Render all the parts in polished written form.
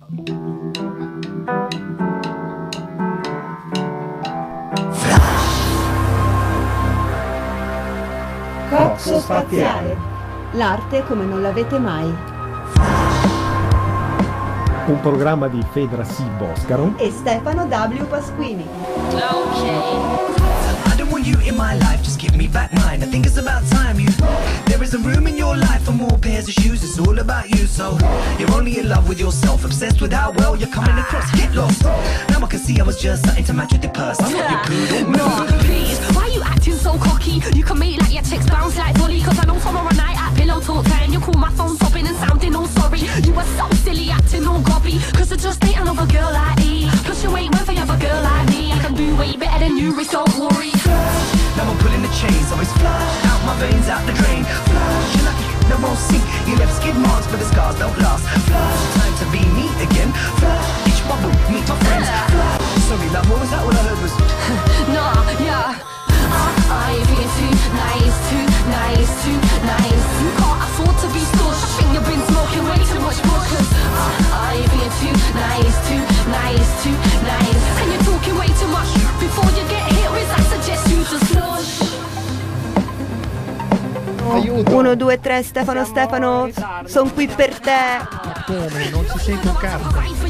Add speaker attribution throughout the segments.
Speaker 1: Coxo Spaziale. L'arte come non l'avete mai.
Speaker 2: Un programma di Fedra C. Boscaro
Speaker 1: e Stefano W. Pasquini.
Speaker 3: I don't want you in my life, just give me back mine. I think it's about time you. There isn't room in your life for more pairs of shoes. It's all about you, so you're only in love with yourself, obsessed with how well you're coming across. Get lost. Now I can see I was just something to match with your purse. I'm not your poodle.
Speaker 4: No, please, why you acting so cocky? You can make like your chicks bounce like Dolly. Cause I know tomorrow night at pillow talk time you call my phone sobbing and sounding all sorry. You were so silly acting all gobby. Cause I just ain't another girl like me. Plus you ain't one for other girl like me. I can do way better than you, Rich, don't worry.
Speaker 3: Now I'm pulling the chains, always flush out my veins, out the drain. Flush, you're lucky, that won't sink. You left skid marks, but the scars don't last. Flush, time to be me again. Flush, each bubble, meet my friends. Flush, sorry love, what was that? All I heard was
Speaker 4: nah, yeah. I've been too nice, too nice, too nice. You can't afford to be stush. I think you've been smoking way too much more. Cause I've been too nice, too nice, too nice. And you're talking way too much. Before you get hit with, I suggest you just flush.
Speaker 2: Aiuto.
Speaker 1: 1, 2, 3, Stefano, sono qui per te.
Speaker 2: Ma come? Non si sente un cazzo.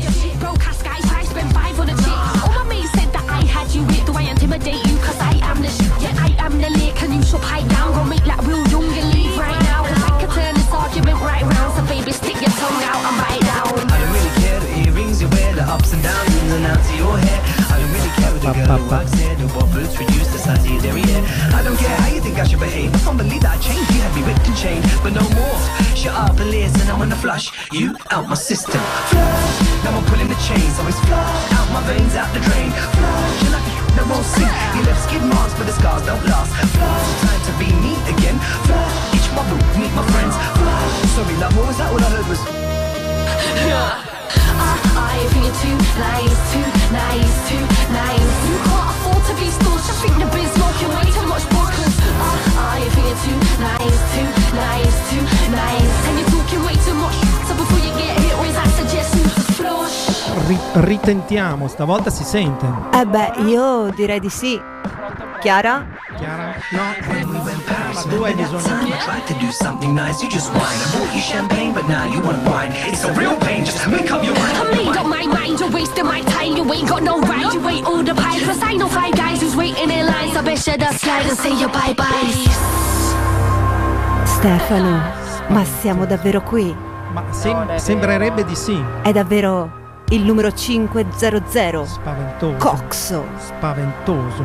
Speaker 4: You with, do I intimidate you? Cause I am the shit, yeah, I am the lick. And you should pipe down, go make like real young and leave right now. Cause I could turn this argument right round. So baby, stick your tongue out and bite down.
Speaker 3: I don't really care the earrings you wear, the ups and downs, ins and outs of your hair. I don't really care what the girl who works there, the what boots reduce the size of your derriere. I don't care how you think I should behave. I can't believe that I changed. You had me whipped and chained, but no more. Shut up and listen, I'm gonna flush you out my system. Flush, now I'm pulling the chains, always flush out my veins, out the drain. Flush, you're lucky that won't sink. You left skid marks, but the scars don't last. Flush, time to be me again. Flush, each bubble, meet my friends. Flush, sorry love, what was that? All I heard was
Speaker 4: I think you're too nice, too nice, too nice. You can't afford to be staunch. I think you've been smoking way too much more. Cause I think you're too nice, too nice, too nice. And you're talking way too much. So before you get hit with, I suggest you to flush.
Speaker 2: Ritentiamo, stavolta si sente.
Speaker 1: Beh, io direi di sì. Chiara?
Speaker 2: Chiara? No, ma tu hai bisogno.
Speaker 3: I tried to do something nice, you just whine. I bought you champagne, but now you want wine. It's a real pain, just make up your mind.
Speaker 4: I made up my mind, you're wasting my time. You ain't got no right, you ain't all the pie. Plus I know 5 guys who's waiting in line. So best share that slide and say your bye-bye.
Speaker 1: Stefano, ma siamo davvero qui?
Speaker 2: Ma sembrerebbe di sì.
Speaker 1: È davvero il numero 500.
Speaker 2: Spaventoso.
Speaker 1: Coxo.
Speaker 2: Spaventoso.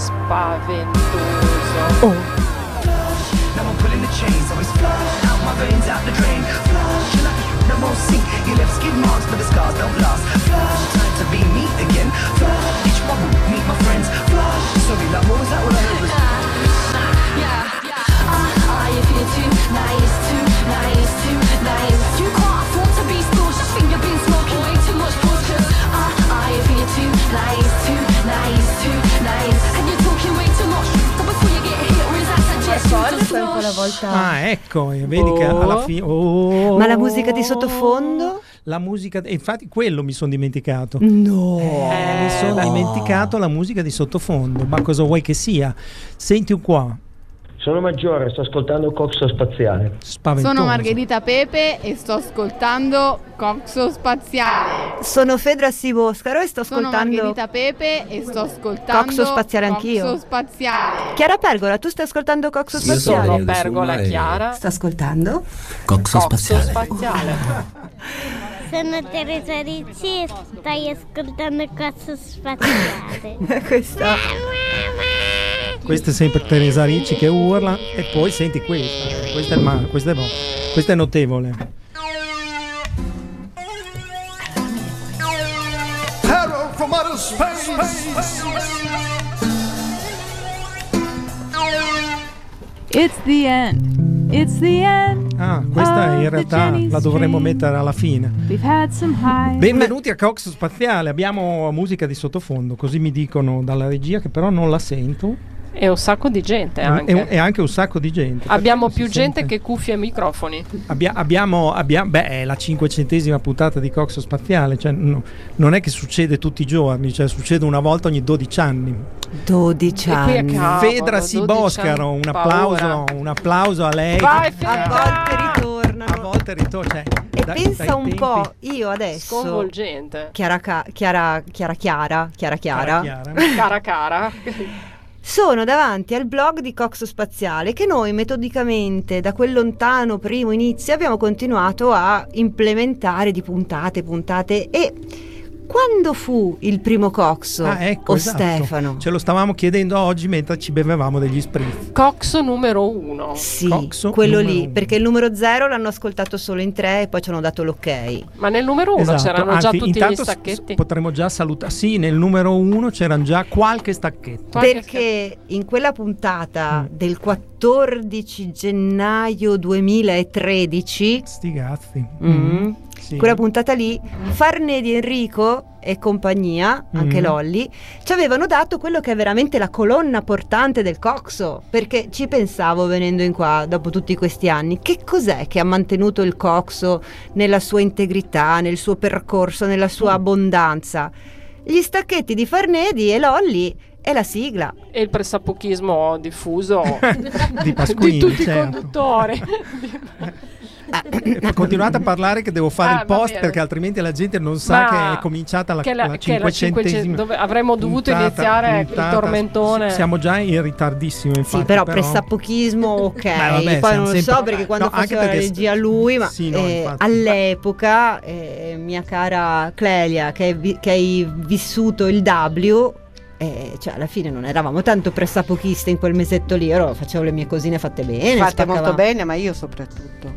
Speaker 1: Oh.
Speaker 3: Now I'm pulling the chains, always flush out my veins, out the drain. Flush, you're lucky that won't sink. You left skid marks, but the scars don't last. Flush, time to be me again. Flush, each bubble, meet my friends. Flush, sorry love, what was that? All I heard was
Speaker 4: I feel too nice, too nice, too nice. You can't afford to be staunch. I think you've been smoking way too much bullshit. I feel too nice, too nice, too nice. And you're talking way too much. So before you get hit with, I suggest you to flush.
Speaker 2: Ah, ecco, vedi che alla fine. Oh.
Speaker 1: Ma la musica di sottofondo?
Speaker 2: La musica, infatti quello mi sono dimenticato.
Speaker 1: No.
Speaker 2: Mi sono dimenticato la musica di sottofondo. Ma cosa vuoi che sia? Senti qua.
Speaker 5: Sono Maggiore, sto ascoltando Coxo Spaziale.
Speaker 2: Spaventoso.
Speaker 6: Sono Margherita Pepe e sto ascoltando Coxo Spaziale.
Speaker 1: Sono Fedra C. Boscaro e sto
Speaker 6: Sono
Speaker 1: ascoltando
Speaker 6: Margherita Pepe e sto ascoltando
Speaker 1: Coxo Spaziale anch'io.
Speaker 6: Coxo Spaziale.
Speaker 1: Chiara Pergola, tu stai ascoltando Coxo Spaziale?
Speaker 7: Io sono Pergola Chiara.
Speaker 1: Sta ascoltando
Speaker 7: Coxo Spaziale.
Speaker 8: Sono Teresa Ricci e stai ascoltando Coxo Spaziale.
Speaker 2: Questa è sempre Teresa Ricci che urla e poi senti questa. Questa è notevole.
Speaker 9: Terror from outer space.
Speaker 10: It's the end. It's the end.
Speaker 2: Ah, questa in realtà la dovremmo mettere alla fine. Benvenuti a Coxo Spaziale. Abbiamo musica di sottofondo, così mi dicono dalla regia, che però non la sento.
Speaker 7: E un sacco di gente anche.
Speaker 2: E anche un sacco di gente.
Speaker 7: Abbiamo più gente che cuffie e microfoni.
Speaker 2: Abbiamo è la 500esima puntata di Coxo Spaziale, cioè non è che succede tutti i giorni, cioè succede una volta ogni 12 anni.
Speaker 1: 12 anni.
Speaker 2: Fedra Siboscaro, un applauso a lei.
Speaker 7: Vai,
Speaker 1: a volte ritornano.
Speaker 2: Cioè,
Speaker 1: e pensa un po', io adesso
Speaker 7: sconvolgente.
Speaker 1: Chiara. Sono davanti al blog di Coxo Spaziale che noi metodicamente da quel lontano primo inizio abbiamo continuato a implementare di puntate e quando fu il primo Coxo?
Speaker 2: Ecco, esatto.
Speaker 1: Stefano?
Speaker 2: Ce lo stavamo chiedendo oggi mentre ci bevevamo degli spritz.
Speaker 7: Coxo numero 1.
Speaker 1: Sì,
Speaker 2: Coxo
Speaker 1: quello
Speaker 2: numero
Speaker 1: lì,
Speaker 2: 1.
Speaker 1: Perché il numero 0 l'hanno ascoltato solo in 3 e poi ci hanno dato l'ok.
Speaker 7: Ma nel numero 1 c'erano già tutti gli stacchetti?
Speaker 2: Potremmo già salutare. Sì, nel numero 1 c'erano già qualche stacchetto.
Speaker 1: Perché in quella puntata del 14 gennaio 2013,
Speaker 2: sti cazzi. Sì.
Speaker 1: Quella puntata lì, Farnedi, Enrico e compagnia, anche Lolli, ci avevano dato quello che è veramente la colonna portante del Coxo, perché ci pensavo venendo in qua dopo tutti questi anni, che cos'è che ha mantenuto il Coxo nella sua integrità, nel suo percorso, nella sua abbondanza? Gli stacchetti di Farnedi e Lolli e la sigla.
Speaker 7: E il pressapochismo diffuso
Speaker 2: di Pasquini,
Speaker 7: di tutti
Speaker 2: certo.
Speaker 7: I conduttori.
Speaker 2: Continuate a parlare che devo fare il post perché altrimenti la gente non sa che è cominciata la 500esima
Speaker 7: dove avremmo dovuto iniziare il tormentone.
Speaker 2: Siamo già in ritardissimo, infatti.
Speaker 1: Sì, però pressapochismo, ok.
Speaker 2: Vabbè,
Speaker 1: poi non lo
Speaker 2: sempre...
Speaker 1: so perché quando faceva la regia lui, ma
Speaker 2: sì,
Speaker 1: all'epoca mia cara Clelia che hai vissuto il W, cioè alla fine non eravamo tanto pressapochiste in quel mesetto lì, io facevo le mie cosine fatte bene,
Speaker 11: fatte molto bene, ma io soprattutto.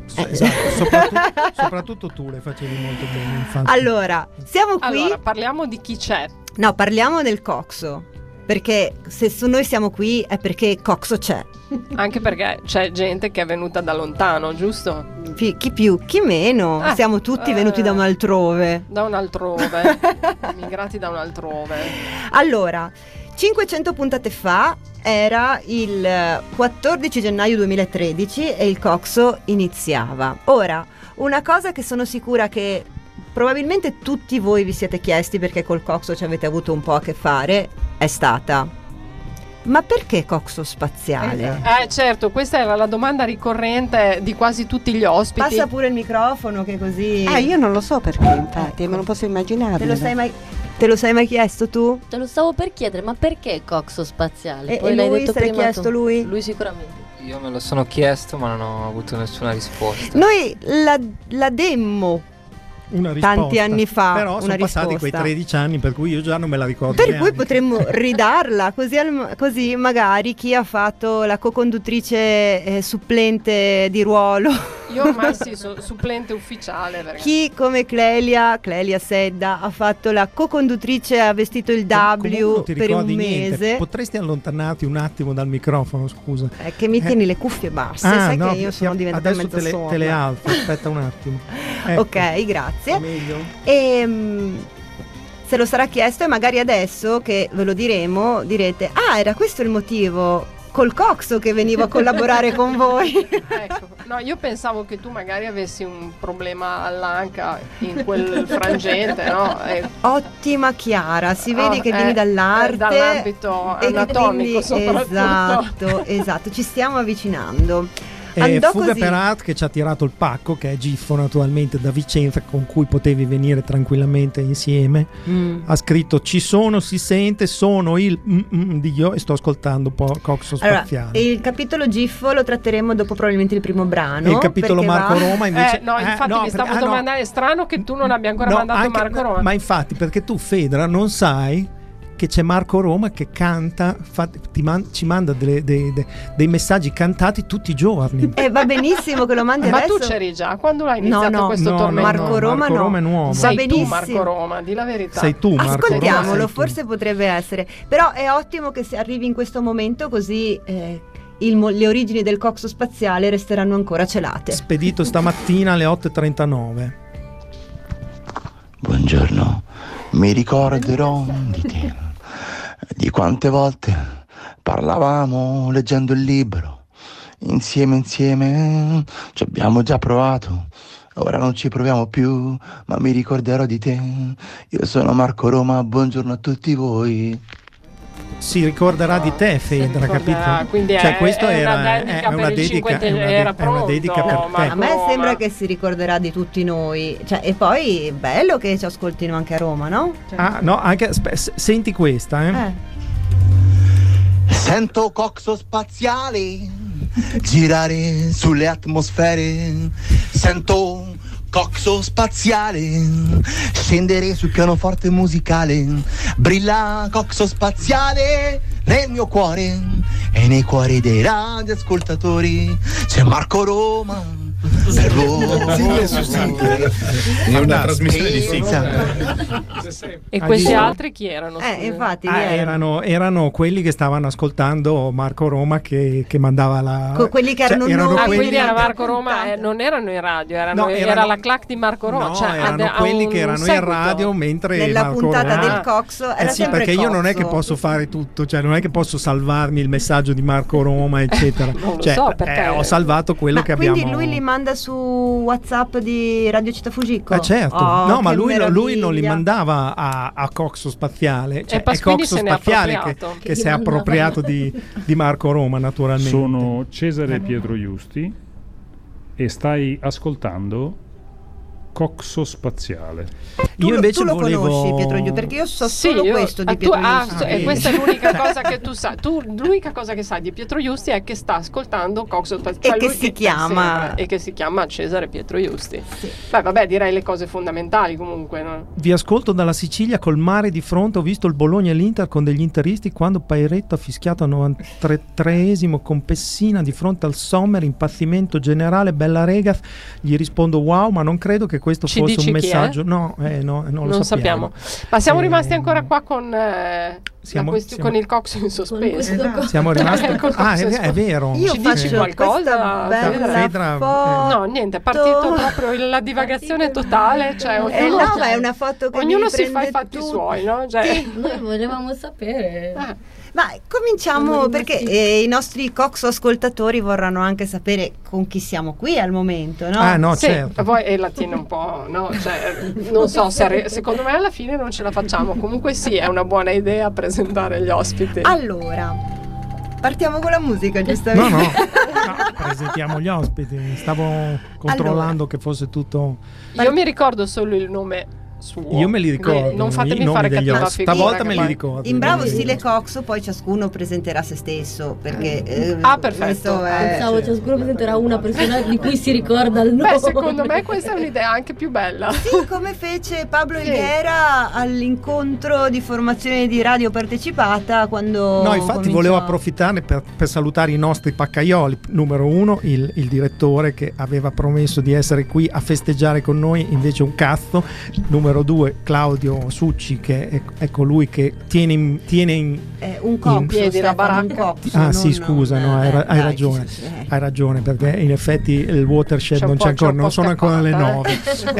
Speaker 2: Soprattutto tu le facevi molto bene, infatti.
Speaker 1: Allora, siamo qui.
Speaker 7: Allora, parliamo di chi c'è.
Speaker 1: No, parliamo del Coxo. Perché se noi siamo qui è perché Coxo c'è.
Speaker 7: Anche perché c'è gente che è venuta da lontano, giusto?
Speaker 1: Chi più, chi meno. Siamo tutti venuti da un altrove.
Speaker 7: Da un altrove. Migrati da un altrove.
Speaker 1: Allora, 500 puntate fa era il 14 gennaio 2013 e il Coxo iniziava. Ora, una cosa che sono sicura che probabilmente tutti voi vi siete chiesti, perché col Coxo ci avete avuto un po' a che fare, è stata: ma perché Coxo Spaziale?
Speaker 7: Certo, questa era la domanda ricorrente di quasi tutti gli ospiti.
Speaker 1: Passa pure il microfono che così...
Speaker 11: io non lo so perché, infatti, me lo posso immaginare.
Speaker 1: Te lo sei mai chiesto tu?
Speaker 12: Te lo stavo per chiedere, ma perché Coxo Spaziale?
Speaker 1: Poi l'hai detto prima, chiesto lui?
Speaker 12: Lui sicuramente.
Speaker 13: Io me lo sono chiesto ma non ho avuto nessuna risposta.
Speaker 1: Noi la demmo
Speaker 2: una risposta,
Speaker 1: tanti anni fa,
Speaker 2: però sono passati quei 13 anni per cui io già non me la ricordo
Speaker 1: per cui potremmo ridarla così magari chi ha fatto la co-conduttrice supplente di ruolo,
Speaker 7: io ormai sì, supplente ufficiale, perché...
Speaker 1: chi come Clelia Sedda ha fatto la co-conduttrice, ha vestito il W per un mese.
Speaker 2: Potresti allontanarti un attimo dal microfono, scusa,
Speaker 1: che mi tieni le cuffie basse, sai che io sono diventata
Speaker 2: adesso
Speaker 1: mezzo
Speaker 2: te le alzo, aspetta un attimo, ecco.
Speaker 1: Ok, grazie.
Speaker 2: Meglio.
Speaker 1: E se lo sarà chiesto, e magari adesso che ve lo diremo direte: era questo il motivo col Coxo che venivo a collaborare con voi.
Speaker 7: Ecco, no, io pensavo che tu magari avessi un problema all'anca in quel frangente, no?
Speaker 1: Ottima Chiara, si vede che vieni dall'arte,
Speaker 7: dall'ambito anatomico soprattutto.
Speaker 1: Esatto, ci stiamo avvicinando.
Speaker 2: Fuga
Speaker 1: così.
Speaker 2: per Art che ci ha tirato il pacco, che è Giffo naturalmente da Vicenza, con cui potevi venire tranquillamente insieme. Ha scritto: ci sono, si sente, sono il di io, e sto ascoltando un po' Coxo Spaziale.
Speaker 1: Allora, il capitolo Giffo lo tratteremo dopo probabilmente il primo brano.
Speaker 2: E il capitolo Marco Roma invece
Speaker 7: mi stavo domandando, è strano che tu non abbia ancora mandato Marco Roma.
Speaker 2: Ma infatti, perché tu, Fedra, non sai che c'è Marco Roma che canta, ci manda dei messaggi cantati tutti i giorni.
Speaker 1: Va benissimo che lo mandi adesso.
Speaker 7: Ma tu c'eri già quando l'hai iniziato questo tormento?
Speaker 1: Marco Roma
Speaker 2: è nuovo.
Speaker 7: Sei tu Marco Roma, di la verità.
Speaker 2: Sei tu Marco
Speaker 1: Ascoltiamolo,
Speaker 2: Roma,
Speaker 1: forse potrebbe essere. Però è ottimo che si arrivi in questo momento, così le origini del Coxo Spaziale resteranno ancora celate.
Speaker 2: Spedito stamattina alle 8:39.
Speaker 14: Buongiorno, mi ricorderò di te, di quante volte Parlavamo leggendo il libro, insieme, ci abbiamo già provato, ora non ci proviamo più, ma mi ricorderò di te. Io sono Marco Roma, buongiorno a tutti voi.
Speaker 2: Si ricorderà di te, Fedra, capito?
Speaker 7: Quindi
Speaker 2: cioè, questo
Speaker 7: è
Speaker 2: una dedica per te.
Speaker 1: A me sembra che si ricorderà di tutti noi. Cioè, e poi bello che ci ascoltino anche a Roma, no? Cioè.
Speaker 2: Ah, no, anche senti questa,
Speaker 14: Sento Coxo spaziale girare sulle atmosfere. Sento Coxo spaziale scendere sul pianoforte musicale. Brilla Coxo spaziale nel mio cuore e nei cuori dei radioascoltatori. C'è Marco Roma per voi.
Speaker 15: È una trasmissione di
Speaker 7: E questi altri chi erano?
Speaker 1: Infatti
Speaker 2: erano quelli che stavano ascoltando Marco Roma che mandava la
Speaker 1: quelli che erano noi.
Speaker 7: Quindi era Marco Roma, non erano in radio, era la clac di Marco Roma.
Speaker 2: No,
Speaker 7: cioè,
Speaker 2: erano quelli che erano in radio mentre
Speaker 1: nella
Speaker 2: Marco
Speaker 1: puntata
Speaker 2: Roma.
Speaker 1: del Coxo era
Speaker 2: sì, perché io non è che posso fare tutto, cioè non è che posso salvarmi il messaggio di Marco Roma eccetera.
Speaker 7: Non lo so, perché
Speaker 2: ho salvato quello che abbiamo.
Speaker 1: Quindi lui li manda su WhatsApp di Radio Città Fujiko?
Speaker 2: Certo, no, ma lui non li mandava a Coxo Spaziale, cioè è Coxo Spaziale che si è appropriato di Marco Roma, naturalmente.
Speaker 16: Sono Cesare Pietro Giusti e stai ascoltando Coxo Spaziale.
Speaker 2: Io invece
Speaker 1: tu lo
Speaker 2: volevo...
Speaker 1: conosci Pietro Giusti, perché io so solo questo di Pietro Giusti.
Speaker 7: Questa è l'unica cosa che tu sai. L'unica cosa che sai di Pietro Giusti è che sta ascoltando Coxo Spaziale
Speaker 1: e che si chiama
Speaker 7: Cesare Pietro Giusti. Sì. Beh, vabbè, direi le cose fondamentali comunque, no?
Speaker 2: Vi ascolto dalla Sicilia col mare di fronte. Ho visto il Bologna e l'Inter con degli interisti quando Pairetto ha fischiato al 93esimo con Pessina di fronte al Sommer, impazzimento generale, bella Regas. Gli rispondo wow, ma non credo che questo fosse un messaggio. No, non lo sappiamo.
Speaker 7: Ma siamo rimasti ancora qua con con il Coxo in sospeso.
Speaker 2: Siamo rimasti. È vero.
Speaker 1: Io
Speaker 7: ci dici qualcosa?
Speaker 2: Fedra,
Speaker 7: no, niente, è partito proprio la divagazione totale. Cioè,
Speaker 1: ma è una foto che
Speaker 7: ognuno si fa i fatti suoi, no? Cioè,
Speaker 12: noi volevamo sapere.
Speaker 1: Ma cominciamo perché i nostri Coxo ascoltatori vorranno anche sapere con chi siamo qui al momento, no?
Speaker 2: No,
Speaker 7: sì,
Speaker 2: certo.
Speaker 7: Poi la tiene un po', no? Cioè, non so se secondo me alla fine non ce la facciamo. Comunque sì, è una buona idea presentare gli ospiti.
Speaker 1: Allora, partiamo con la musica, giustamente.
Speaker 2: No, presentiamo gli ospiti. Stavo controllando che fosse tutto.
Speaker 7: Io mi ricordo solo il nome suo.
Speaker 2: Io me li ricordo.
Speaker 7: Non fatemi fare cattiva figura.
Speaker 2: Stavolta me li ricordo.
Speaker 1: In bravo stile Coxo poi ciascuno presenterà se stesso, perché
Speaker 7: perfetto.
Speaker 12: Pensavo ciascuno presenterà una persona di cui si ricorda il nome.
Speaker 7: Beh, secondo me questa è un'idea anche più bella.
Speaker 1: Sì, come fece Pablo Higuera all'incontro di formazione di radio partecipata quando
Speaker 2: infatti volevo approfittarne per salutare i nostri paccaioli. Numero 1 il direttore che aveva promesso di essere qui a festeggiare con noi, invece un cazzo. Numero 2 Claudio Succi, che è colui che tiene in
Speaker 1: un coppio di la baracca.
Speaker 2: Hai ragione. Hai ragione, perché in effetti il watershed non c'è ancora, non sono ancora le 9.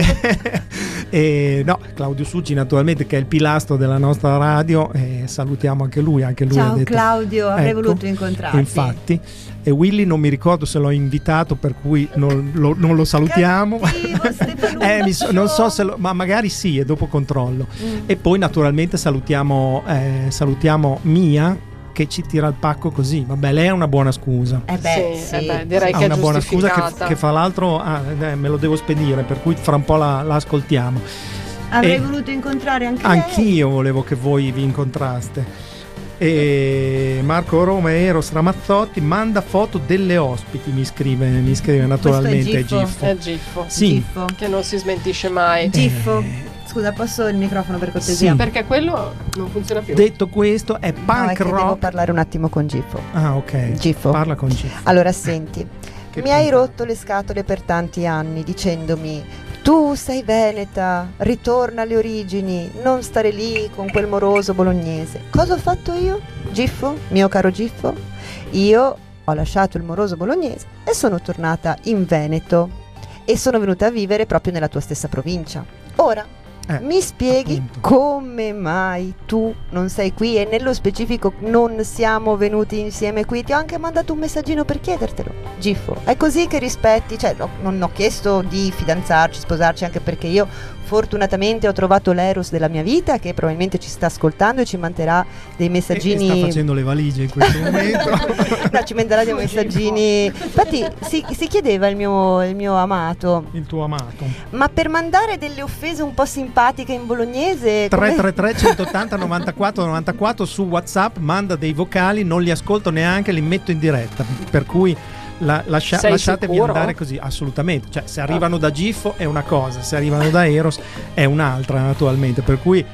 Speaker 2: Claudio Succi naturalmente, che è il pilastro della nostra radio, salutiamo anche lui.
Speaker 1: Ciao
Speaker 2: ha detto,
Speaker 1: Claudio, avrei voluto incontrarti.
Speaker 2: Infatti. E Willy non mi ricordo se l'ho invitato, per cui non lo salutiamo. Non so se ma magari sì, e dopo controllo. E poi naturalmente salutiamo Mia, che ci tira il pacco così. Vabbè, lei è una buona scusa.
Speaker 7: Direi che è
Speaker 2: una buona scusa
Speaker 7: che
Speaker 2: fra l'altro me lo devo spedire, per cui fra un po' la ascoltiamo.
Speaker 1: Avrei voluto incontrare anche
Speaker 2: anch'io volevo che voi vi incontraste. E Marco Roma e Eros Ramazzotti manda foto delle ospiti, mi scrive naturalmente.
Speaker 7: È Giffo.
Speaker 2: Sì.
Speaker 7: Giffo, che non si smentisce mai.
Speaker 1: Giffo, scusa, passo il microfono per cortesia?
Speaker 7: Sì, perché quello non funziona più.
Speaker 2: Detto questo, è punk rock.
Speaker 11: Devo parlare un attimo con Giffo.
Speaker 2: Ok.
Speaker 11: Giffo,
Speaker 2: parla con Giffo.
Speaker 11: Allora senti, mi hai rotto le scatole per tanti anni dicendomi: tu sei veneta, ritorna alle origini, non stare lì con quel moroso bolognese. Cosa ho fatto io, Giffo, mio caro Giffo? Io ho lasciato il moroso bolognese e sono tornata in Veneto e sono venuta a vivere proprio nella tua stessa provincia. Ora Mi spieghi come mai tu non sei qui e nello specifico non siamo venuti insieme qui? Ti ho anche mandato un messaggino per chiedertelo, Giffo. È così che rispetti? Cioè, non ho chiesto di fidanzarci, sposarci, anche perché io fortunatamente ho trovato l'Eros della mia vita, che probabilmente ci sta ascoltando e ci manderà dei messaggini.
Speaker 2: Sta facendo le valigie in questo momento.
Speaker 11: No, ci manderà dei messaggini. Infatti si chiedeva il mio amato.
Speaker 2: Il tuo amato.
Speaker 11: Ma per mandare delle offese un po' simpatiche in bolognese
Speaker 2: 333 180 94 94 su WhatsApp, manda dei vocali, non li ascolto neanche, li metto in diretta. Per cui lasciatevi andare così, assolutamente. Cioè, se arrivano da Giffo è una cosa, se arrivano da Eros è un'altra, naturalmente. Per cui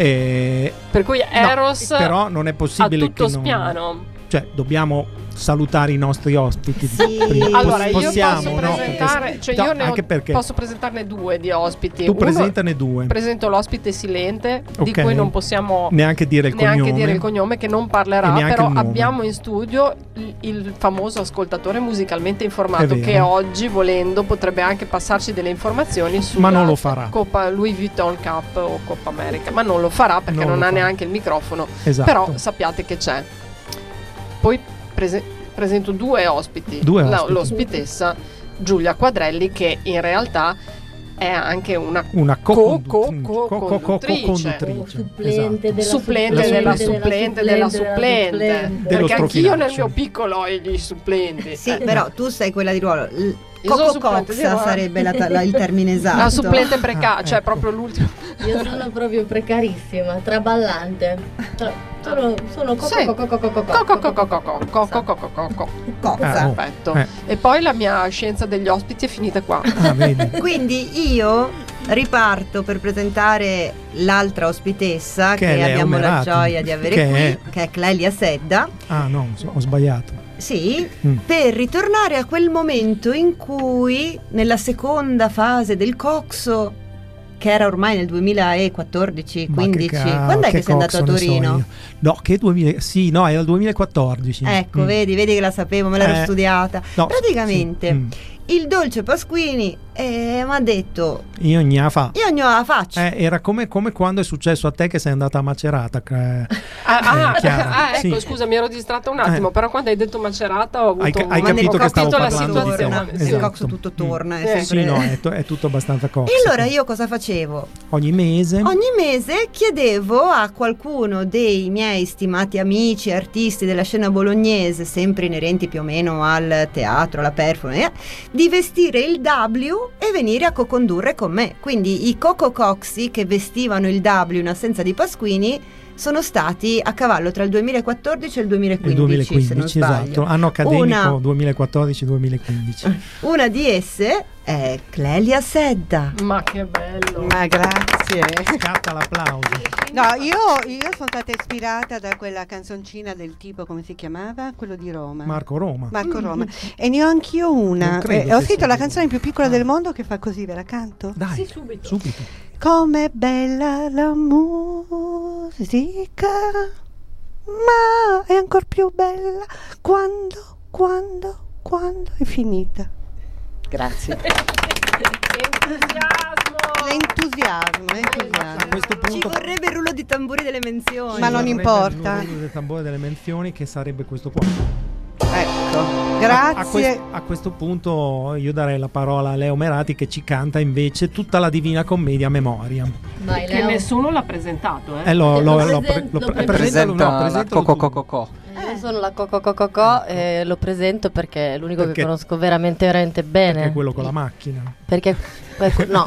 Speaker 7: Eros
Speaker 2: però non è possibile
Speaker 7: a tutto
Speaker 2: che
Speaker 7: spiano.
Speaker 2: Cioè, dobbiamo salutare i nostri ospiti.
Speaker 11: Sì.
Speaker 7: Allora, io
Speaker 2: possiamo,
Speaker 7: posso presentare, posso presentarne due di ospiti.
Speaker 2: Tu presentane due.
Speaker 7: Presento l'ospite silente, di cui non possiamo
Speaker 2: neanche dire il
Speaker 7: cognome, che non parlerà, però abbiamo in studio il famoso ascoltatore musicalmente informato, che oggi, volendo, potrebbe anche passarci delle informazioni sulla
Speaker 2: ma non lo farà.
Speaker 7: Coppa Louis Vuitton Cup o Coppa America, ma non lo farà perché non ha neanche il microfono.
Speaker 2: Esatto.
Speaker 7: Però sappiate che c'è. Poi presento due ospiti. L'ospitessa Giulia Quadrelli, che in realtà è anche una co-conduttrice, supplente della supplente, perché anch'io nel mio piccolo ho gli supplenti.
Speaker 1: Sì, però tu sei quella di ruolo. Coco Coxa sarebbe il termine esatto.
Speaker 7: La supplente precaria, cioè proprio l'ultimo.
Speaker 12: Io sono proprio precarissima, traballante. Sono
Speaker 7: perfetto. E poi la mia scienza degli ospiti è finita qua.
Speaker 1: Quindi io riparto per presentare l'altra ospitessa che abbiamo la gioia di avere qui, che è Clelia Sedda.
Speaker 2: Ah no, ho sbagliato.
Speaker 1: Sì, per ritornare a quel momento in cui nella seconda fase del Coxo, che era ormai nel 2014-15, quando è che sei andato a Torino?
Speaker 2: No, che 2000? Sì, no, era il 2014.
Speaker 1: Ecco, vedi che la sapevo, me l'ero studiata. No, praticamente il Dolce Pasquini mi ha detto
Speaker 2: io ne la
Speaker 1: faccio.
Speaker 2: Era come quando è successo a te che sei andata a Macerata.
Speaker 7: Ecco, scusa, mi ero distratta un attimo, però quando hai detto Macerata ho avuto
Speaker 2: hai capito che stavo parlando
Speaker 7: di te.
Speaker 1: Il Coxo tutto torna.
Speaker 2: Sì, no, è tutto abbastanza Coxo.
Speaker 1: E allora io cosa facevo?
Speaker 2: Ogni mese
Speaker 1: chiedevo a qualcuno dei miei stimati amici artisti della scena bolognese, sempre inerenti più o meno al teatro, alla performance, di vestire il W e venire a co-condurre con me. Quindi i Coco Coxi che vestivano il W in assenza di Pasquini sono stati a cavallo tra il 2014 e il 2015, se non sbaglio.
Speaker 2: Esatto, anno accademico 2014-2015.
Speaker 1: Una di esse è Clelia Sedda.
Speaker 7: Ma che bello!
Speaker 17: Ma grazie.
Speaker 2: Scatta l'applauso.
Speaker 17: No, io sono stata ispirata da quella canzoncina del tipo, come si chiamava? Quello di Roma.
Speaker 2: Marco Roma.
Speaker 17: E ne ho anch'io una. Ho scritto la canzone più piccola del mondo che fa così, ve la canto?
Speaker 2: Dai,
Speaker 7: sì, subito.
Speaker 17: Com'è bella la musica, ma è ancora più bella quando è finita. Grazie. L'entusiasmo.
Speaker 2: A questo punto
Speaker 1: ci vorrebbe il rullo di tamburi delle menzioni.
Speaker 17: Ma non importa.
Speaker 2: Il rullo di tamburi delle menzioni, che sarebbe questo qua.
Speaker 17: Ecco, grazie.
Speaker 2: A questo punto io darei la parola a Leo Merati, che ci canta invece tutta la Divina Commedia a memoria.
Speaker 7: Vai, che nessuno l'ha presentato,
Speaker 13: presenta Coco.
Speaker 12: Io sono la Coco e lo presento perché è l'unico che conosco veramente bene.
Speaker 2: Perché è quello con la macchina.
Speaker 12: Perché no,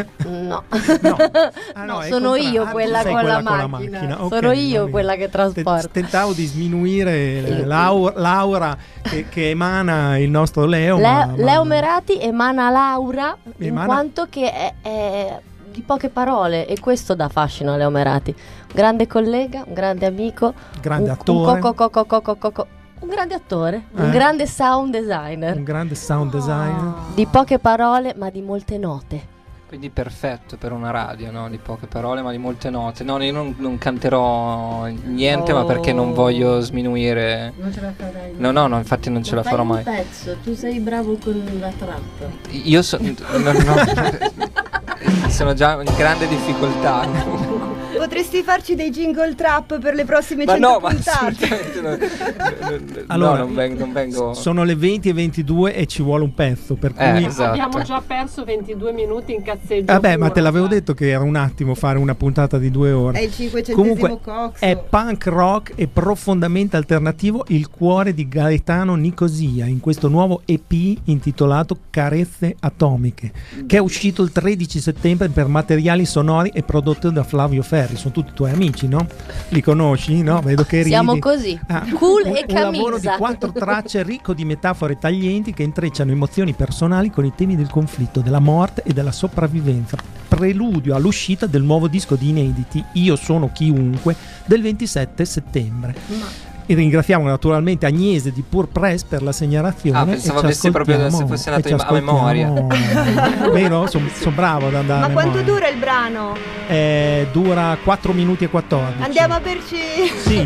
Speaker 12: sono io quella con la macchina. Sono io quella che trasporta.
Speaker 2: Tentavo di sminuire l'aura che emana il nostro Leo.
Speaker 12: Leo Merati emana l'aura in quanto che è di poche parole, e questo dà fascino a Leo Merati. Un grande collega, un grande amico,
Speaker 2: grande attore,
Speaker 12: un grande attore, un grande sound designer. Di poche parole ma di molte note.
Speaker 13: Quindi perfetto per una radio, no? Di poche parole ma di molte note. No, io non canterò niente, ma perché non voglio sminuire.
Speaker 12: Non ce la farai.
Speaker 13: No, infatti non ce la farò mai.
Speaker 12: Pezzo, tu sei bravo con la trap.
Speaker 13: Io sono sono già in grande difficoltà.
Speaker 1: Potresti farci dei jingle trap per le prossime 100 puntate.
Speaker 2: Allora,
Speaker 13: non vengo.
Speaker 2: Sono le 20:22 e ci vuole un pezzo, per cui
Speaker 7: esatto. Abbiamo già perso 22 minuti in cazzeggio.
Speaker 2: Vabbè, ma te l'avevo detto che era un attimo fare una puntata di 2 ore.
Speaker 1: È il 500esimo
Speaker 2: Comunque
Speaker 1: Coxo.
Speaker 2: è punk rock e profondamente alternativo il cuore di Gaetano Nicosia in questo nuovo EP intitolato Carezze Atomiche, che è uscito il 13 settembre per Materiali Sonori e prodotto da Flavio Ferri. Sono tutti tuoi amici, no? Li conosci, no? Vedo che ridi.
Speaker 12: Siamo così, cool e
Speaker 2: Un lavoro di
Speaker 12: camisa.
Speaker 2: 4 tracce ricco di metafore taglienti che intrecciano emozioni personali con i temi del conflitto, della morte e della sopravvivenza. Preludio all'uscita del nuovo disco di inediti Io sono chiunque del 27 settembre. E ringraziamo naturalmente Agnese di Pur Press per la segnalazione.
Speaker 13: Pensavo avessi proprio se fosse andato a memoria.
Speaker 2: Vero? Sono bravo ad andare.
Speaker 1: Ma quanto dura il brano?
Speaker 2: Dura 4 minuti e 14.
Speaker 1: Andiamo a berci.
Speaker 2: Sì.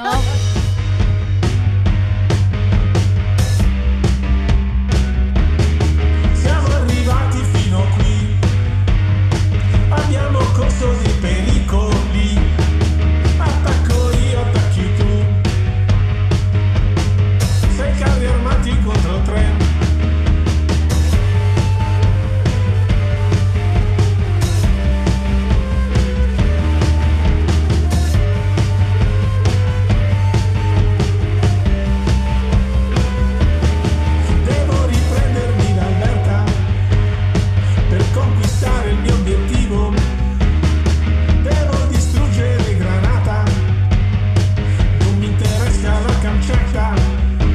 Speaker 18: Siamo arrivati fino qui, abbiamo corso di pericoli, attacco io, attacchi tu, sei carri armati contro tre. Devo riprendermi l'alberta per conquistare il mio obiettivo. Devo distruggere Granata, non mi interessa la cancetta.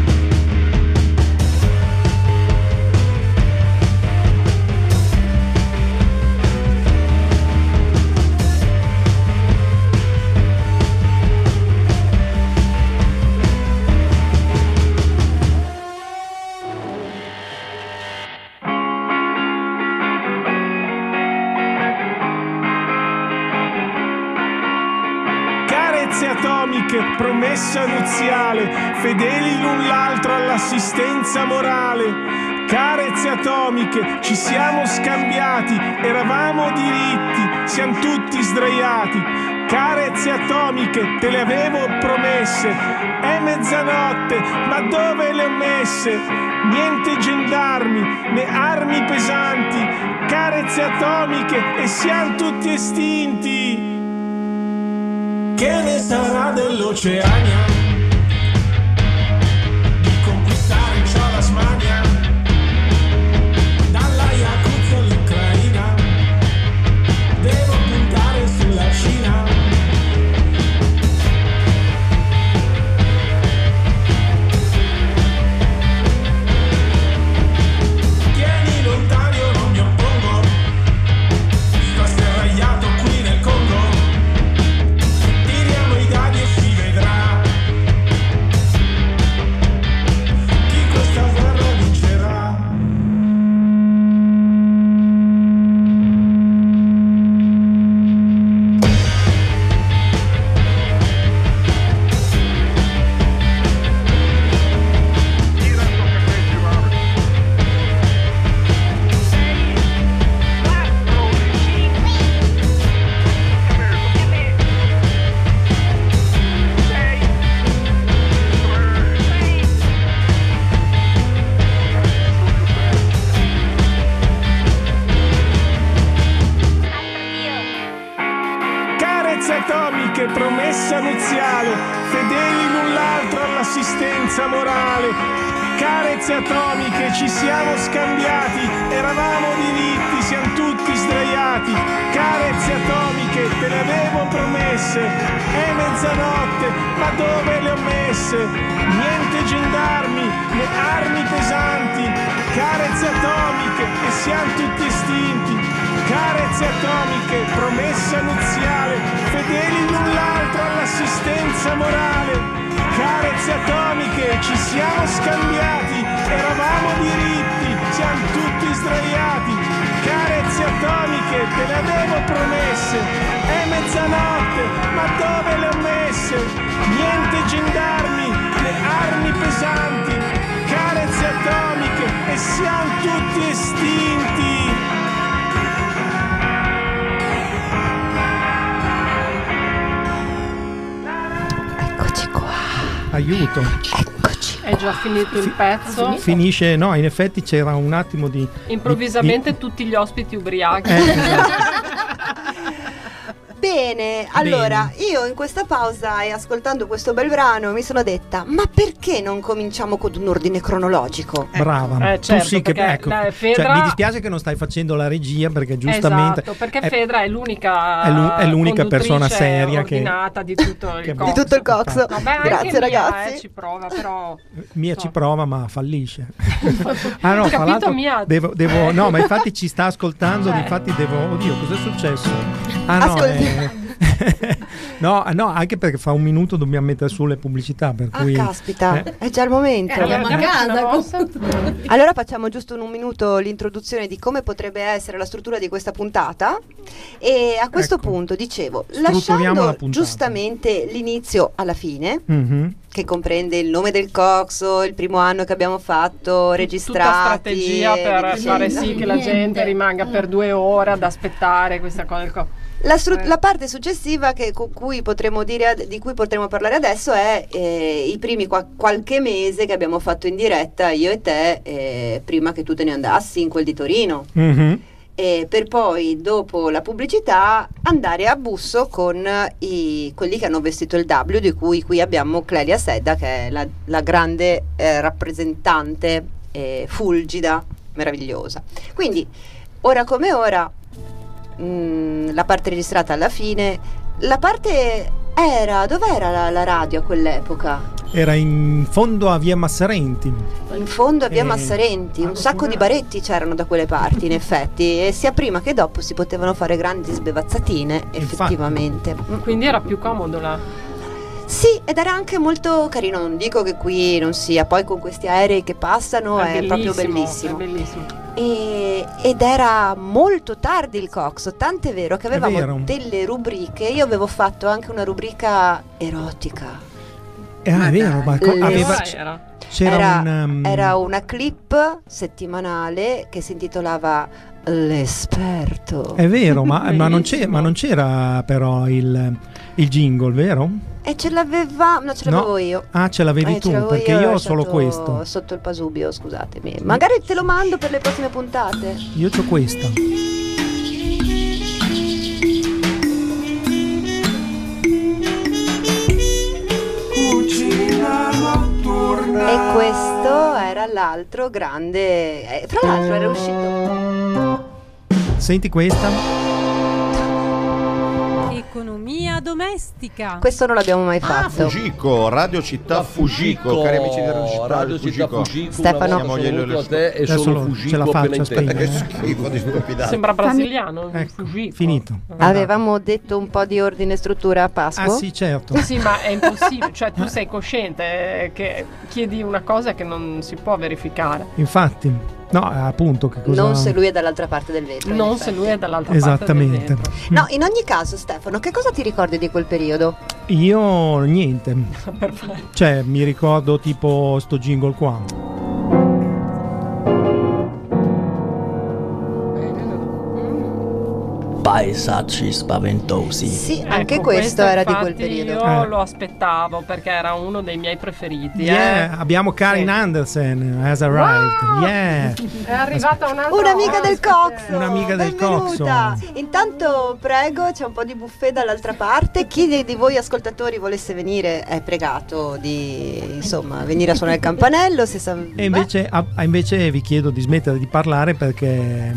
Speaker 18: Carezze atomiche, promessa nuziale, fedeli l'un l'altro all'assistenza morale. Carezze atomiche, ci siamo scambiati, eravamo diritti, siamo tutti sdraiati. Carezze atomiche, te le avevo promesse, è mezzanotte, ma dove le ho messe? Niente gendarmi, né armi pesanti, carezze atomiche e siamo tutti estinti. Che ne sarà dell'Oceania? Di conquistare ciò la smania, dalla Yakutsk all'Ucraina, devo puntare sulla Cina. Tieni lontano, io non mi oppongo, sto serragliato qui nel Congo. Tiriamo i dadi e si vedrà chi questa guerra vincerà. Carezze atomiche, promessa nuziale, fedeli l'un l'altro all'assistenza morale. Carezze atomiche, ci siamo scambiati, eravamo diritti, siamo tutti sdraiati. Carezze atomiche, te le avevo promesse, è mezzanotte, ma dove le ho messe? Niente gendarmi, né armi pesanti, carezze atomiche e siamo tutti estinti. Carezze atomiche, promessa nuziale, fedeli l'un l'altro all'assistenza morale. Carezze atomiche, ci siamo scambiati, eravamo diritti, siamo tutti sdraiati. Carezze atomiche, te le avevo promesse, è mezzanotte, ma dove le ho messe? Niente gendarmi, né armi pesanti, carezze atomiche e siamo tutti estinti.
Speaker 2: Aiuto.
Speaker 11: Eccoci.
Speaker 7: È già finito il pezzo.
Speaker 2: Finisce, no, in effetti c'era un attimo di...
Speaker 7: Improvvisamente tutti gli ospiti ubriachi.
Speaker 2: Esatto.
Speaker 11: Bene, allora io in questa pausa e ascoltando questo bel brano mi sono detta: ma perché non cominciamo con un ordine cronologico?
Speaker 2: Brava,
Speaker 7: certo,
Speaker 2: tu sì che
Speaker 7: perché Fedra...
Speaker 2: cioè, mi dispiace che non stai facendo la regia, perché giustamente
Speaker 7: perché Fedra è l'unica
Speaker 2: è l'unica persona seria
Speaker 7: ordinata di tutto il Coxo.
Speaker 11: Di tutto il Coxo. Grazie ragazzi.
Speaker 7: Ci prova, però
Speaker 2: Mia ci prova ma fallisce. Ah no,
Speaker 7: capito,
Speaker 2: fra l'altro
Speaker 7: Mia?
Speaker 2: devo no, ma infatti ci sta ascoltando, infatti oddio, cos'è successo? Ah no, no, anche perché fra un minuto dobbiamo mettere su le pubblicità, per cui
Speaker 11: caspita, è già il momento. Allora facciamo giusto in un minuto l'introduzione di come potrebbe essere la struttura di questa puntata, e a questo punto dicevo, lasciando giustamente l'inizio alla fine, che comprende il nome del Coxo, il primo anno che abbiamo fatto, registrati,
Speaker 7: tutta strategia per fare sì che la gente rimanga per 2 ore ad aspettare questa cosa del Coxo.
Speaker 11: La parte successiva di cui potremo parlare adesso è i primi qualche mese che abbiamo fatto in diretta io e te, prima che tu te ne andassi in quel di Torino, per poi dopo la pubblicità andare a busso con quelli che hanno vestito il W, di cui qui abbiamo Clelia Sedda, che è la grande rappresentante fulgida, meravigliosa. Quindi ora come ora, la parte registrata alla fine, la parte dov'era la radio a quell'epoca?
Speaker 2: Era in fondo a Via Massarenti.
Speaker 11: In fondo a Via Massarenti, un sacco di baretti c'erano da quelle parti, in effetti, e sia prima che dopo si potevano fare grandi sbevazzatine, effettivamente.
Speaker 7: Quindi era più comodo là.
Speaker 11: Sì, ed era anche molto carino, non dico che qui non sia, poi con questi aerei che passano è proprio bellissimo.
Speaker 7: È bellissimo.
Speaker 11: Ed era molto tardi il Coxo, tant'è vero che avevamo delle rubriche. Io avevo fatto anche una rubrica erotica.
Speaker 2: È vero, ma
Speaker 11: era una clip settimanale che si intitolava L'esperto.
Speaker 2: È vero, ma non c'era però il jingle, vero?
Speaker 11: E ce l'avevo io.
Speaker 2: Ah, ce l'avevi tu, perché io ho solo questo.
Speaker 11: Sotto il pasubio, scusatemi. Magari te lo mando per le prossime puntate.
Speaker 2: Io c'ho questa.
Speaker 9: Cucina notturna.
Speaker 11: E questo era l'altro grande. Tra l'altro era uscito.
Speaker 2: Senti questa.
Speaker 19: Economia domestica.
Speaker 11: Questo non l'abbiamo mai fatto.
Speaker 15: Fugico, Radio Città Fugico, cari amici di Radio Città Fugico.
Speaker 11: Stefano,
Speaker 15: siamo a te e
Speaker 2: solo Fugico. Ce la faccio, aspetta.
Speaker 15: Che schifo di stupidaggine.
Speaker 7: Sembra brasiliano.
Speaker 2: Fugico. Finito.
Speaker 11: Avevamo detto un po' di ordine e struttura a Pasqua.
Speaker 2: Ah sì, certo.
Speaker 7: Sì, ma è impossibile, cioè tu sei cosciente che chiedi una cosa che non si può verificare.
Speaker 2: Infatti. No, appunto, che cosa...
Speaker 11: Non se lui è dall'altra parte del vetro.
Speaker 7: Non se lui è dall'altra parte del vetro.
Speaker 11: No, in ogni caso, Stefano, che cosa ti ricordi di quel periodo?
Speaker 2: Io niente. Cioè, mi ricordo tipo sto jingle qua.
Speaker 20: Paesaggi spaventosi.
Speaker 11: Sì, anche questo era di quel periodo.
Speaker 7: Io lo aspettavo perché era uno dei miei preferiti.
Speaker 2: Abbiamo Karin Andersen has arrived.
Speaker 7: Wow.
Speaker 2: Yeah.
Speaker 7: È arrivata
Speaker 11: un'amica del Coxo.
Speaker 2: Un'amica del Coxo.
Speaker 11: Intanto prego, c'è un po' di buffet dall'altra parte. Chi di voi ascoltatori volesse venire è pregato di venire a suonare il campanello.
Speaker 2: E invece vi chiedo di smettere di parlare perché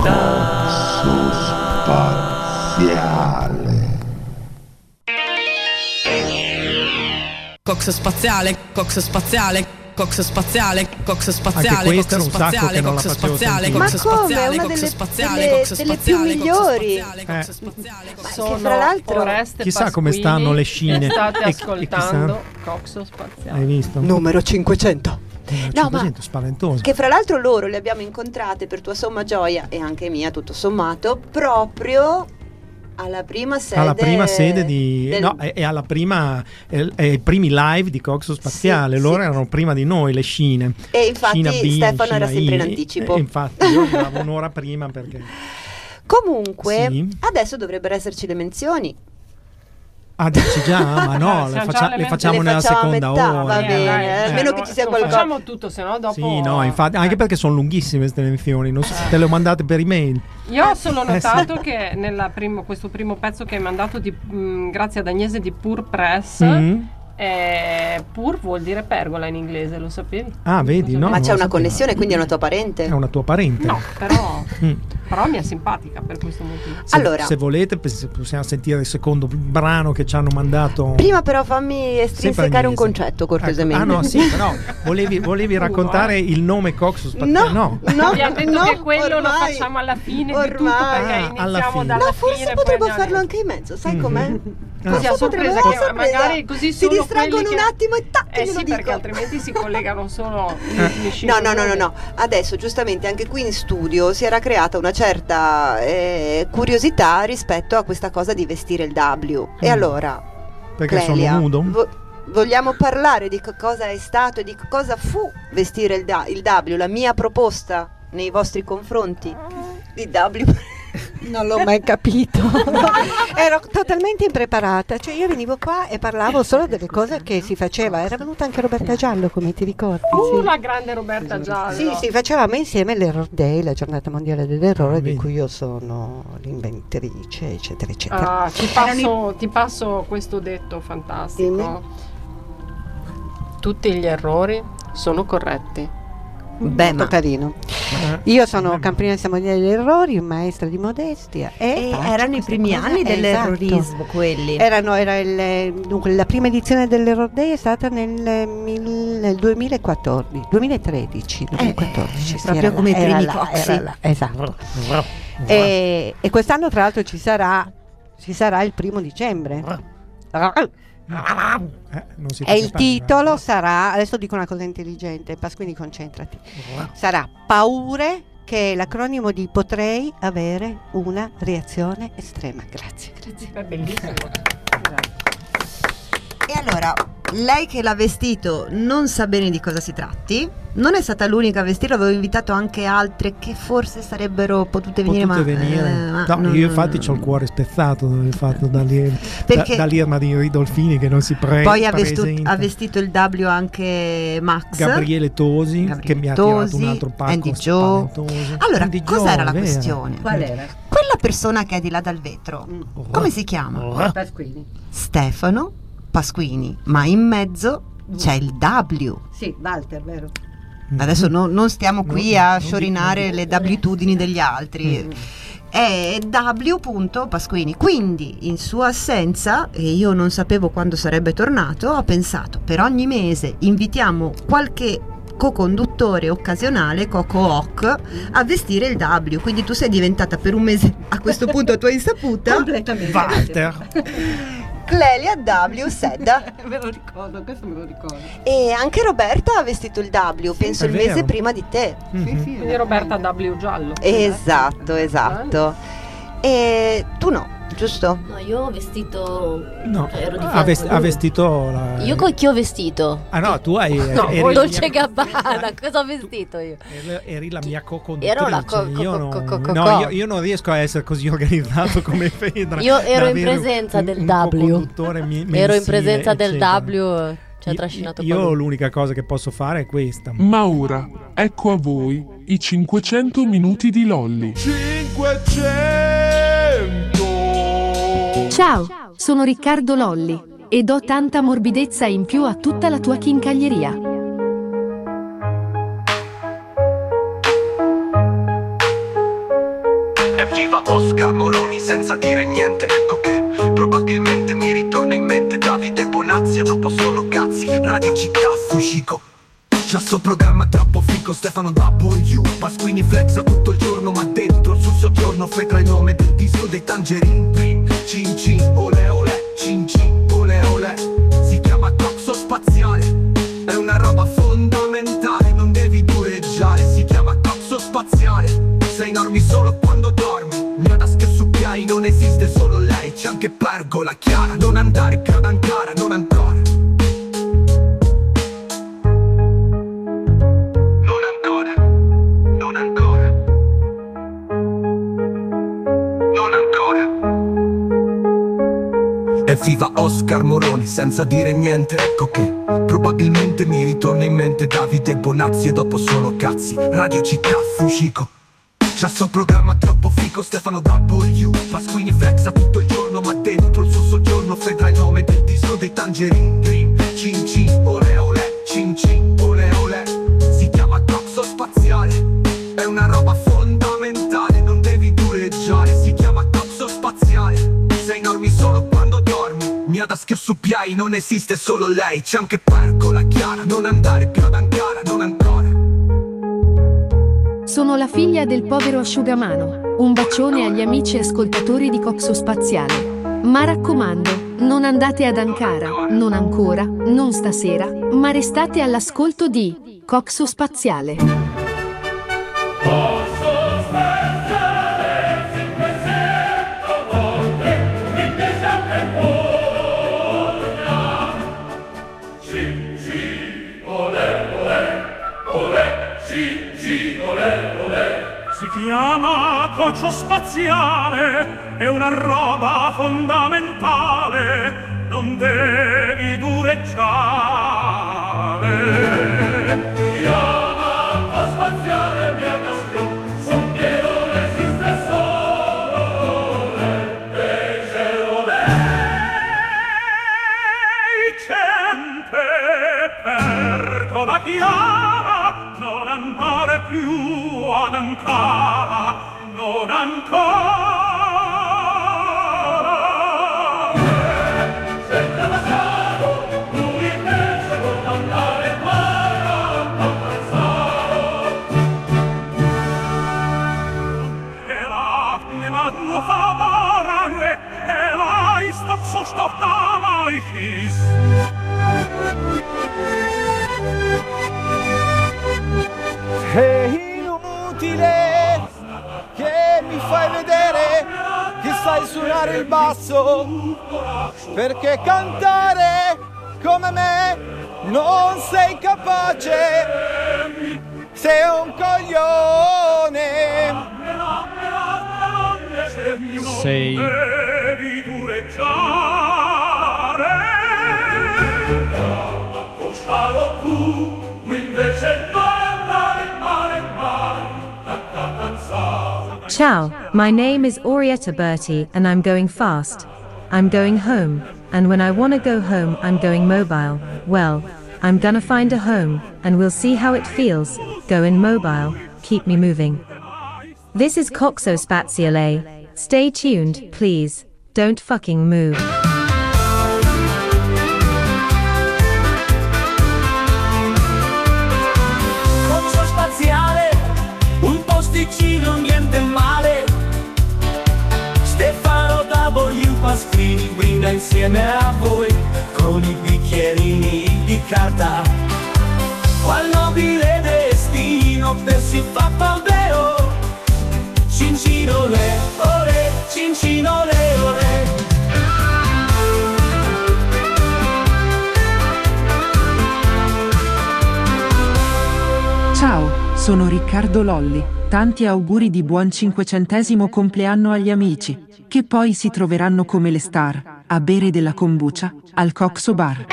Speaker 21: Coxo spaziale, Coxo spaziale, Coxo spaziale, Coxo spaziale,
Speaker 2: Coxo spaziale,
Speaker 21: Coxo spaziale, Coxo spaziale, Coxo spaziale, Coxo
Speaker 11: delle più migliori.
Speaker 7: Che
Speaker 11: fra l'altro
Speaker 2: chissà come stanno le scine.
Speaker 7: State ascoltando Coxo spaziale.
Speaker 2: Hai visto?
Speaker 11: Numero 500.
Speaker 2: No, ma spaventoso.
Speaker 11: Che fra l'altro loro le abbiamo incontrate, per tua somma gioia e anche mia tutto sommato, proprio alla prima sede ai primi live di Coxo Spaziale. Loro erano prima di noi, le scine. E infatti Stefano era sempre in anticipo.
Speaker 2: Infatti io arrivavo un'ora prima perché
Speaker 11: comunque adesso dovrebbero esserci le menzioni.
Speaker 2: Ah, dici già? Ma no, le facciamo nella seconda ora.
Speaker 1: Va bene, almeno che ci sia qualcosa.
Speaker 7: Facciamo tutto, se no dopo.
Speaker 2: Sì, no, infatti, anche perché sono lunghissime queste lezioni, non so se te le ho mandate per email.
Speaker 7: Io ho solo notato che questo primo pezzo che hai mandato grazie ad Agnese di Pur Press. Pur vuol dire pergola in inglese, lo sapevi?
Speaker 2: Ah, vedi, no?
Speaker 1: Ma c'è una connessione, quindi è una tua parente?
Speaker 2: È una tua parente?
Speaker 7: No, però mi è simpatica per questo motivo.
Speaker 2: Se volete possiamo sentire il secondo brano che ci hanno mandato.
Speaker 1: Prima però fammi estrinsecare un concetto cortesemente.
Speaker 2: Ah no, sì, però volevi raccontare il nome Coxo Spaziale?
Speaker 1: No,
Speaker 7: abbiamo detto che quello lo facciamo alla fine di tutto, perché iniziamo dalla fine.
Speaker 1: No, forse potremmo farlo anche in mezzo, sai com'è?
Speaker 7: Così a sorpresa, che magari così
Speaker 1: si distraggono un attimo e tac,
Speaker 7: sì, perché altrimenti si collegano solo
Speaker 1: No. Adesso giustamente anche qui in studio si era creata una certa curiosità rispetto a questa cosa di vestire il W. E allora,
Speaker 2: perché
Speaker 1: Clelia,
Speaker 2: sono nudo?
Speaker 1: vogliamo parlare di cosa è stato e di cosa fu vestire il W, la mia proposta nei vostri confronti di W.
Speaker 17: Non l'ho mai capito. Ero totalmente impreparata. Cioè io venivo qua e parlavo solo delle cose che si faceva. Era venuta anche Roberta Giallo, come ti ricordi?
Speaker 7: Sì. La grande Roberta Giallo.
Speaker 17: Sì, facevamo insieme l'Error Day, la giornata mondiale dell'errore, di cui io sono l'inventrice, eccetera, eccetera.
Speaker 7: Ti passo questo detto fantastico. Tutti gli errori sono corretti.
Speaker 17: Molto carino. Io sono campionessa mondiale degli errori, maestra di modestia e
Speaker 1: erano i primi anni dell'errorismo, quelli.
Speaker 17: Dunque la prima edizione dell'Error Day è stata nel 2013.
Speaker 1: Proprio come i primi Coxi.
Speaker 17: Esatto. E quest'anno tra l'altro ci sarà il 1° dicembre. E il titolo sarà, adesso dico una cosa intelligente, Pasquini concentrati, sarà Paure, che è l'acronimo di potrei avere una reazione estrema. Grazie.
Speaker 7: È bellissimo.
Speaker 1: E allora, lei che l'ha vestito non sa bene di cosa si tratti, non è stata l'unica a vestirlo, avevo invitato anche altre che forse sarebbero potute venire,
Speaker 2: io infatti c'ho il cuore spezzato dal fatto dall'Irma di Ridolfini che non si presenta.
Speaker 1: Poi ha vestito il W anche Max
Speaker 2: Gabriele Tosi, che mi ha tirato un altro pacco
Speaker 1: Andy Joe. Allora, cos'era la questione?
Speaker 17: Qual era?
Speaker 1: Quella persona che è di là dal vetro, come si chiama?
Speaker 17: Pasquini.
Speaker 1: Stefano Pasquini, ma in mezzo c'è il W.
Speaker 17: Sì, Walter, vero?
Speaker 1: Adesso non stiamo qui a sciorinare le W-tudini degli altri. È W. Pasquini. Quindi in sua assenza, e io non sapevo quando sarebbe tornato, ho pensato per ogni mese invitiamo qualche co-conduttore occasionale, Coco Oc, a vestire il W. Quindi tu sei diventata per un mese a questo punto a tua insaputa
Speaker 17: completamente
Speaker 2: Walter.
Speaker 1: Clelia W. Sedda.
Speaker 17: Me lo ricordo, questo me lo ricordo.
Speaker 1: E anche Roberta ha vestito il W, penso il mese prima di te.
Speaker 7: Quindi Roberta W giallo.
Speaker 1: Esatto. E tu no, giusto?
Speaker 12: No, io ho vestito.
Speaker 2: No,
Speaker 12: ero di
Speaker 2: ha vestito la.
Speaker 12: Io chi ho vestito?
Speaker 2: Ah no, tu hai.
Speaker 12: Dolce Gabbana, cosa ho vestito io?
Speaker 2: Eri la mia co-conduttrice.
Speaker 12: Ero la
Speaker 2: io non riesco a essere così organizzato come Fedra.
Speaker 12: Io ero in presenza del W. Ero in presenza del W. Ci ha trascinato
Speaker 2: io l'unica cosa che posso fare è questa.
Speaker 9: Ma ora, ecco a voi i 500 minuti di Lolli. 500!
Speaker 3: Ciao, sono Riccardo Lolli e do tanta morbidezza in più a tutta la tua chincaglieria.
Speaker 22: Evviva Oscar Moroni senza dire niente. Ecco che probabilmente mi ritorna in mente Davide Bonazzi, dopo solo cazzi, Radio Città Fugico. C'ha sto programma troppo fico, Stefano W. Pasquini flexa tutto il giorno, ma dentro sul soggiorno Fedra il nome del disco dei Tangerine. Cin cin, ole ole, cin cin, ole ole. Si chiama Coxo Spaziale, è una roba fondamentale, non devi dureggiare. Si chiama Coxo Spaziale, sei enormi solo quando dormi. Mia tasca su piai, non esiste solo lei, c'è anche Pergola Chiara. Non andare, credo ancora, non ancora. Evviva Oscar Moroni, senza dire niente, ecco che probabilmente mi ritorna in mente Davide Bonazzi e dopo solo cazzi. Radio Città Fucico, c'ha sto programma troppo fico. Stefano W, Pasquini flexa tutto il giorno, ma dentro il suo soggiorno vedrà il nome del disco dei Tangerine Dream. Cin cin, ole ole, cin cin, ole ole. Si chiama Coxo Spaziale, è una roba fondamentale, non devi dureggiare. Si chiama Coxo Spaziale, sei enormi solo quando dormi. Mia da schiossupiai, non esiste solo lei, c'è anche Percola Chiara. Non andare più ad Ankara, non ancora.
Speaker 3: Sono la figlia del povero asciugamano. Un bacione agli amici ascoltatori di Coxo Spaziale. Ma raccomando, non andate ad Ankara, non ancora, non stasera, ma restate all'ascolto di Coxo Spaziale.
Speaker 4: Si chiama Coxo Spaziale, è una roba fondamentale, non devi dureggiare. Si chiama Coxo Spaziale, mia più, finché non esiste solo lei, invece lei sempre Percola Chiara. Non andare più ad Ankara, non ancora. Senza baciato, lui invece vuol andare ancora, non pensavo. E la tua favore, e la sta sostava i kiss.
Speaker 5: È inutile che mi fai vedere che sai suonare il basso, perché cantare come me non sei capace, sei un coglione.
Speaker 2: Sei.
Speaker 4: Devi dureggiare, accostalo tu, invece no.
Speaker 23: Ciao, my name is Orietta Bertie and I'm going fast. I'm going home, and when I wanna go home I'm going mobile. Well, I'm gonna find a home, and we'll see how it feels, going mobile, keep me moving. This is Coxo Spaziale. Stay tuned, please, don't fucking move.
Speaker 22: Coxo Spaziale, un posticino, niente male. Stefano W. Pasquini brinda insieme a voi con i bicchierini di carta. Qual nobile destino per si fa paldeo. Cincino le ore, cincino le ore.
Speaker 24: Ciao, sono Riccardo Lolli. Tanti auguri di buon 500° compleanno agli amici, che poi si troveranno come le star, a bere della kombucha, al Coxo Bar.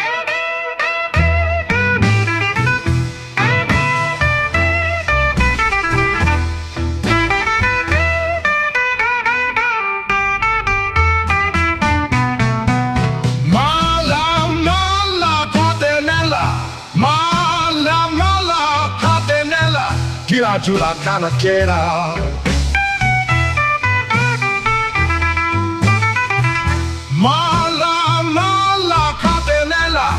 Speaker 22: Tira giù la canottiera. Malla catenella,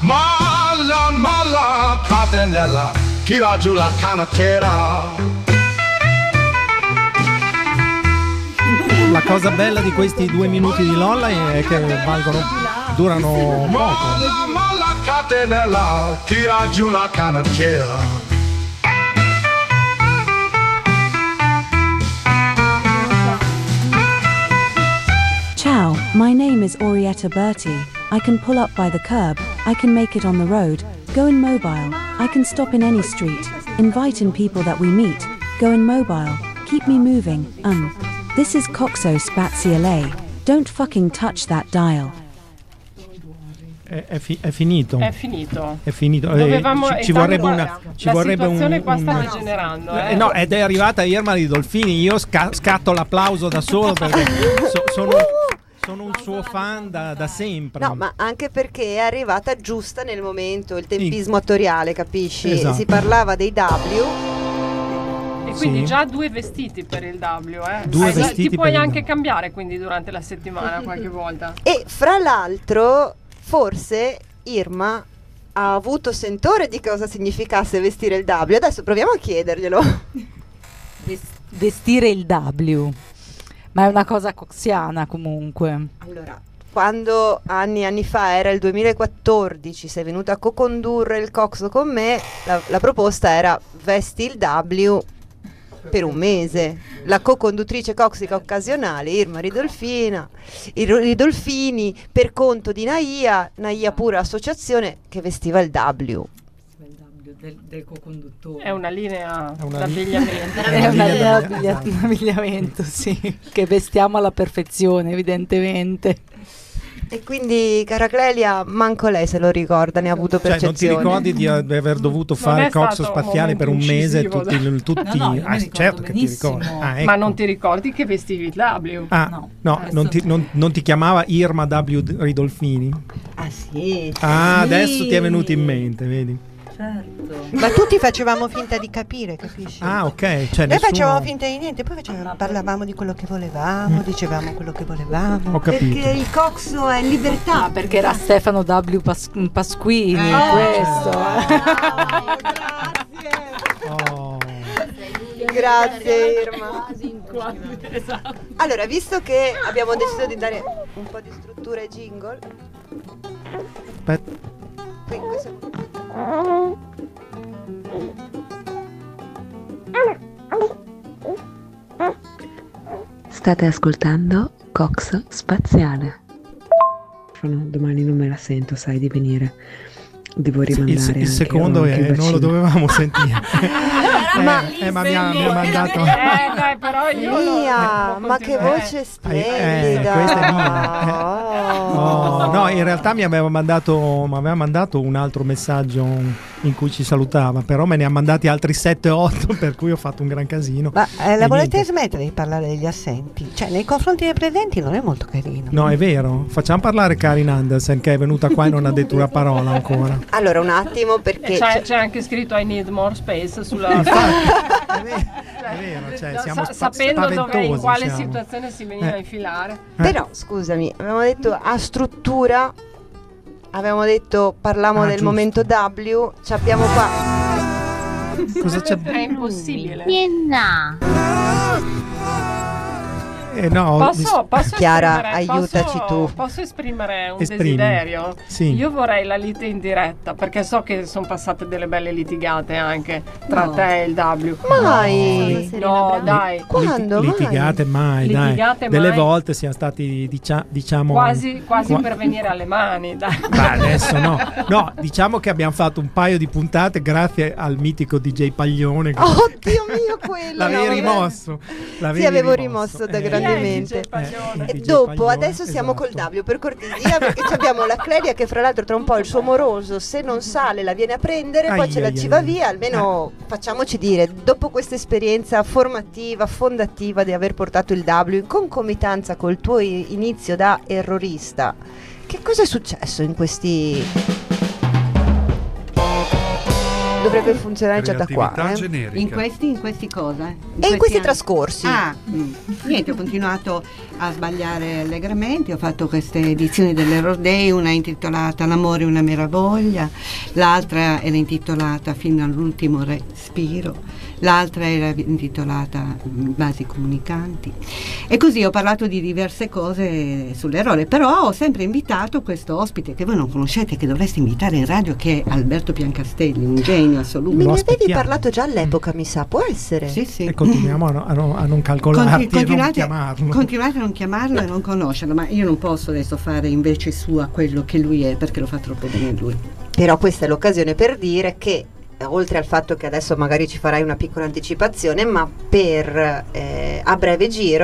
Speaker 22: malla catenella, tira giù la canottiera.
Speaker 2: La cosa bella di questi 2 minuti di Lolla è che durano poco.
Speaker 22: Malla catenella, tira giù la canottiera.
Speaker 25: Ciao, my name is Orietta Bertie. I can pull up by the curb, I can make it on the road, go in mobile, I can stop in any street, invite in people that we meet, go in mobile, keep me moving, This is Coxo Spaziale. Don't fucking touch that dial.
Speaker 2: È finito.
Speaker 7: È finito.
Speaker 2: È finito. Ci vorrebbe una. Ci
Speaker 7: la
Speaker 2: vorrebbe
Speaker 7: situazione qua sta degenerando.
Speaker 2: No, ed è arrivata Irma Ridolfini. Io scatto l'applauso da solo perché sono un suo fan da sempre.
Speaker 11: No, ma anche perché è arrivata giusta nel momento, il tempismo attoriale, capisci?
Speaker 2: Esatto.
Speaker 11: Si parlava dei W.
Speaker 7: E quindi già 2 vestiti per il W,
Speaker 2: vestiti
Speaker 7: ti puoi
Speaker 2: per il
Speaker 7: anche cambiare quindi durante la settimana qualche volta.
Speaker 11: E fra l'altro, forse Irma ha avuto sentore di cosa significasse vestire il W. Adesso proviamo a chiederglielo.
Speaker 6: Vestire il W. Ma è una cosa coxiana comunque.
Speaker 11: Allora, quando anni fa, era il 2014, sei venuta a co-condurre il Coxo con me, la proposta era vesti il W per un mese. La co-conduttrice coxica occasionale, Irma Ridolfini, per conto di Naia pure associazione che vestiva il W.
Speaker 6: Del co-conduttore.
Speaker 7: È una linea d'abbigliamento.
Speaker 6: È una linea d'abbigliamento, sì, che vestiamo alla perfezione, evidentemente.
Speaker 11: E quindi, cara Clelia, manco lei se lo ricorda, ne ha avuto percezione.
Speaker 2: Non ti ricordi di aver dovuto fare Coxo spaziale per un mese? Tutti
Speaker 6: No,
Speaker 2: certo che ti ricordi.
Speaker 7: Ecco. Ma non ti ricordi che vestivi il W?
Speaker 2: Non ti chiamava Irma W. Ridolfini?
Speaker 11: Ah sì.
Speaker 2: Adesso ti è venuto in mente, vedi?
Speaker 17: Certo. Ma tutti facevamo finta di capire, capisci?
Speaker 2: Ah, ok.
Speaker 17: Noi facevamo finta di niente, poi parlavamo di quello che volevamo, dicevamo quello che volevamo.
Speaker 2: Ho capito.
Speaker 11: Perché il Coxo è libertà.
Speaker 6: Perché era Stefano W. Pasquini, questo.
Speaker 11: Grazie Irma.
Speaker 7: Esatto.
Speaker 11: Allora, visto che abbiamo deciso di dare un po' di struttura ai jingle.
Speaker 2: Aspetta.
Speaker 8: State ascoltando Coxo Spaziale. Domani non me la sento, sai, di venire. Devo rimandare.
Speaker 2: Il secondo non lo dovevamo sentire. Ma mi ha mandato.
Speaker 7: Dai, però io
Speaker 11: ma che voce splendida.
Speaker 2: Questa è mia. No, in realtà mi aveva mandato un altro messaggio in cui ci salutava, però me ne ha mandati altri 7-8, per cui ho fatto un gran casino.
Speaker 17: Ma la volete smettere di parlare degli assenti? Cioè, nei confronti dei presenti non è molto carino.
Speaker 2: No, è vero. Facciamo parlare Karin Andersen, che è venuta qua e non ha detto una parola ancora.
Speaker 11: Allora, un attimo, perché
Speaker 7: c'è anche scritto I need more space sulla.
Speaker 2: È vero, cioè, siamo
Speaker 7: sapendo dove, in quale
Speaker 2: siamo.
Speaker 7: situazione si veniva a infilare.
Speaker 11: Però, scusami, avevamo detto a struttura, avevamo detto parliamo del
Speaker 2: giusto.
Speaker 11: momento W, ci abbiamo qua.
Speaker 2: Cosa c'è?
Speaker 7: È impossibile.
Speaker 2: No,
Speaker 11: posso Chiara, aiutaci tu.
Speaker 7: Posso esprimere un desiderio?
Speaker 2: Sì.
Speaker 7: Io vorrei la lite in diretta, perché so che sono passate delle belle litigate anche tra te e il W.
Speaker 11: Mai?
Speaker 7: No, dai.
Speaker 11: Quando?
Speaker 2: Litigate mai, dai. Delle volte siamo stati diciamo
Speaker 7: quasi per venire alle mani, dai.
Speaker 2: Ma adesso no, diciamo che abbiamo fatto un paio di puntate grazie al mitico DJ Paglione.
Speaker 11: Oddio mio, quello
Speaker 2: l'avevi rimosso.
Speaker 11: Sì, avevo rimosso da grandemente. E dopo, adesso siamo col W, per cortesia, perché abbiamo la Clelia che fra l'altro tra un po' il suo moroso, se non sale la viene a prendere, poi ce la ci va via. Almeno facciamoci dire, dopo questa esperienza formativa, fondativa di aver portato il W in concomitanza col tuo inizio da errorista, che cosa è successo in questi... Dovrebbe funzionare già da qua.
Speaker 17: In questi cosa?
Speaker 11: In questi trascorsi.
Speaker 17: Niente, ho continuato a sbagliare allegramente. Ho fatto queste edizioni dell'Error Day, una intitolata L'amore è una meraviglia, l'altra era intitolata Fino all'ultimo respiro, l'altra era intitolata Basi comunicanti. E così ho parlato di diverse cose sull'errore, però ho sempre invitato questo ospite che voi non conoscete, che dovreste invitare in radio, che è Alberto Piancastelli, un genio assoluto.
Speaker 11: Me ne avevi parlato già all'epoca, mi sa, può essere?
Speaker 17: Sì.
Speaker 2: E continuiamo a non calcolarti e non chiamarlo.
Speaker 17: Continuate a non chiamarlo e non conoscerlo, ma io non posso adesso fare invece sua quello che lui è, perché lo fa troppo bene lui.
Speaker 11: Però questa è l'occasione per dire che, oltre al fatto che adesso magari ci farai una piccola anticipazione, ma per a breve giro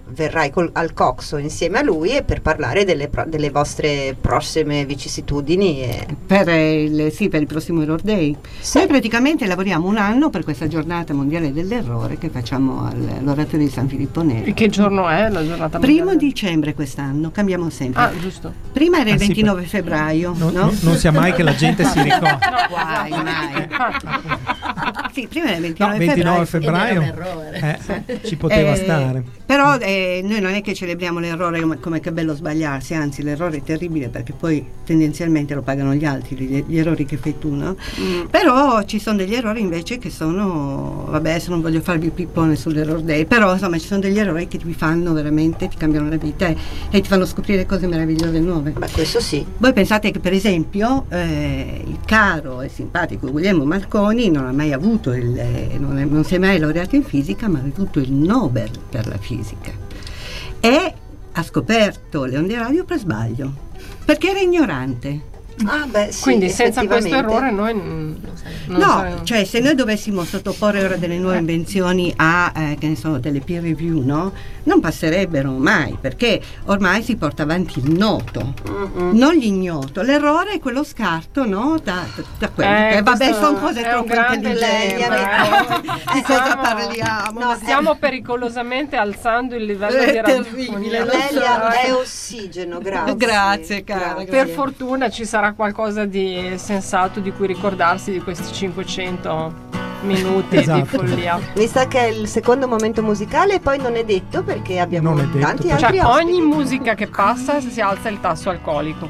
Speaker 11: verrai al Coxo insieme a lui e per parlare delle vostre prossime vicissitudini.
Speaker 17: Per il prossimo Error Day. Noi praticamente lavoriamo un anno per questa giornata mondiale dell'errore che facciamo all'Oratorio di San Filippo Neri.
Speaker 7: Che giorno è la giornata
Speaker 17: mondiale? 1 dicembre quest'anno, cambiamo sempre.
Speaker 7: Ah, giusto.
Speaker 17: Prima era il 29 febbraio, no?
Speaker 2: Non sia mai che la gente si ricorda.
Speaker 17: Mai. Sì, prima era il
Speaker 2: 29 febbraio. Ci poteva stare.
Speaker 17: Però noi non è che celebriamo l'errore come che bello sbagliarsi, anzi l'errore è terribile perché poi tendenzialmente lo pagano gli altri, gli errori che fai tu, no? Però ci sono degli errori invece che sono, vabbè, adesso non voglio farvi il pippone sull'Error Day, però insomma ci sono degli errori che ti fanno veramente, ti cambiano la vita e ti fanno scoprire cose meravigliose nuove.
Speaker 11: Beh, questo sì.
Speaker 17: Voi pensate che per esempio il caro e simpatico Guglielmo Marconi non ha mai avuto non si è mai laureato in fisica, ma ha avuto il Nobel per la fisica e ha scoperto le onde radio per sbaglio perché era ignorante.
Speaker 11: Ah, beh, sì,
Speaker 7: quindi senza questo errore noi non saremmo...
Speaker 17: cioè se noi dovessimo sottoporre ora delle nuove invenzioni a che ne so, delle peer review, no? Non passerebbero mai perché ormai si porta avanti il noto, non l'ignoto. L'errore è quello scarto, no? Da quello vabbè, sono cose troppo intelligenti. Di cosa parliamo?
Speaker 7: No, stiamo pericolosamente alzando il livello di radiofonia.
Speaker 11: Lelia è ossigeno,
Speaker 17: grazie cara.
Speaker 7: Per fortuna ci sarà qualcosa di sensato di cui ricordarsi di questi 500 minuti di follia.
Speaker 11: Mi sa che è il secondo momento musicale e poi non è detto perché abbiamo tanti altri ospiti.
Speaker 7: Ogni musica che passa si alza il tasso alcolico.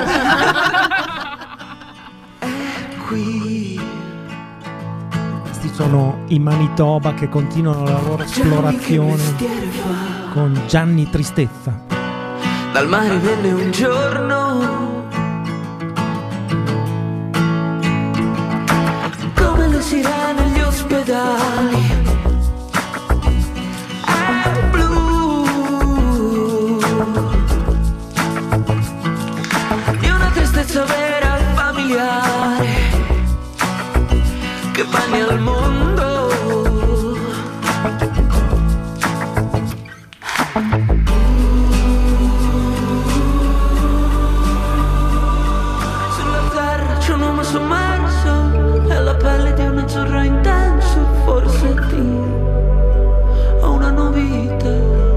Speaker 2: Questi sono i Manitoba che continuano la loro esplorazione con Gianni Tristezza.
Speaker 10: Dal mare venne un giorno si va negli ospedali blu di una tristezza vera e familiare che bagna il mondo. Sulla terra c'è un uomo sommerso e la pelle di un azzurro intenso, forse Dio ho una novità.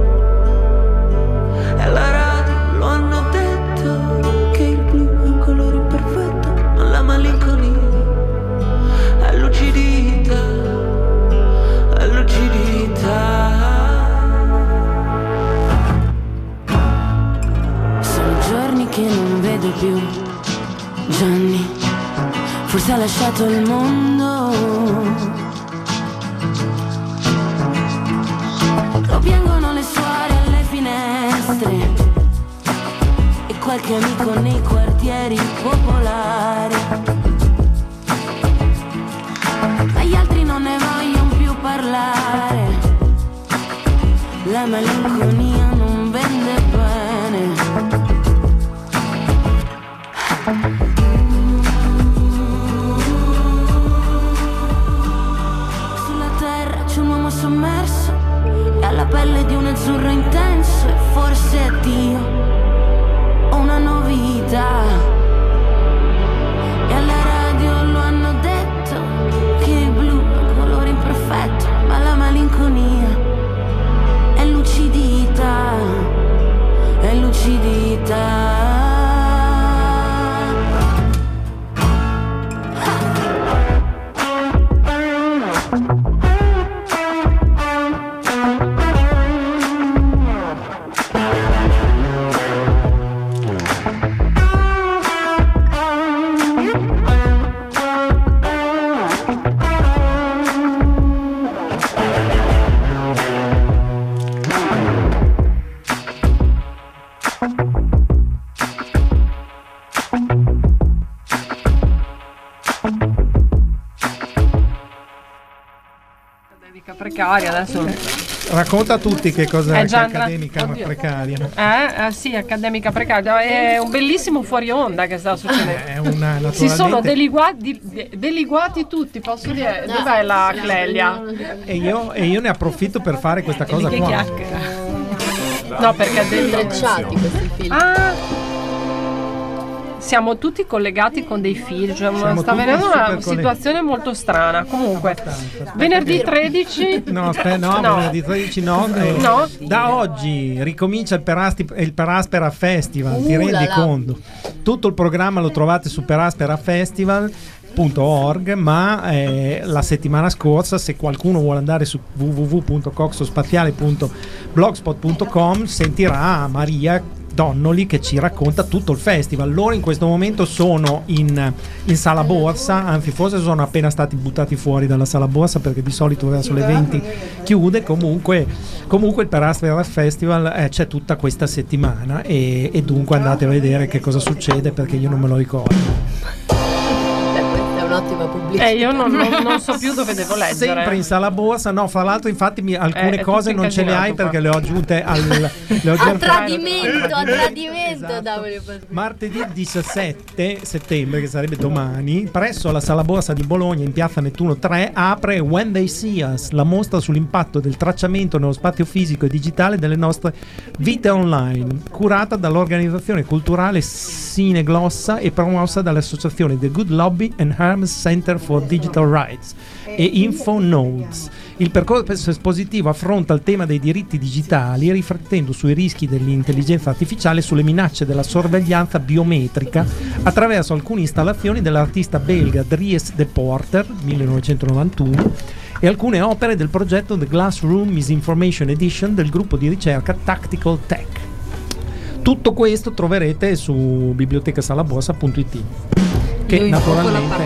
Speaker 10: E la radio lo hanno detto che il blu è un colore perfetto, ma la malinconia è lucidità, è lucidità. Sono giorni che non vedo più Gianni, forse ha lasciato il mondo. Lo piangono le suore alle finestre e qualche amico nei quartieri popolari. Ma gli altri non ne vogliono più parlare. La malinconia non vende bene. Sommerso e alla pelle di un azzurro intenso e forse è Dio o una novità. E alla radio lo hanno detto che il blu è un colore imperfetto, ma la malinconia è lucidità, è lucidità.
Speaker 7: Adesso
Speaker 2: racconta a tutti che cos'è accademica precaria.
Speaker 7: Sì, accademica precaria è un bellissimo fuori onda che sta succedendo. Si sono deliguati tutti, posso dire. Dov'è la Clelia?
Speaker 2: E io ne approfitto per fare questa cosa qua.
Speaker 7: No, perché dentro
Speaker 12: intrecciati questi film.
Speaker 7: Siamo tutti collegati con dei fil, cioè sta
Speaker 2: tutti
Speaker 7: venendo una
Speaker 2: super
Speaker 7: situazione molto strana. Comunque, venerdì 13.
Speaker 2: Venerdì 13 no. Da oggi ricomincia il Peraspera Festival, ti rendi conto? Tutto il programma lo trovate su perasperafestival.org, ma la settimana scorsa, se qualcuno vuole andare su www.coxospaziale.blogspot.com, sentirà Maria Donnoli che ci racconta tutto il festival. Loro in questo momento sono in sala borsa, anzi forse sono appena stati buttati fuori dalla sala borsa, perché di solito verso le 20 chiude. Comunque il Peraspera Festival c'è tutta questa settimana e dunque andate a vedere che cosa succede, perché io non me lo ricordo.
Speaker 12: Un'ottima pubblicità.
Speaker 7: Io non so più dove devo leggere.
Speaker 2: Sempre in sala borsa, no, fra l'altro infatti alcune cose non ce le hai perché le ho aggiunte
Speaker 12: a tradimento.
Speaker 2: Esatto. Martedì 17 settembre, che sarebbe domani, presso la sala borsa di Bologna in piazza Nettuno 3 apre When They See Us, la mostra sull'impatto del tracciamento nello spazio fisico e digitale delle nostre vite online, curata dall'organizzazione culturale Sineglossa e promossa dall'associazione The Good Lobby and Hermes Center for Digital Rights e InfoNodes. Il percorso espositivo affronta il tema dei diritti digitali, riflettendo sui rischi dell'intelligenza artificiale e sulle minacce della sorveglianza biometrica attraverso alcune installazioni dell'artista belga Dries de Porter 1991 e alcune opere del progetto The Glass Room Misinformation Edition del gruppo di ricerca Tactical Tech. Tutto questo troverete su bibliotecasalaborsa.it, che naturalmente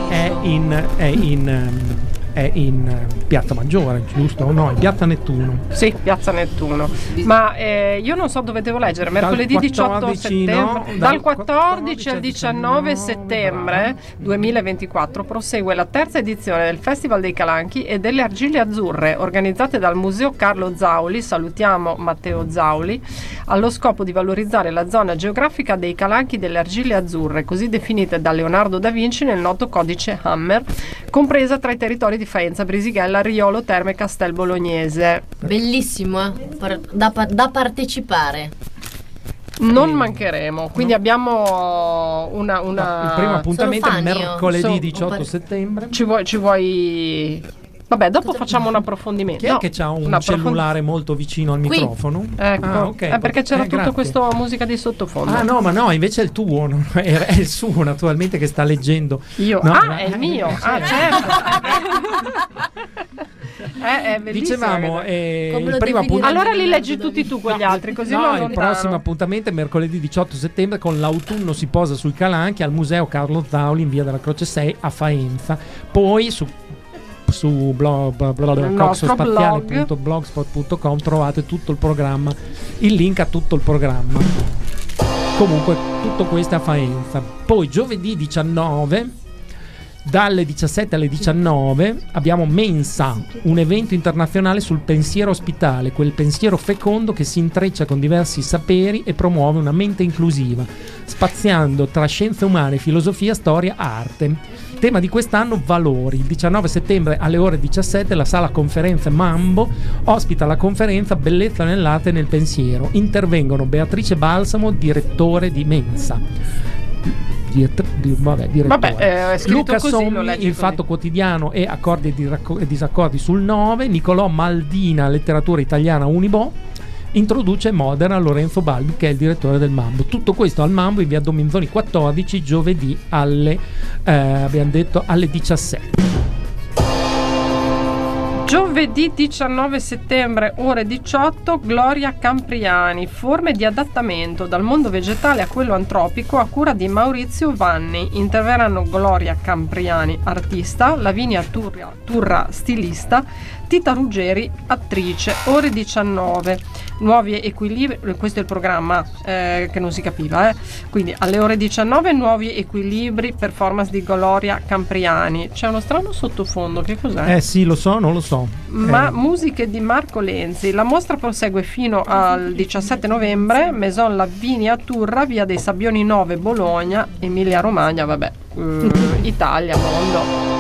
Speaker 2: è in Piazza Maggiore, giusto? No, in Piazza Nettuno.
Speaker 7: Sì, Piazza Nettuno. Ma io non so dove devo leggere. Mercoledì 18 settembre, dal 14 al 19 settembre 2024 prosegue la terza edizione del Festival dei Calanchi e delle Argille Azzurre, organizzate dal Museo Carlo Zauli, salutiamo Matteo Zauli, allo scopo di valorizzare la zona geografica dei Calanchi delle Argille Azzurre, così definite da Leonardo da Vinci nel noto codice Hammer, compresa tra i territori di Faenza, Brisighella, Riolo, Terme e Castel Bolognese.
Speaker 12: Bellissimo, da partecipare.
Speaker 7: Non mancheremo, quindi abbiamo una
Speaker 2: il primo appuntamento è mercoledì 18 settembre.
Speaker 7: Ci vuoi Vabbè, dopo facciamo un approfondimento.
Speaker 2: Chi è che ha un cellulare molto vicino al microfono?
Speaker 7: Ecco, perché c'era tutta questa musica di sottofondo.
Speaker 2: Ah no, ma no, invece è il tuo, è il suo naturalmente che sta leggendo.
Speaker 7: Io?
Speaker 2: No,
Speaker 7: è il mio. Certo. È
Speaker 2: dicevamo il
Speaker 7: primo appuntamento. Allora li leggi tutti tu quegli altri, così
Speaker 2: il prossimo appuntamento è mercoledì 18 settembre con L'autunno si posa sui Calanchi al Museo Carlo Zauli in via della Croce 6 a Faenza. Poi su coxospaziale.blogspot.com trovate tutto il programma, il link a tutto il programma. Comunque tutto questo è a Faenza. Poi giovedì 19 dalle 17 alle 19 abbiamo Mensa, un evento internazionale sul pensiero ospitale, quel pensiero fecondo che si intreccia con diversi saperi e promuove una mente inclusiva, spaziando tra scienze umane, filosofia, storia, arte. Tema di quest'anno: valori. Il 19 settembre alle ore 17 la sala conferenze Mambo ospita la conferenza Bellezza nell'arte e nel pensiero. Intervengono Beatrice Balsamo, direttore di Mensa, Luca Sommi, Il Fatto Quotidiano e Accordi e Disaccordi sul 9, Nicolò Maldina, Letteratura Italiana Unibo, introduce Modena Lorenzo Balbi, che è il direttore del Mambo. Tutto questo al Mambo in via Dominzoni 14, giovedì alle 17.
Speaker 7: Giovedì 19 settembre, ore 18, Gloria Campriani, forme di adattamento dal mondo vegetale a quello antropico, a cura di Maurizio Vanni. Interverranno Gloria Campriani, artista, Lavinia Turra, stilista, Tita Ruggeri, attrice. Ore 19, nuovi equilibri, questo è il programma che non si capiva, quindi alle ore 19 nuovi equilibri, performance di Gloria Campriani. C'è uno strano sottofondo, che cos'è?
Speaker 2: Sì, lo so, non lo so.
Speaker 7: Ma musiche di Marco Lenzi. La mostra prosegue fino al 17 novembre, Maison Lavinia Turra, via dei Sabbioni 9, Bologna, Emilia Romagna, Italia, mondo.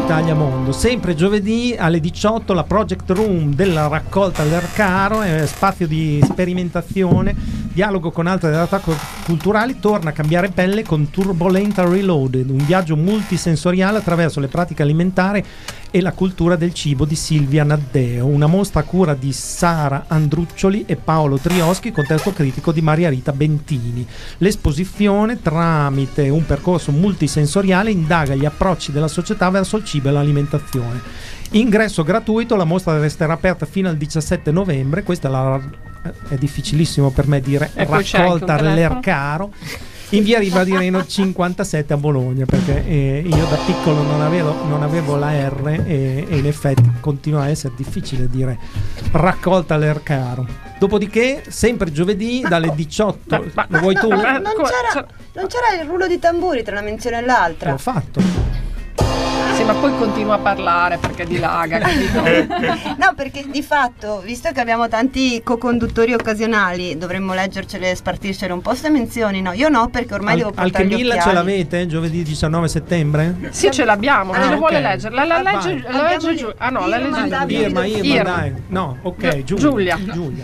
Speaker 2: Italia Mondo. Sempre giovedì alle 18 la Project Room della raccolta Lercaro, spazio di sperimentazione, dialogo con altre realtà culturali, torna a cambiare pelle con Turbolenta Reloaded, un viaggio multisensoriale attraverso le pratiche alimentari e la cultura del cibo di Silvia Naddeo, una mostra a cura di Sara Andruccioli e Paolo Trioschi con testo critico di Maria Rita Bentini. L'esposizione, tramite un percorso multisensoriale, indaga gli approcci della società verso il cibo e l'alimentazione. Ingresso gratuito, la mostra resterà aperta fino al 17 novembre. Questa è difficilissimo per me dire, raccolta Lercaro, in via Rivadireno 57 a Bologna, perché io da piccolo non avevo la R e in effetti continua a essere difficile dire raccolta Lercaro. Dopodiché sempre giovedì dalle 18 lo vuoi tu?
Speaker 1: Non c'era il rullo di tamburi tra una menzione e l'altra.
Speaker 2: L'ho fatto.
Speaker 7: Sì, ma poi continua a parlare perché dilaga, capito?
Speaker 1: No, perché di fatto, visto che abbiamo tanti co-conduttori occasionali, dovremmo leggercele e spartircele un po' queste menzioni, no? Io no, perché ormai devo portare gli occhiali.
Speaker 2: Al ce l'avete giovedì 19 settembre?
Speaker 7: Sì, ce l'abbiamo, chi lo vuole leggere? La legge giù. Ah no, la legge
Speaker 2: Irma, dai. No, ok, Giulia.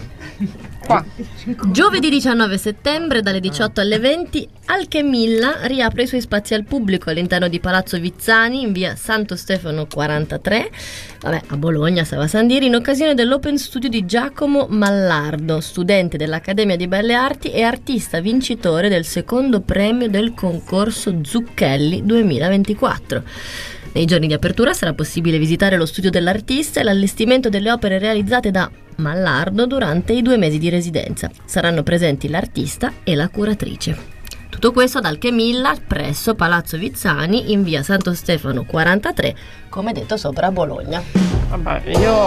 Speaker 7: Qua.
Speaker 12: Giovedì 19 settembre dalle 18 alle 20 Alchemilla riapre i suoi spazi al pubblico all'interno di Palazzo Vizzani in via Santo Stefano 43, a Bologna, Sava San Diri, in occasione dell'Open Studio di Giacomo Mallardo, studente dell'Accademia di Belle Arti e artista vincitore del secondo premio del concorso Zucchelli 2024. Nei giorni di apertura sarà possibile visitare lo studio dell'artista e l'allestimento delle opere realizzate da Mallardo durante i 2 mesi di residenza. Saranno presenti l'artista e la curatrice. Tutto questo ad Alchemilla presso Palazzo Vizzani in via Santo Stefano 43, come detto sopra, a Bologna.
Speaker 7: Vabbè,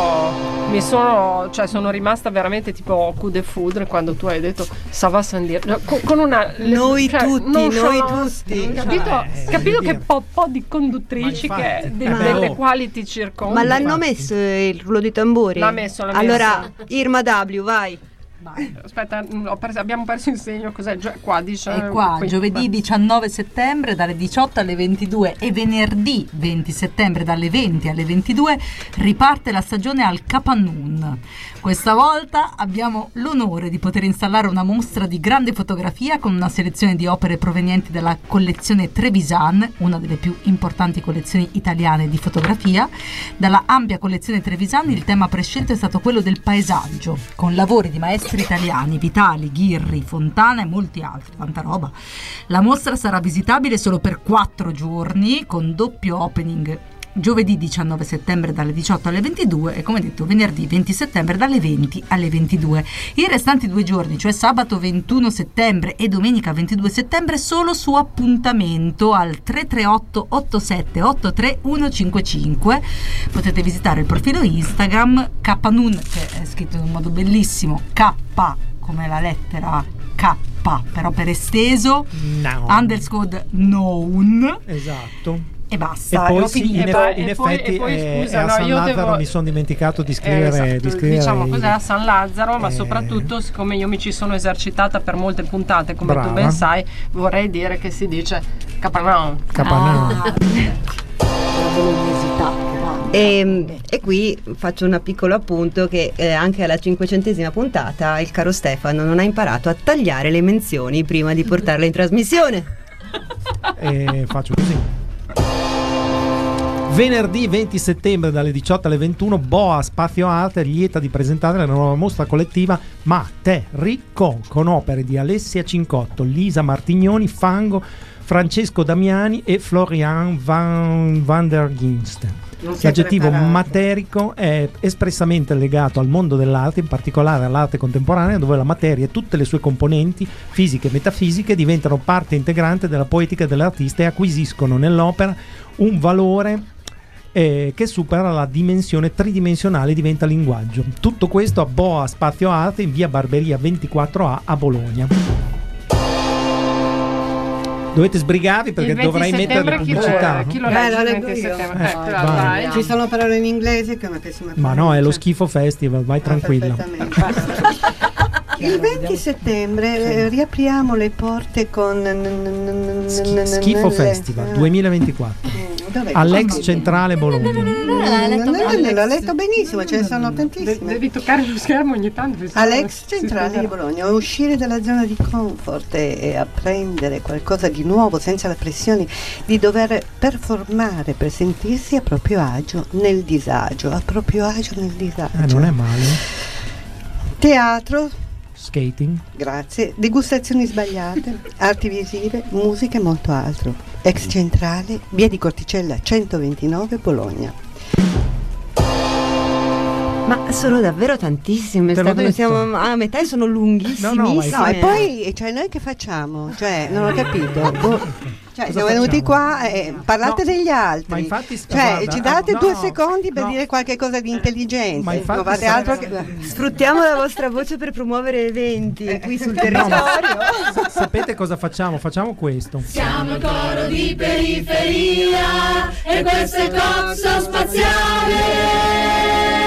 Speaker 7: io sono rimasta veramente tipo coup de foudre quando tu hai detto Sava San Diri, con una
Speaker 1: noi tutti
Speaker 7: capito che po' di conduttrici delle quali ti circondano.
Speaker 1: Ma l'hanno messo il rullo di tamburi?
Speaker 7: L'ha messo.
Speaker 1: Allora Irma W, vai.
Speaker 7: Aspetta, abbiamo perso il segno. Cos'è? Qua dice.
Speaker 6: È qua, giovedì 19 settembre dalle 18 alle 22 e venerdì 20 settembre dalle 20 alle 22 riparte la stagione al Capannun. Questa volta abbiamo l'onore di poter installare una mostra di grande fotografia con una selezione di opere provenienti dalla collezione Trevisan, una delle più importanti collezioni italiane di fotografia. Dalla ampia collezione Trevisan il tema prescelto è stato quello del paesaggio, con lavori di maestri italiani, Vitali, Ghirri, Fontana e molti altri, tanta roba. La mostra sarà visitabile solo per 4 giorni con doppio opening giovedì 19 settembre dalle 18 alle 22 e, come detto, venerdì 20 settembre dalle 20 alle 22. I restanti 2 giorni, cioè sabato 21 settembre e domenica 22 settembre, solo su appuntamento al 338 87 83 155. Potete visitare il profilo Instagram Capannun, che è scritto in un modo bellissimo, K come la lettera K, però per esteso, underscore known.
Speaker 2: Esatto.
Speaker 6: E basta.
Speaker 2: E poi in effetti è a San Lazzaro, mi sono dimenticato di scrivere,
Speaker 7: diciamo cos'è a San Lazzaro, ma soprattutto siccome io mi ci sono esercitata per molte puntate, come tu ben sai, vorrei dire che si dice Capannun.
Speaker 1: La bolognesità. E qui faccio un piccolo appunto che anche alla 500esima puntata il caro Stefano non ha imparato a tagliare le menzioni prima di portarle in trasmissione.
Speaker 2: E faccio così. Venerdì 20 settembre dalle 18 alle 21 Boa Spazio Arte è lieta di presentare la nuova mostra collettiva Materico, con opere di Alessia Cincotto, Lisa Martignoni, Fango, Francesco Damiani e Florian van der Ginst. L'aggettivo materico è espressamente legato al mondo dell'arte, in particolare all'arte contemporanea, dove la materia e tutte le sue componenti fisiche e metafisiche diventano parte integrante della poetica dell'artista e acquisiscono nell'opera un valore che supera la dimensione tridimensionale e diventa linguaggio. Tutto questo a Boa Spazio Arte in via Barberia 24A a Bologna. Dovete sbrigarvi perché dovrei mettere le pubblicità.
Speaker 7: Chi lo legge il 20 settembre?
Speaker 17: Ci sono parole in inglese che è una pessima
Speaker 2: Ma no, è lo Schifo Festival, vai tranquilla.
Speaker 17: Il 20 settembre riapriamo le porte con
Speaker 2: Schifo Festival 2024. all'ex centrale Bologna.
Speaker 17: L'ho letto benissimo, ce ne sono tantissime.
Speaker 7: Devi toccare lo schermo ogni tanto.
Speaker 17: All'ex centrale di Bologna, uscire dalla zona di comfort e apprendere qualcosa di nuovo senza la pressione di dover performare per sentirsi a proprio agio nel disagio.
Speaker 2: Non è male.
Speaker 17: Teatro,
Speaker 2: skating,
Speaker 17: grazie, degustazioni sbagliate, arti visive, musica e molto altro. Ex centrale, via di Corticella 129, Bologna.
Speaker 1: Ma sono davvero tantissime, siamo a metà e sono lunghissime.
Speaker 17: No, e poi noi che facciamo? Cioè, non ho capito. Siamo venuti qua e parlate degli altri.
Speaker 2: Ma infatti,
Speaker 17: ci date 2 secondi per dire qualche cosa di intelligente.
Speaker 2: Ma infatti,
Speaker 17: non fate altro che...
Speaker 1: Sfruttiamo la vostra voce per promuovere eventi qui sul territorio.
Speaker 2: Sapete cosa facciamo? Facciamo questo.
Speaker 10: Siamo il coro di periferia e questo è il Coxo Spaziale.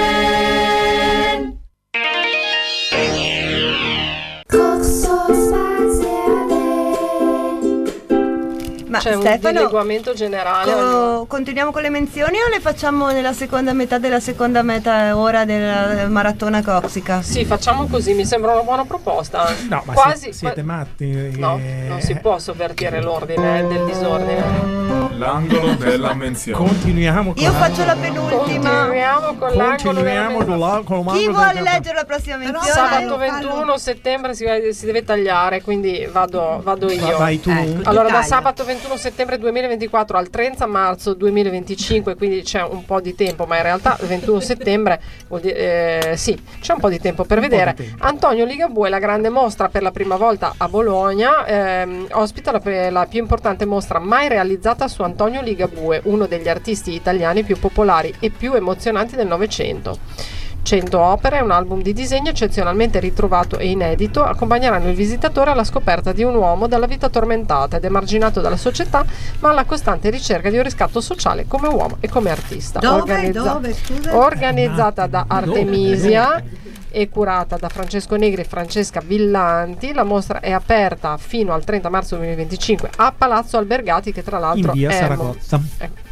Speaker 1: Ma
Speaker 7: c'è
Speaker 1: Stefano,
Speaker 7: un dileguamento generale.
Speaker 1: Continuiamo con le menzioni o le facciamo nella seconda metà della seconda ora della maratona coxica?
Speaker 7: Sì, facciamo così, mi sembra una buona proposta.
Speaker 2: No, ma siete matti.
Speaker 7: No, non si può sovvertire l'ordine del disordine.
Speaker 9: L'angolo della menzione.
Speaker 2: Continuiamo con
Speaker 1: Io faccio la penultima.
Speaker 7: Continuiamo con l'angolo della menzione.
Speaker 1: Chi vuole leggere la prossima menzione?
Speaker 7: Sabato 21 settembre si deve tagliare, quindi vado io.
Speaker 2: Vai tu.
Speaker 7: Allora, da sabato 21 settembre 2024 al 30 marzo 2025, quindi c'è un po' di tempo, ma in realtà il 21 settembre vuol dire, sì, c'è un po' di tempo per vedere. Antonio Ligabue, la grande mostra per la prima volta a Bologna, ospita la più importante mostra mai realizzata su Antonio Ligabue, uno degli artisti italiani più popolari e più emozionanti del Novecento. 100 opere e un album di disegno eccezionalmente ritrovato e inedito accompagneranno il visitatore alla scoperta di un uomo dalla vita tormentata ed emarginato dalla società, ma alla costante ricerca di un riscatto sociale come uomo e come artista. Organizzata da Artemisia e curata da Francesco Negri e Francesca Villanti, la mostra è aperta fino al 30 marzo 2025 a Palazzo Albergati, che tra l'altro
Speaker 2: in via
Speaker 7: è
Speaker 2: Saragozza.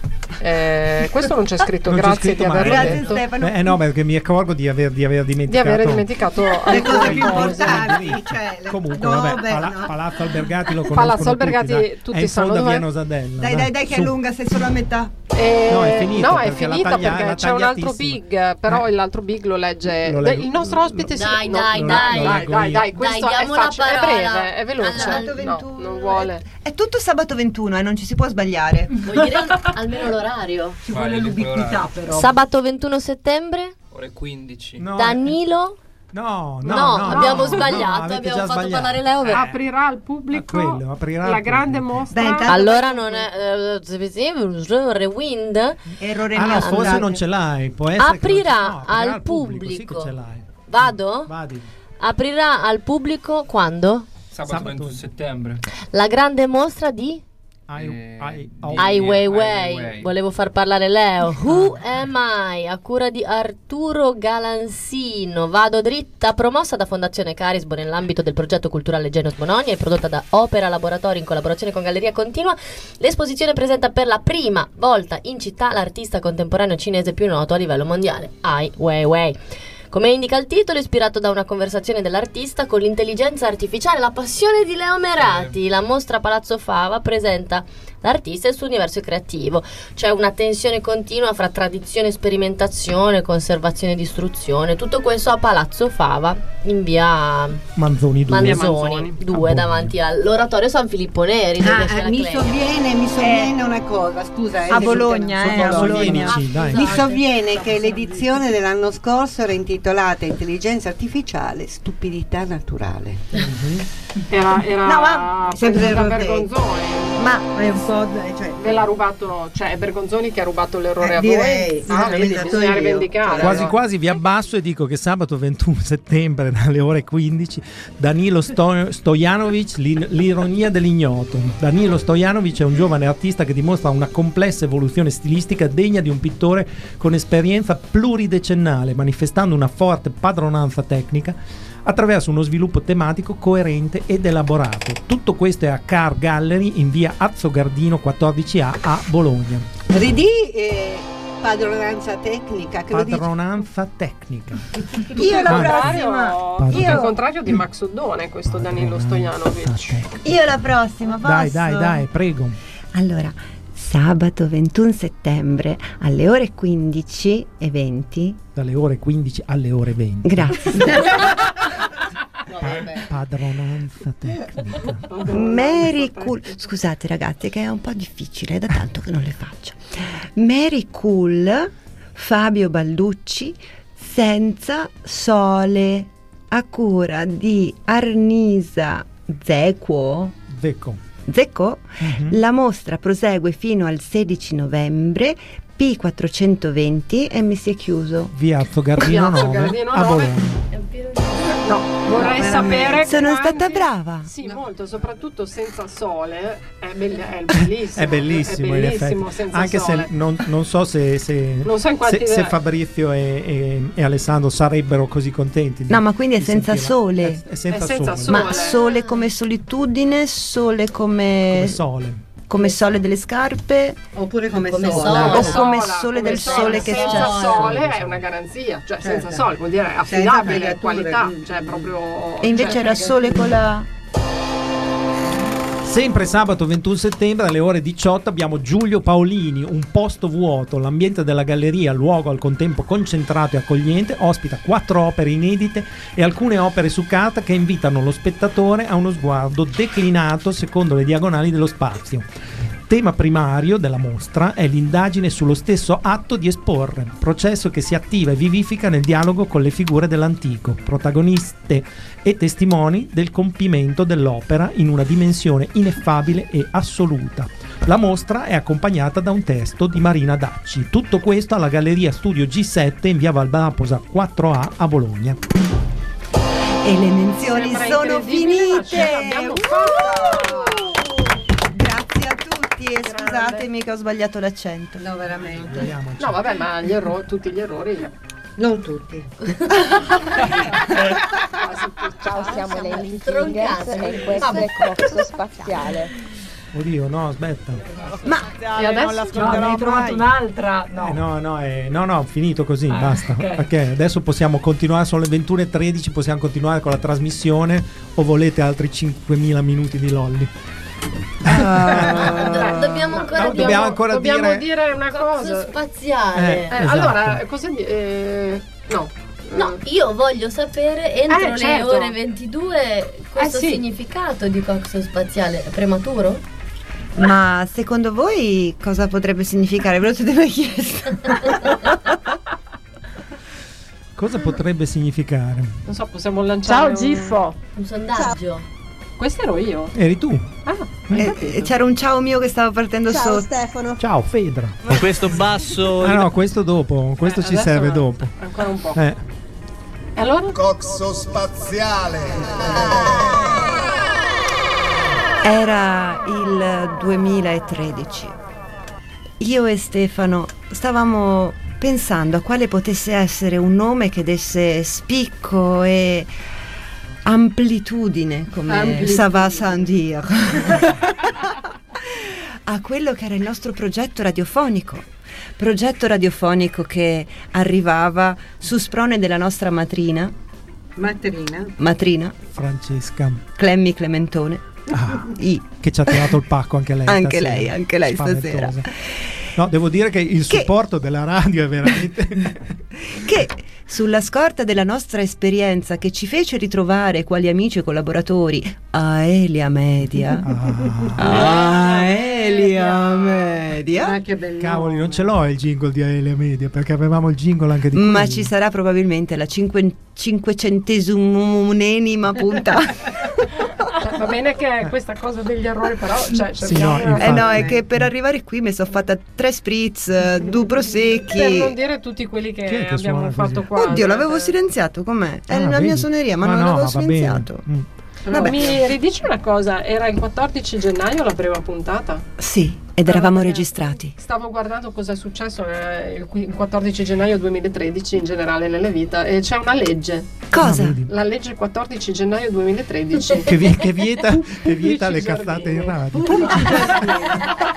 Speaker 7: Questo non c'è scritto,
Speaker 2: non
Speaker 7: grazie
Speaker 2: c'è scritto,
Speaker 7: di averlo
Speaker 1: grazie
Speaker 7: detto.
Speaker 1: Stefano.
Speaker 2: No, perché mi accorgo di aver dimenticato.
Speaker 7: Di aver dimenticato
Speaker 17: le cose più importanti.
Speaker 2: Comunque, Palazzo Albergati lo conoscono
Speaker 7: Palazzo Albergati tutti
Speaker 2: è in
Speaker 7: sanno
Speaker 2: fondo a
Speaker 7: dov'è.
Speaker 2: via Nosadella.
Speaker 1: Dai che è lunga, sei solo a metà.
Speaker 2: No, è finita,
Speaker 7: no, è finita perché c'è un altro big, però l'altro big lo legge il nostro ospite.
Speaker 12: Dai,
Speaker 7: questo
Speaker 12: diamo
Speaker 7: è
Speaker 12: la
Speaker 7: facile, è
Speaker 12: parola.
Speaker 7: breve, è veloce. No, non vuole.
Speaker 1: È tutto sabato 21 e non ci si può sbagliare.
Speaker 12: Vuol dire almeno l'orario.
Speaker 7: Ci vuole l'ubiquità però.
Speaker 12: Sabato 21 settembre,
Speaker 13: ore 15.
Speaker 12: Danilo.
Speaker 2: No,
Speaker 12: abbiamo sbagliato, abbiamo fatto
Speaker 2: sbagliato.
Speaker 12: parlare Leo.
Speaker 7: Aprirà al pubblico la grande mostra.
Speaker 12: Allora non è rewind.
Speaker 1: Errore
Speaker 2: mio. Forse non ce l'hai. Può essere
Speaker 12: aprirà al pubblico.
Speaker 2: Sì che ce l'hai.
Speaker 12: Vado?
Speaker 2: Vadi.
Speaker 12: Aprirà al pubblico quando?
Speaker 13: Sabato 21 settembre.
Speaker 12: La grande mostra di Ai Weiwei. Volevo far parlare Leo. Who Am I? A cura di Arturo Galansino. Vado dritta, promossa da Fondazione Carisbo nell'ambito del progetto culturale Genius Bologna e prodotta da Opera Laboratorio in collaborazione con Galleria Continua. L'esposizione presenta per la prima volta in città l'artista contemporaneo cinese più noto a livello mondiale, Ai Weiwei. Come indica il titolo, ispirato da una conversazione dell'artista con l'intelligenza artificiale, la passione di Leo Merati, la mostra Palazzo Fava presenta l'artista e il suo universo creativo. C'è una tensione continua fra tradizione e sperimentazione, conservazione e distruzione. Tutto questo a Palazzo Fava, in via
Speaker 2: Manzoni
Speaker 12: 2 davanti all'oratorio San Filippo Neri.
Speaker 17: Mi sovviene una cosa, scusa.
Speaker 1: A Bologna,
Speaker 17: Mi sovviene che l'edizione dell'anno scorso era intitolata Intelligenza Artificiale, Stupidità Naturale.
Speaker 7: Era
Speaker 17: sempre
Speaker 7: Bergonzoni.
Speaker 17: Ma è un po',
Speaker 7: ve l'ha rubato, cioè è Bergonzoni che ha rubato l'errore a
Speaker 17: direi,
Speaker 7: voi. Bisogna rivendicare.
Speaker 2: Quasi vi abbasso e dico che sabato 21 settembre dalle ore 15 Danilo Stojanovic, l'ironia dell'ignoto. Danilo Stojanovic è un giovane artista che dimostra una complessa evoluzione stilistica degna di un pittore con esperienza pluridecennale, manifestando una forte padronanza tecnica attraverso uno sviluppo tematico coerente ed elaborato. Tutto questo è a Car Gallery in via Azzogardino 14A a Bologna.
Speaker 17: Ridì padronanza tecnica.
Speaker 2: Padronanza tecnica.
Speaker 11: Io la prossima.
Speaker 7: Tutto il contrario di Max Oddone, questo Danilo Stojanovic.
Speaker 11: Io la prossima, posso?
Speaker 2: Dai, prego.
Speaker 11: Allora, sabato 21 settembre alle ore 15:20.
Speaker 2: Dalle ore 15 alle ore 20.
Speaker 11: Grazie.
Speaker 2: Padronanza tecnica.
Speaker 11: Mary Cool. Scusate ragazzi, che è un po' difficile, è da tanto che non le faccio. Mary Cool, Fabio Balducci, Senza sole, a cura di Arnisa Zecco. La mostra prosegue fino al 16 novembre, P420, e mi si è chiuso.
Speaker 2: Via Azzogardino 9 a Bologna.
Speaker 7: No, vorrei sapere.
Speaker 11: Sono stata brava.
Speaker 7: Sì, molto, soprattutto Senza sole è bellissimo.
Speaker 2: È bellissimo in effetti. Anche
Speaker 7: sole.
Speaker 2: se non so se Fabrizio e Alessandro sarebbero così contenti.
Speaker 11: No, ma quindi è senza sole.
Speaker 2: È senza sole.
Speaker 11: Ma sole come solitudine, sole come
Speaker 2: sole.
Speaker 11: Come sole delle scarpe,
Speaker 17: oppure come
Speaker 11: sole,
Speaker 17: o
Speaker 11: come sole del sole che
Speaker 7: senza sole è una garanzia, cioè senza sole vuol dire affidabile, qualità, cioè proprio.
Speaker 11: E invece era sole con la.
Speaker 2: Sempre sabato 21 settembre alle ore 18 abbiamo Giulio Paolini, Un posto vuoto, l'ambiente della galleria, luogo al contempo concentrato e accogliente, ospita 4 opere inedite e alcune opere su carta che invitano lo spettatore a uno sguardo declinato secondo le diagonali dello spazio. Tema primario della mostra è l'indagine sullo stesso atto di esporre, processo che si attiva e vivifica nel dialogo con le figure dell'antico, protagoniste e testimoni del compimento dell'opera in una dimensione ineffabile e assoluta. La mostra è accompagnata da un testo di Marina Dacci. Tutto questo alla Galleria Studio G7 in via Valbaposa 4A a Bologna.
Speaker 11: E le menzioni sono finite! E scusatemi che ho sbagliato l'accento.
Speaker 17: No, veramente.
Speaker 7: No, vabbè, ma tutti gli errori.
Speaker 17: Non tutti.
Speaker 14: Ciao, siamo le Fingers e questo è Coxo Spaziale.
Speaker 2: Oddio, no, aspetta.
Speaker 11: Ma
Speaker 7: e adesso ne hai trovato un'altra?
Speaker 2: No, finito così, basta. Okay, adesso possiamo continuare, sono le 21:13, possiamo continuare con la trasmissione o volete altri 5.000 minuti di lolli?
Speaker 12: Dobbiamo ancora
Speaker 7: dire una cosa
Speaker 12: spaziale.
Speaker 2: Esatto.
Speaker 7: Allora, cosa dire?
Speaker 12: No, io voglio sapere entro
Speaker 7: certo.
Speaker 12: le ore 22 questo significato di Coxo Spaziale. È prematuro?
Speaker 11: Ma secondo voi cosa potrebbe significare? Ve lo siete mai chiesto?
Speaker 2: Cosa potrebbe significare?
Speaker 7: Non so, possiamo lanciare.
Speaker 14: Ciao Giffo.
Speaker 12: Un sondaggio.
Speaker 7: Questo ero io.
Speaker 2: Eri tu?
Speaker 11: C'era un ciao mio che stava partendo sotto.
Speaker 14: Stefano.
Speaker 2: Ciao Fedra.
Speaker 20: Con questo basso.
Speaker 2: No, questo dopo. Questo ci serve dopo.
Speaker 7: Ancora un po'.
Speaker 2: E
Speaker 7: allora?
Speaker 15: Coxo Spaziale.
Speaker 11: Era il 2013. Io e Stefano stavamo pensando a quale potesse essere un nome che desse spicco e amplitudine, come ça va sans dire, a quello che era il nostro progetto radiofonico che arrivava su sprone della nostra matrina
Speaker 2: Francesca
Speaker 11: Clementone,
Speaker 2: che ci ha tirato il pacco anche lei
Speaker 11: anche lei stasera.
Speaker 2: No, devo dire che il supporto della radio è veramente
Speaker 11: che sulla scorta della nostra esperienza che ci fece ritrovare quali amici e collaboratori a Elia Media. Elia Media.
Speaker 17: Che bello.
Speaker 2: Cavoli, non ce l'ho il jingle di Elia Media perché avevamo il jingle anche di quello.
Speaker 11: Ma ci sarà probabilmente la 500esima puntata.
Speaker 7: Va bene che questa cosa degli errori, però
Speaker 11: è che per arrivare qui mi sono fatta 3 spritz, 2 prosecchi.
Speaker 7: Per non dire tutti quelli che abbiamo fatto qua.
Speaker 11: Oddio, l'avevo silenziato, com'è? È la mia suoneria, ma non l'avevo silenziato.
Speaker 7: Vabbè. Mi ridici una cosa, era il 14 gennaio la prima puntata?
Speaker 11: Sì, ed eravamo registrati.
Speaker 7: Stavo guardando cosa è successo il 14 gennaio 2013 in generale nella vita e c'è una legge.
Speaker 11: Cosa?
Speaker 7: La legge 14 gennaio 2013
Speaker 2: che vieta le cazzate in radio.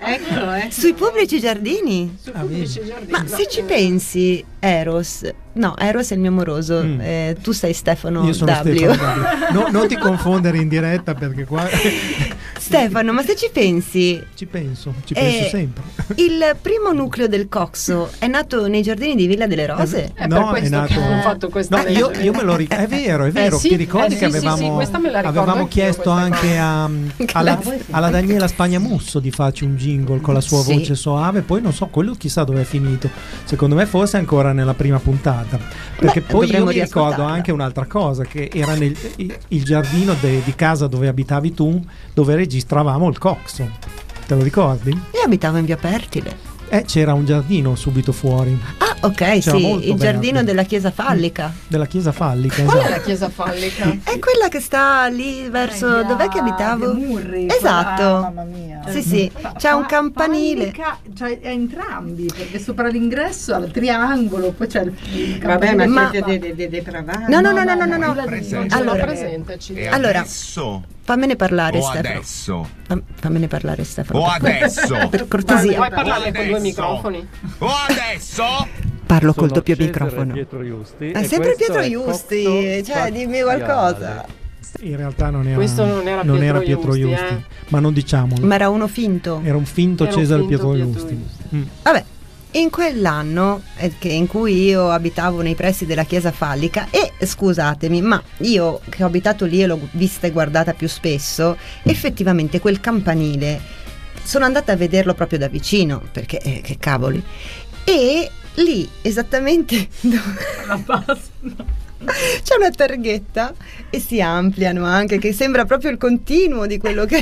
Speaker 6: Ecco.
Speaker 1: Sui pubblici giardini? Ma se ci pensi, Eros è il mio amoroso, tu sei Stefano.
Speaker 2: Io sono
Speaker 1: W.
Speaker 2: Stefano W. Non ti confondere in diretta, perché qua
Speaker 1: Stefano, ma se ci pensi,
Speaker 2: ci penso sempre.
Speaker 1: Il primo nucleo del Coxo è nato nei giardini di Villa delle Rose?
Speaker 2: No, è nato.
Speaker 7: Ho fatto questa legge.
Speaker 2: Io me lo ricordo. È vero.
Speaker 7: Sì,
Speaker 2: ti ricordi che avevamo chiesto anche alla Daniela Spagnamusso di farci un jingle con la sua voce soave, poi non so, quello chissà dove è finito. Secondo me forse ancora nella prima puntata, perché poi io mi ricordo anche un'altra cosa, che era il giardino di casa dove abitavi tu, dove registravamo il Coxo. Te lo ricordi?
Speaker 1: Io abitavo in via Pertile.
Speaker 2: C'era un giardino subito fuori.
Speaker 1: Ah, ok, sì, il giardino della chiesa fallica.
Speaker 2: Della chiesa fallica,
Speaker 7: Qual
Speaker 2: esatto.
Speaker 7: è la chiesa fallica?
Speaker 1: È quella che sta lì verso dov'è che abitavo? Esatto.
Speaker 6: Mamma mia.
Speaker 1: Sì, c'è un campanile.
Speaker 6: Cioè entrambi, perché sopra l'ingresso al triangolo, poi c'è il
Speaker 17: Vabbè,
Speaker 6: campanile.
Speaker 17: ma siete dei depravati.
Speaker 1: No.
Speaker 7: Allora, presentaci.
Speaker 1: Allora, fammene parlare,
Speaker 15: O
Speaker 1: Stefano.
Speaker 15: adesso.
Speaker 1: Fammene parlare, Stefano.
Speaker 15: O adesso.
Speaker 1: Per cortesia.
Speaker 7: Puoi parlare con 2 microfoni?
Speaker 15: O adesso.
Speaker 1: Parlo col doppio microfono.
Speaker 3: È
Speaker 1: sempre Pietro Justi, cioè dimmi qualcosa.
Speaker 2: In realtà non era,
Speaker 7: Questo non era
Speaker 2: Pietro Justi, ma non diciamolo.
Speaker 1: Ma era uno finto.
Speaker 2: Era un finto Cesare Pietro Justi.
Speaker 1: Vabbè, in quell'anno in cui io abitavo nei pressi della chiesa fallica, e scusatemi, ma io che ho abitato lì e l'ho vista e guardata più spesso, effettivamente quel campanile sono andata a vederlo proprio da vicino, perché che cavoli. E lì esattamente dove c'è una targhetta e si ampliano anche, che sembra proprio il continuo di quello che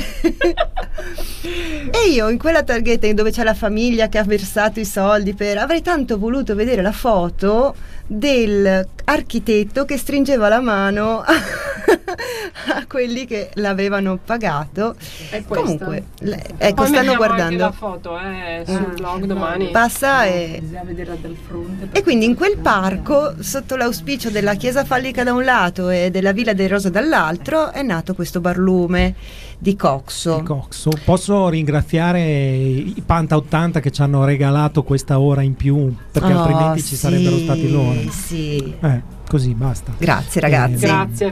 Speaker 1: e io in quella targhetta dove c'è la famiglia che ha versato i soldi avrei tanto voluto vedere la foto dell'architetto che stringeva la mano a quelli che l'avevano pagato. Comunque ecco,
Speaker 7: poi
Speaker 1: stanno guardando
Speaker 7: anche la foto sul blog domani.
Speaker 1: Passa e
Speaker 6: bisogna vederla dal fronte.
Speaker 1: E quindi in quel parco, sotto l'auspicio della chiesa fallica da un lato e della Villa delle Rose dall'altro, è nato questo barlume di Coxo.
Speaker 2: Posso ringraziare i Panta 80 che ci hanno regalato questa ora in più, perché altrimenti ci sarebbero stati loro.
Speaker 1: Sì.
Speaker 2: Così basta.
Speaker 1: Grazie ragazzi.
Speaker 7: Grazie.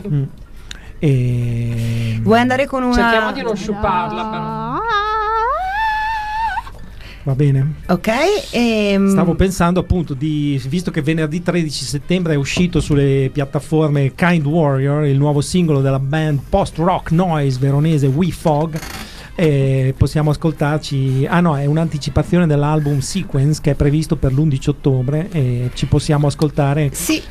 Speaker 1: Vuoi andare con una...
Speaker 7: Cerchiamo di non sciuparla però.
Speaker 2: Va bene.
Speaker 1: Ok.
Speaker 2: Stavo pensando appunto visto che venerdì 13 settembre è uscito sulle piattaforme Kind Warrior, il nuovo singolo della band post-rock noise veronese We Fog, possiamo ascoltarci. È un'anticipazione dell'album Sequence che è previsto per l'11 ottobre e ci possiamo ascoltare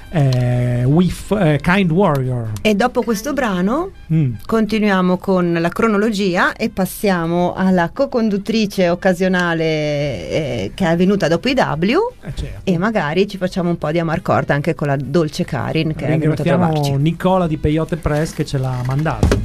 Speaker 2: Kind Warrior.
Speaker 1: E dopo questo brano continuiamo con la cronologia e passiamo alla co-conduttrice occasionale che è venuta dopo i W,
Speaker 2: certo.
Speaker 1: E magari ci facciamo un po' di amarcord anche con la dolce Karin che è venuta a trovarci.
Speaker 2: Ringraziamo Nicola di Peyote Press che ce l'ha mandato.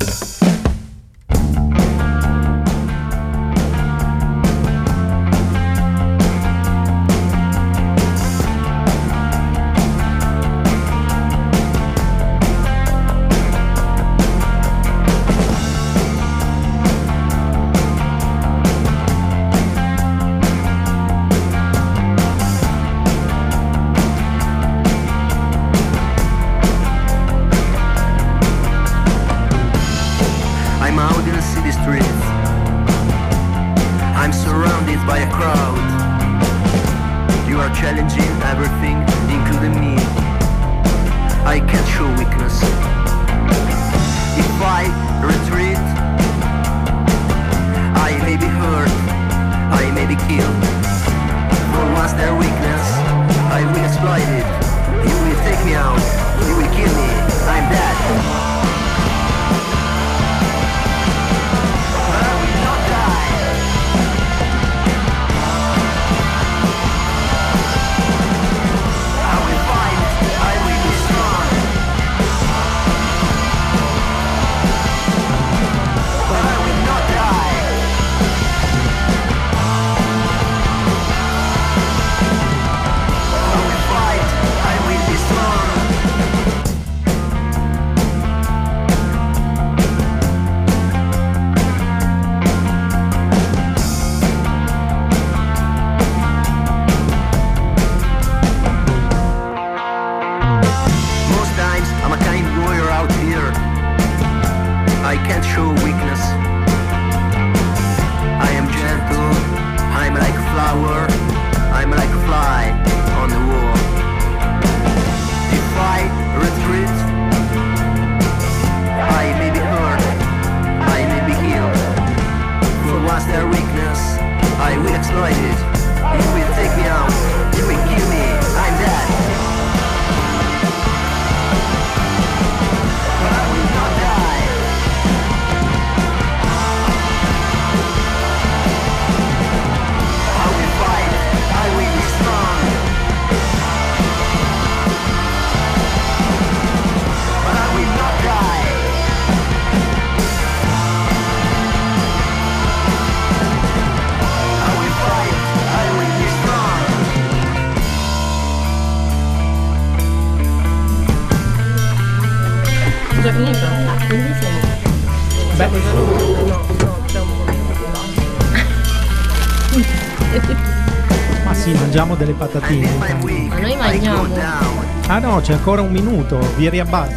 Speaker 2: mangiamo delle patatine.
Speaker 12: Ma noi mangiamo.
Speaker 2: Ah no, c'è ancora un minuto, vi riabbasso.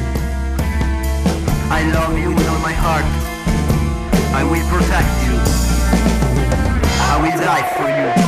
Speaker 22: I love you with all my heart. I will protect you. I will die for you.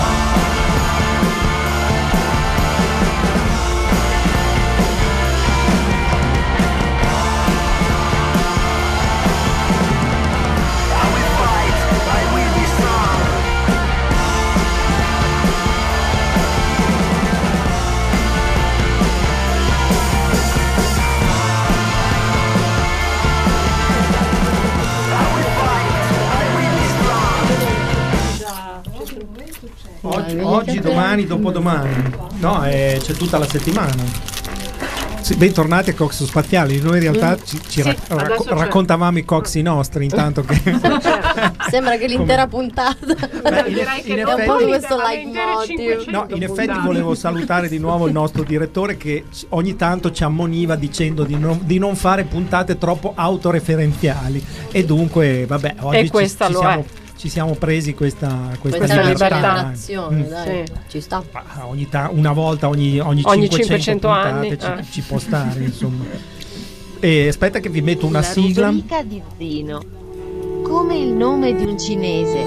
Speaker 2: Oggi, domani, dopodomani. No, c'è tutta la settimana. Bentornati a Cox Spaziali. Noi in realtà ci raccontavamo i coxi nostri intanto che
Speaker 12: sembra che l'intera puntata
Speaker 2: è
Speaker 12: un po' questo leitmotiv.
Speaker 2: No, in effetti volevo salutare di nuovo il nostro direttore che ogni tanto ci ammoniva dicendo di non fare puntate troppo autoreferenziali e dunque vabbè, oggi ci siamo presi questa
Speaker 12: libertà. Dai, ci sta.
Speaker 2: Una volta ogni 500 anni ci può stare, insomma. E aspetta che vi metto una sigla.
Speaker 3: Rubrica di Zino. Come il nome di un cinese.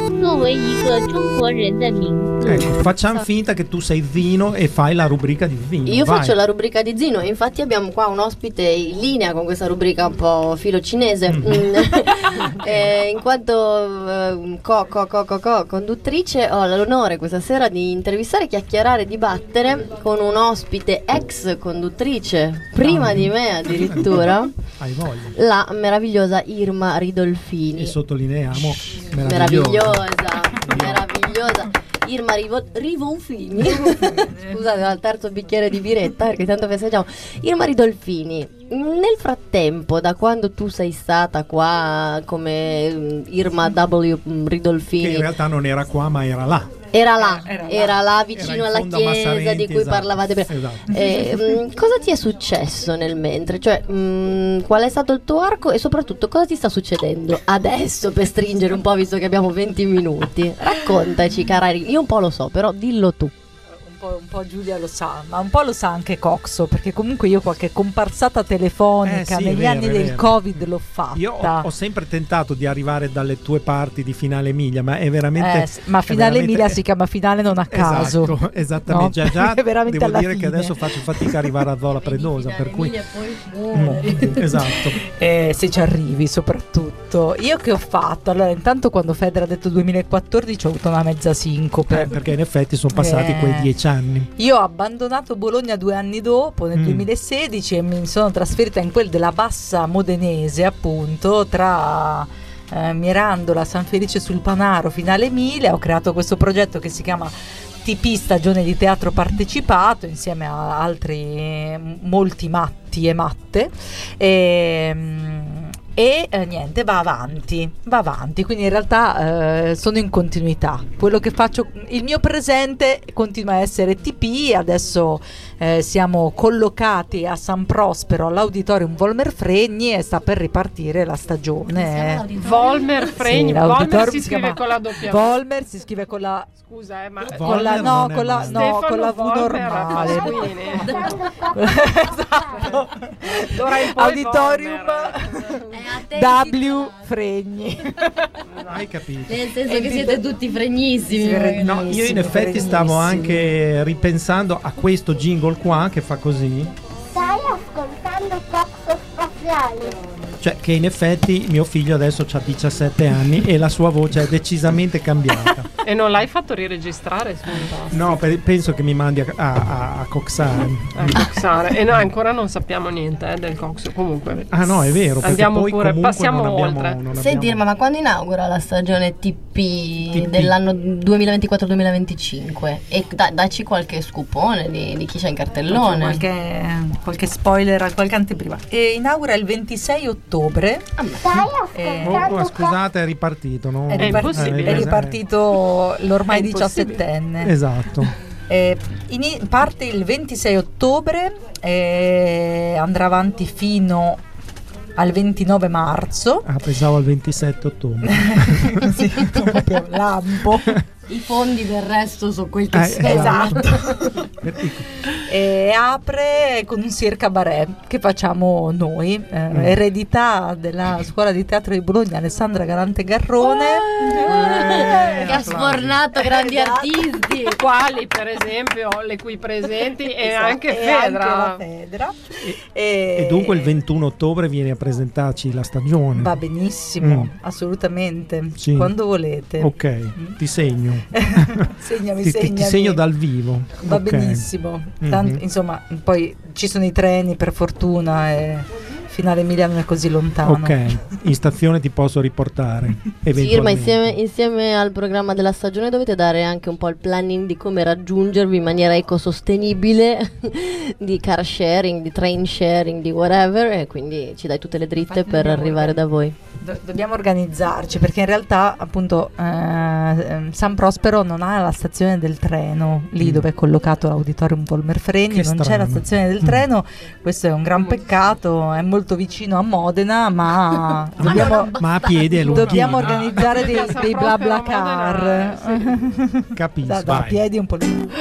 Speaker 2: Ecco, facciamo finta che tu sei Zino e fai la rubrica di Zino.
Speaker 12: Io faccio la rubrica di Zino, infatti abbiamo qua un ospite in linea con questa rubrica un po' filo cinese. In quanto conduttrice ho l'onore questa sera di intervistare, chiacchierare, dibattere con un ospite ex conduttrice, prima di me addirittura, la meravigliosa Irma Ridolfini.
Speaker 2: E sottolineiamo
Speaker 12: meravigliosa. Irma Ridolfini. Scusate, al terzo bicchiere di biretta perché tanto festeggiamo. Irma Ridolfini, nel frattempo, da quando tu sei stata qua come Irma W. Ridolfini,
Speaker 2: che in realtà non era qua ma era là.
Speaker 12: Era là vicino alla chiesa di cui parlavate prima. Esatto. Cosa ti è successo nel mentre? Cioè, qual è stato il tuo arco e soprattutto cosa ti sta succedendo adesso, per stringere un po', visto che abbiamo 20 minuti? Raccontaci, cara. Io un po' lo so, però dillo tu.
Speaker 6: Un po' Giulia lo sa, ma un po' lo sa anche Coxo, perché comunque io qualche comparsata telefonica negli anni del Covid l'ho fatta.
Speaker 2: Io ho sempre tentato di arrivare dalle tue parti di Finale Emilia, ma è veramente
Speaker 6: ma Finale Emilia si chiama finale non a caso.
Speaker 2: Esatto, esattamente. No? Già devo dire
Speaker 6: fine.
Speaker 2: Che adesso faccio fatica a arrivare a Zola Predosa, per cui esatto.
Speaker 6: Se ci arrivi soprattutto. Io che ho fatto? Allora, intanto quando Federa ha detto 2014 ho avuto una mezza sincope.
Speaker 2: Perché in effetti sono passati quei 10 anni.
Speaker 6: Io ho abbandonato Bologna 2 anni dopo, nel 2016, e mi sono trasferita in quel della Bassa Modenese, appunto, tra Mirandola, San Felice sul Panaro, Finale Emilia. Ho creato questo progetto che si chiama TP Stagione di Teatro Partecipato, insieme a altri molti matti e matte. E niente, va avanti, quindi in realtà sono in continuità. Quello che faccio, il mio presente continua a essere TP. Adesso siamo collocati a San Prospero all'Auditorium Volmer Fregni e sta per ripartire la stagione.
Speaker 7: Volmer Fregni,
Speaker 6: sì,
Speaker 7: Volmer si scrive con la doppia V.
Speaker 6: Volmer si scrive con la
Speaker 7: ma
Speaker 6: con la V normale. Esatto. Auditorium W Fregni.
Speaker 2: Hai capito?
Speaker 12: Nel senso che siete tutti fregnissimi.
Speaker 2: No, io in effetti stavo anche ripensando a questo jingle qua che fa così.
Speaker 3: Stai ascoltando Cox Spaziale.
Speaker 2: Cioè che in effetti mio figlio adesso ha 17 anni e la sua voce è decisamente cambiata.
Speaker 7: E non l'hai fatto riregistrare?
Speaker 2: No, penso che mi mandi a coxare.
Speaker 7: E noi ancora non sappiamo niente del cox. Comunque.
Speaker 2: Ah no, è vero.
Speaker 7: Andiamo
Speaker 2: poi
Speaker 7: pure, passiamo oltre.
Speaker 12: Senti Irma, ma quando inaugura la stagione TP dell'anno 2024-2025? E dacci qualche scupone di chi c'è in cartellone.
Speaker 6: Qualche spoiler, qualche anteprima. Inaugura il 26 ottobre.
Speaker 2: Scusate, è ripartito, no?
Speaker 6: È ripartito l'ormai 17enne.
Speaker 2: Esatto.
Speaker 6: Parte il 26 ottobre, andrà avanti fino al 29 marzo.
Speaker 2: Pensavo al 27 ottobre.
Speaker 6: Sì, proprio lampo.
Speaker 12: I fondi del resto sono quel che sono.
Speaker 6: Esatto. E apre con un Sir Cabaret che facciamo noi, eredità della scuola di teatro di Bologna, Alessandra Galante Garrone,
Speaker 12: che ha sfornato grandi artisti,
Speaker 7: quali per esempio le qui presenti e anche Fedra.
Speaker 2: E dunque il 21 ottobre vieni a presentarci la stagione.
Speaker 6: Va benissimo, assolutamente,
Speaker 2: Sì.
Speaker 6: quando volete.
Speaker 2: Ok, ti segno.
Speaker 6: Segnami.
Speaker 2: Ti segno dal vivo.
Speaker 6: Va
Speaker 2: Ok.
Speaker 6: benissimo. Insomma, poi ci sono i treni per fortuna e finale Emiliano è così lontano.
Speaker 2: Ok, in stazione ti posso riportare.
Speaker 12: Sì, ma insieme al programma della stagione dovete dare anche un po' il planning di come raggiungervi in maniera ecosostenibile, di car sharing, di train sharing, di whatever, e quindi ci dai tutte le dritte per arrivare da voi.
Speaker 6: Dobbiamo organizzarci, perché in realtà appunto San Prospero non ha la stazione del treno lì dove è collocato l'auditorium Polmerfregni, non c'è la stazione del treno. Questo è un gran peccato, è molto vicino a Modena, ma
Speaker 2: ma a piedi è lunghino.
Speaker 6: dobbiamo organizzare dei bla bla car.
Speaker 2: Capisco.
Speaker 6: Da piedi un po'.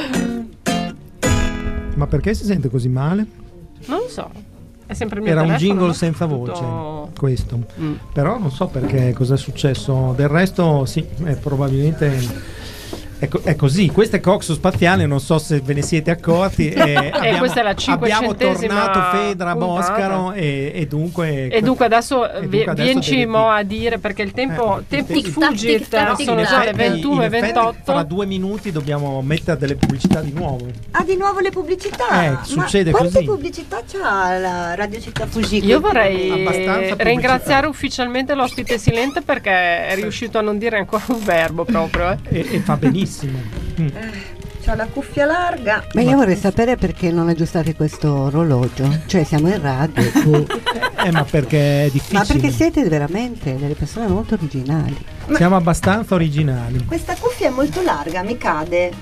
Speaker 2: Ma perché si sente così male?
Speaker 7: Non lo so. È sempre il mio
Speaker 2: Era un
Speaker 7: telefono,
Speaker 2: jingle
Speaker 7: no?
Speaker 2: senza voce,
Speaker 7: Tutto-
Speaker 2: questo. Però non so perché cosa è successo. Del resto sì, probabilmente è così. Questo è Coxo Spaziale, non so se ve ne siete accorti.
Speaker 7: questa è la 500esima
Speaker 2: abbiamo tornato Fedra
Speaker 7: puntata.
Speaker 2: Boscaro e dunque
Speaker 7: adesso vienci
Speaker 2: devi-
Speaker 7: mo a dire, perché il tempo
Speaker 12: tic-tac,
Speaker 7: fugit,
Speaker 12: tic-tac,
Speaker 7: sono già le 21 e 28.
Speaker 2: Tra 2 minuti dobbiamo mettere delle pubblicità di nuovo.
Speaker 11: Ah, di nuovo le pubblicità?
Speaker 2: Succede
Speaker 11: Ma quante
Speaker 2: così.
Speaker 11: pubblicità c'ha la Radio Città Fugico?
Speaker 7: Io vorrei
Speaker 2: Abbastanza
Speaker 7: ringraziare ufficialmente l'ospite Silente, perché è riuscito a non dire ancora un verbo proprio.
Speaker 2: E fa benissimo.
Speaker 11: C'ho la cuffia larga.
Speaker 17: Ma io vorrei sapere perché non aggiustate questo orologio. Cioè siamo in radio.
Speaker 2: Ma perché è difficile.
Speaker 17: Ma perché siete veramente delle persone molto originali.
Speaker 2: Siamo abbastanza originali.
Speaker 11: Questa cuffia è molto larga, mi cade.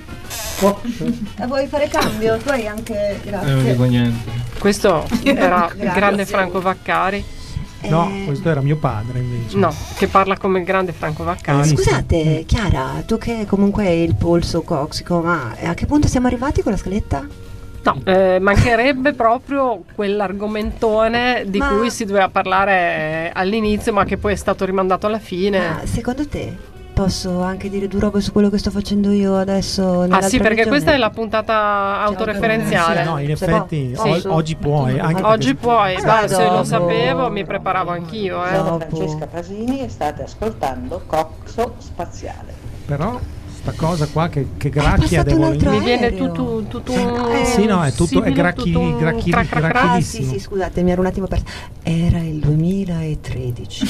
Speaker 11: La vuoi fare cambio? Tu hai anche. Grazie.
Speaker 13: Non dico niente.
Speaker 7: Questo era il
Speaker 11: Grazie.
Speaker 7: grande Franco Vaccari.
Speaker 2: No, questo era mio padre invece.
Speaker 7: No, che parla come il grande Franco Vaccari.
Speaker 11: Scusate, Chiara, tu che comunque hai il polso coxico, ma a che punto siamo arrivati con la scaletta?
Speaker 7: No, mancherebbe proprio quell'argomentone di cui si doveva parlare all'inizio, ma che poi è stato rimandato alla fine.
Speaker 11: Ma secondo te posso anche dire due robe su quello che sto facendo io adesso?
Speaker 7: Ah sì, perché questa è la puntata autoreferenziale.
Speaker 2: No, in effetti
Speaker 7: Sì.
Speaker 2: oggi puoi. Anche
Speaker 7: Oggi puoi, ma se lo
Speaker 11: dopo.
Speaker 7: sapevo mi preparavo anch'io.
Speaker 5: Sono Francesca Pasini e state ascoltando Coxo Spaziale.
Speaker 2: Però sta cosa qua che gracchia devo
Speaker 7: Mi viene tutto
Speaker 2: sì, no, è tutto è gracchidissimo.
Speaker 11: Ah sì, scusate, mi ero un attimo persa. Era il 2013.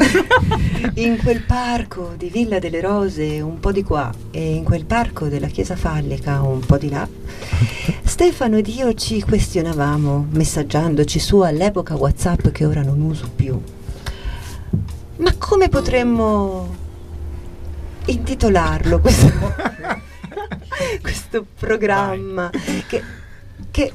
Speaker 11: In quel parco di Villa delle Rose un po' di qua e in quel parco della Chiesa Fallica un po' di là, Stefano ed io ci questionavamo, messaggiandoci su all'epoca WhatsApp che ora non uso più. Ma come potremmo intitolarlo questo programma che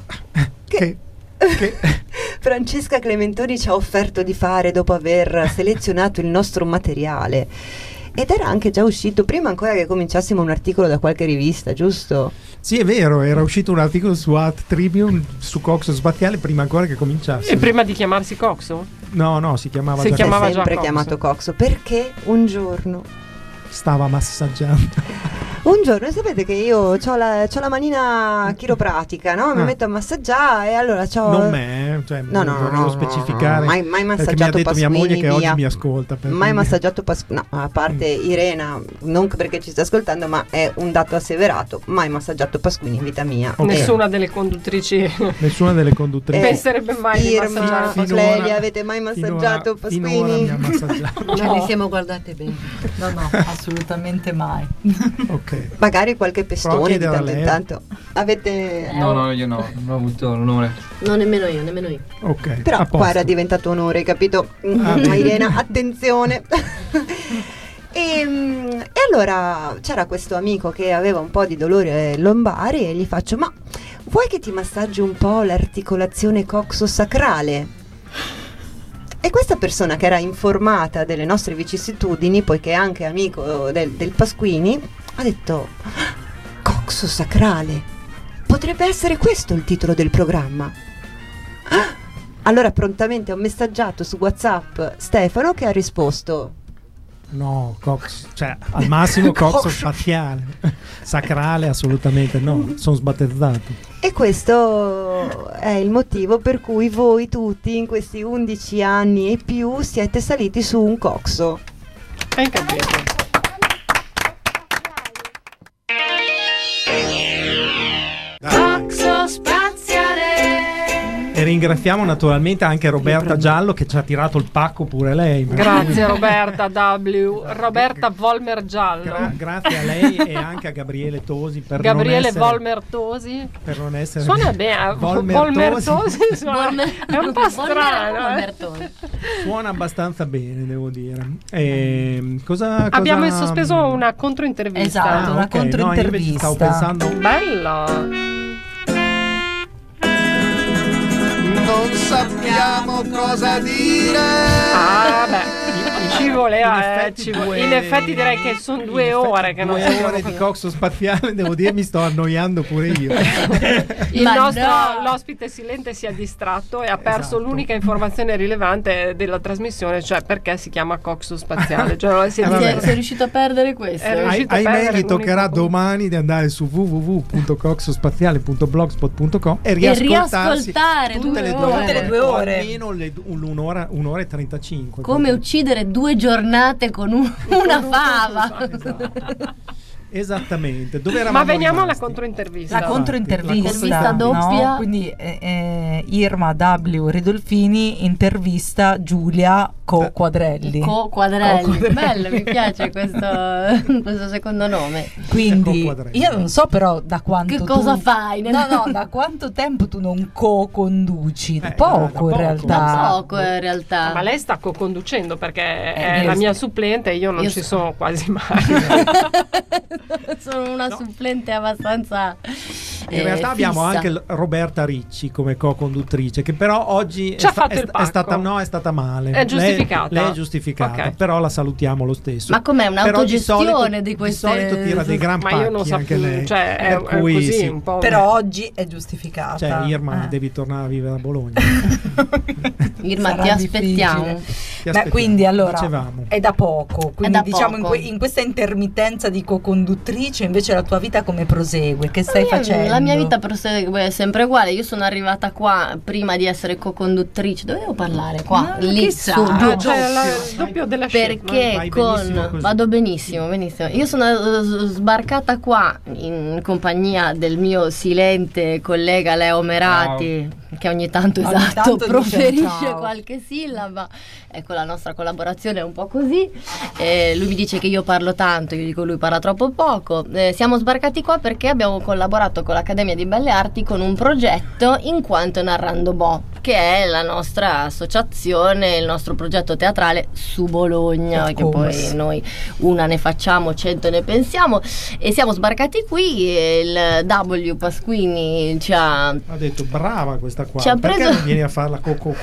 Speaker 11: Francesca Clementoni ci ha offerto di fare dopo aver selezionato il nostro materiale, ed era anche già uscito prima ancora che cominciassimo un articolo da qualche rivista, giusto?
Speaker 2: Sì, è vero, era uscito un articolo su Art Tribune su Coxo Spaziale prima ancora che cominciasse.
Speaker 7: E prima di chiamarsi Coxo?
Speaker 2: No, si chiamava
Speaker 7: Si
Speaker 2: già
Speaker 7: chiamava
Speaker 2: Coxo.
Speaker 7: già
Speaker 11: Sempre
Speaker 7: Coxo.
Speaker 11: chiamato Coxo, perché un giorno
Speaker 2: Stava massaggiando.
Speaker 11: Un giorno, sapete che io c'ho la manina chiropratica, no? Mi metto a massaggiare e allora c'ho...
Speaker 2: Non me, cioè volevo specificare.
Speaker 11: Mai
Speaker 2: perché mi ha
Speaker 11: massaggiato
Speaker 2: detto mia moglie che
Speaker 11: via.
Speaker 2: oggi mi ascolta.
Speaker 11: Mai massaggiato no, a parte Irena, non perché ci sta ascoltando, ma è un dato asseverato. Mai massaggiato Pasquini in vita mia.
Speaker 7: Nessuna delle conduttrici
Speaker 2: Nessuna delle conduttrici
Speaker 7: penserebbe mai di
Speaker 11: Irma,
Speaker 7: massaggiare
Speaker 11: Clelia, avete mai massaggiato Pasquini?
Speaker 2: Finora mi ha massaggiato.
Speaker 6: No.
Speaker 12: Li siamo guardate bene.
Speaker 6: No, assolutamente mai.
Speaker 2: Ok.
Speaker 11: Magari qualche pestone di
Speaker 2: chiedere a
Speaker 11: tanto in
Speaker 2: lei.
Speaker 11: tanto. Avete...
Speaker 13: No, io no, non ho avuto l'onore.
Speaker 12: No, nemmeno io.
Speaker 2: Ok.
Speaker 11: Però qua era diventato onore, capito? Irena, attenzione. E allora c'era questo amico che aveva un po' di dolore lombari e gli faccio: ma vuoi che ti massaggi un po' l'articolazione coxo-sacrale? E questa persona, che era informata delle nostre vicissitudini, poiché è anche amico del Pasquini, Ha detto: Coxo sacrale, potrebbe essere questo il titolo del programma. Allora prontamente ho messaggiato su WhatsApp Stefano, che ha risposto:
Speaker 2: no, cioè al massimo coxo spaziale. Sacrale assolutamente no, sono sbattezzato.
Speaker 11: E questo è il motivo per cui voi tutti in questi 11 anni e più siete saliti su un coxo.
Speaker 7: Hai capito?
Speaker 10: Coxo spaziale.
Speaker 2: E ringraziamo naturalmente anche Roberta Giallo, che ci ha tirato il pacco pure lei.
Speaker 7: Grazie Roberta W. Roberta Volmer Giallo.
Speaker 2: Grazie a lei e anche a Gabriele Tosi per
Speaker 7: Gabriele
Speaker 2: non essere,
Speaker 7: Volmer Tosi.
Speaker 2: per non essere
Speaker 7: Suona bene. Volmer Tosi suona, è un po' strano.
Speaker 2: Suona abbastanza bene, devo dire.
Speaker 7: Abbiamo in sospeso una controintervista.
Speaker 6: Esatto, una controintervista.
Speaker 2: Stavo pensando
Speaker 7: bella.
Speaker 4: Non sappiamo cosa dire.
Speaker 7: Ah, beh, ci voleva. In effetti direi che sono 2 ore che non
Speaker 2: sappiamo. 2 ore di coxo spaziale, devo dire, mi sto annoiando pure io.
Speaker 7: L'ospite silente si è distratto e ha perso l'unica informazione rilevante della trasmissione, cioè perché si chiama coxo spaziale. Cioè,
Speaker 12: sei riuscito a perdere questo.
Speaker 2: Ahimè, gli toccherà domani di andare su www.coxospaziale.blogspot.com e riascoltare tutte le 2 ore. Almeno un'ora e 35.
Speaker 12: Come uccidere 2 giornate con una fava.
Speaker 2: Esattamente.
Speaker 7: Ma veniamo alla controintervista.
Speaker 6: La controintervista
Speaker 12: doppia.
Speaker 6: No? Quindi Irma W. Ridolfini intervista Giulia Quadrelli.
Speaker 12: Bello, mi piace questo secondo nome.
Speaker 6: Quindi io non so però da quanto
Speaker 12: cosa fai?
Speaker 6: Da quanto tempo tu non co-conduci? Poco in realtà.
Speaker 7: Ma lei sta co-conducendo perché è la mia supplente e io non ci sono quasi mai.
Speaker 12: Sono una supplente abbastanza
Speaker 2: in realtà abbiamo anche Roberta Ricci come co-conduttrice, che però oggi è stata male.
Speaker 7: È giustificata.
Speaker 2: Lei è giustificata, okay. Però la salutiamo lo stesso.
Speaker 12: Ma com'è un'autogestione di queste?
Speaker 2: Di solito tira dei gran pacchi, ma io non so anche lei.
Speaker 7: Cioè, è così sì. Un po'.
Speaker 6: Però oggi è giustificata.
Speaker 2: Cioè, Irma, devi tornare a vivere a Bologna.
Speaker 12: Irma, ti aspettiamo.
Speaker 6: Quindi allora è da poco. Quindi diciamo in questa intermittenza di co-conduttrice, invece la tua vita come prosegue? Che stai facendo?
Speaker 12: La mia vita prosegue sempre uguale. Io sono arrivata qua prima di essere co-conduttrice. Dovevo parlare qua, lì su,
Speaker 7: il doppio della
Speaker 12: perché vado benissimo. Io sono sbarcata qua in compagnia del mio silente collega Leo Merati, che ogni tanto proferisce qualche sillaba. Ecco, la nostra collaborazione è un po' così. Lui mi dice che io parlo tanto, io dico lui parla troppo poco. Siamo sbarcati qua perché abbiamo collaborato con l'Accademia di Belle Arti con un progetto in quanto Narrando Bo, che è la nostra associazione, il nostro progetto teatrale su Bologna, che poi noi una ne facciamo, 100 ne pensiamo, e siamo sbarcati qui e il W Pasquini ci ha
Speaker 2: detto brava questa qua,
Speaker 12: ci ha
Speaker 2: perché
Speaker 12: preso...
Speaker 2: non vieni a farla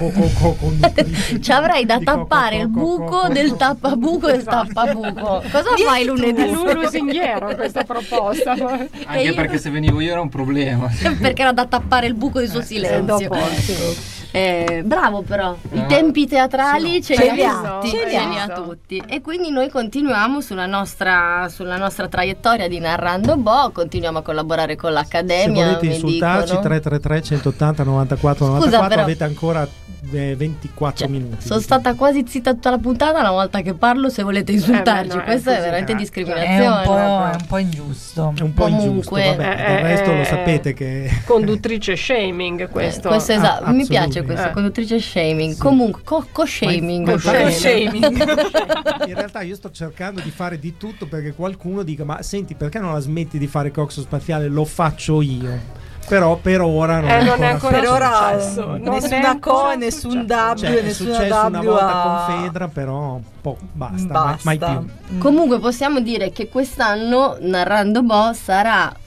Speaker 12: ci avrei da tappare il buco del tappabuco del tappabuco. Cosa fai lunedì?
Speaker 7: È un lusinghiero questa proposta.
Speaker 13: Anche perché se venivo io era un problema.
Speaker 12: Perché era da tappare il buco di suo silenzio. Bravo, però i tempi teatrali ce li ha tutti, e quindi noi continuiamo sulla nostra traiettoria di Narrando Bo, continuiamo a collaborare con l'Accademia.
Speaker 2: Se volete insultarci, 333 180 94 94. Però, avete ancora 24 minuti.
Speaker 12: Sono stata quasi zitta tutta la puntata. Una volta che parlo, se volete insultarci, questa è veramente discriminazione.
Speaker 6: È un po' ingiusto.
Speaker 2: È un po' ingiusto. Vabbè, del resto lo sapete che
Speaker 7: conduttrice shaming questo
Speaker 12: esatto. Mi piace questo conduttrice shaming. Sì. Comunque co-shaming.
Speaker 2: In realtà io sto cercando di fare di tutto perché qualcuno dica: ma senti, perché non la smetti di fare coxo spaziale? Lo faccio io. Però per ora non è
Speaker 6: ancora per ora nessuna nessun W,
Speaker 2: è successo una volta con Fedra, però basta. Mai più.
Speaker 12: Comunque possiamo dire che quest'anno Narrando Bo sarà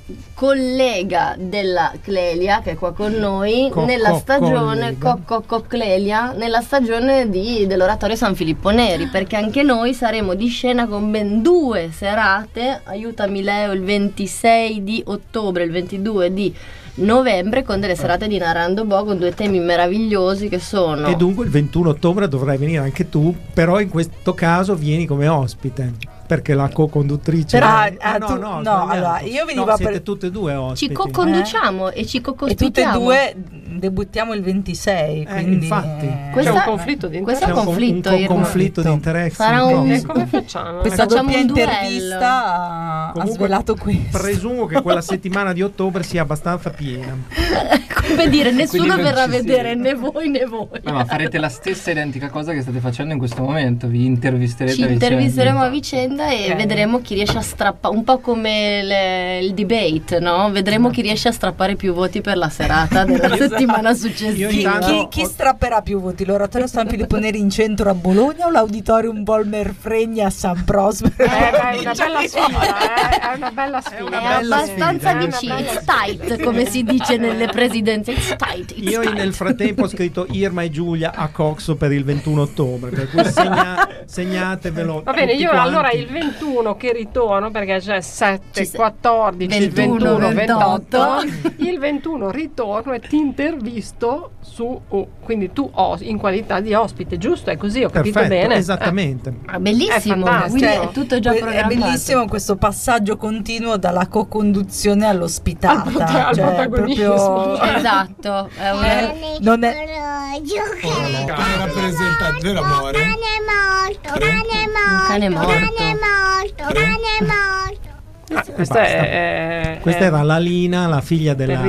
Speaker 12: collega della Clelia che è qua con noi nella stagione Clelia nella stagione dell'Oratorio San Filippo Neri, perché anche noi saremo di scena con ben 2 serate, aiutami Leo, il 26 di ottobre, il 22 di novembre, con delle serate di Narando Bo con 2 temi meravigliosi che sono.
Speaker 2: E dunque il 21 ottobre dovrai venire anche tu, però in questo caso vieni come ospite, perché la co-conduttrice
Speaker 16: allora io venivo
Speaker 2: siete tutte e 2 ospiti.
Speaker 12: Ci co-conduciamo e ci co-cospitiamo.
Speaker 16: E tutte e 2 debuttiamo il 26, quindi
Speaker 2: infatti
Speaker 7: c'è un conflitto di interesse.
Speaker 12: Questo è un
Speaker 2: conflitto di interesse.
Speaker 12: Sarà
Speaker 7: e come facciamo?
Speaker 16: Questa doppia intervista ha svelato questo.
Speaker 2: Presumo che quella settimana di ottobre sia abbastanza piena.
Speaker 12: Come dire, nessuno verrà a vedere, né voi né voi.
Speaker 13: Ma farete la stessa identica cosa che state facendo in questo momento, vi intervisterete
Speaker 12: Ci intervisteremo a vicenda e vedremo chi riesce a strappare, un po' come il debate, no? Vedremo chi riesce a strappare più voti per la serata della settimana successiva.
Speaker 16: Chi strapperà più voti? L'Oratorio San Filippo Neri in centro a Bologna o l'Auditorium Bolmer Fregni a San Prospero?
Speaker 7: È una bella sfida, è una bella sfida.
Speaker 12: È abbastanza vicino, it's tight, come si dice nelle presidenze, it's tight.
Speaker 2: Io nel frattempo ho scritto Irma e Giulia a Coxo per il 21 ottobre, per cui segnatevelo.
Speaker 7: Va bene, io allora il 21 che ritorno, perché c'è 7, 14, 21, 28. Il 21 ritorno e ti intervisto quindi tu in qualità di ospite, giusto? È così, ho capito bene?
Speaker 2: Esattamente.
Speaker 12: Bellissimo, quindi è tutto già programmato.
Speaker 16: È bellissimo questo passaggio continuo dalla co-conduzione all'ospitata,
Speaker 7: al protagonismo.
Speaker 16: Proprio...
Speaker 12: Esatto,
Speaker 16: non è
Speaker 4: Come rappresentante dell'amore.
Speaker 12: Un cane morto.
Speaker 7: Questa
Speaker 2: era la Lina, la figlia della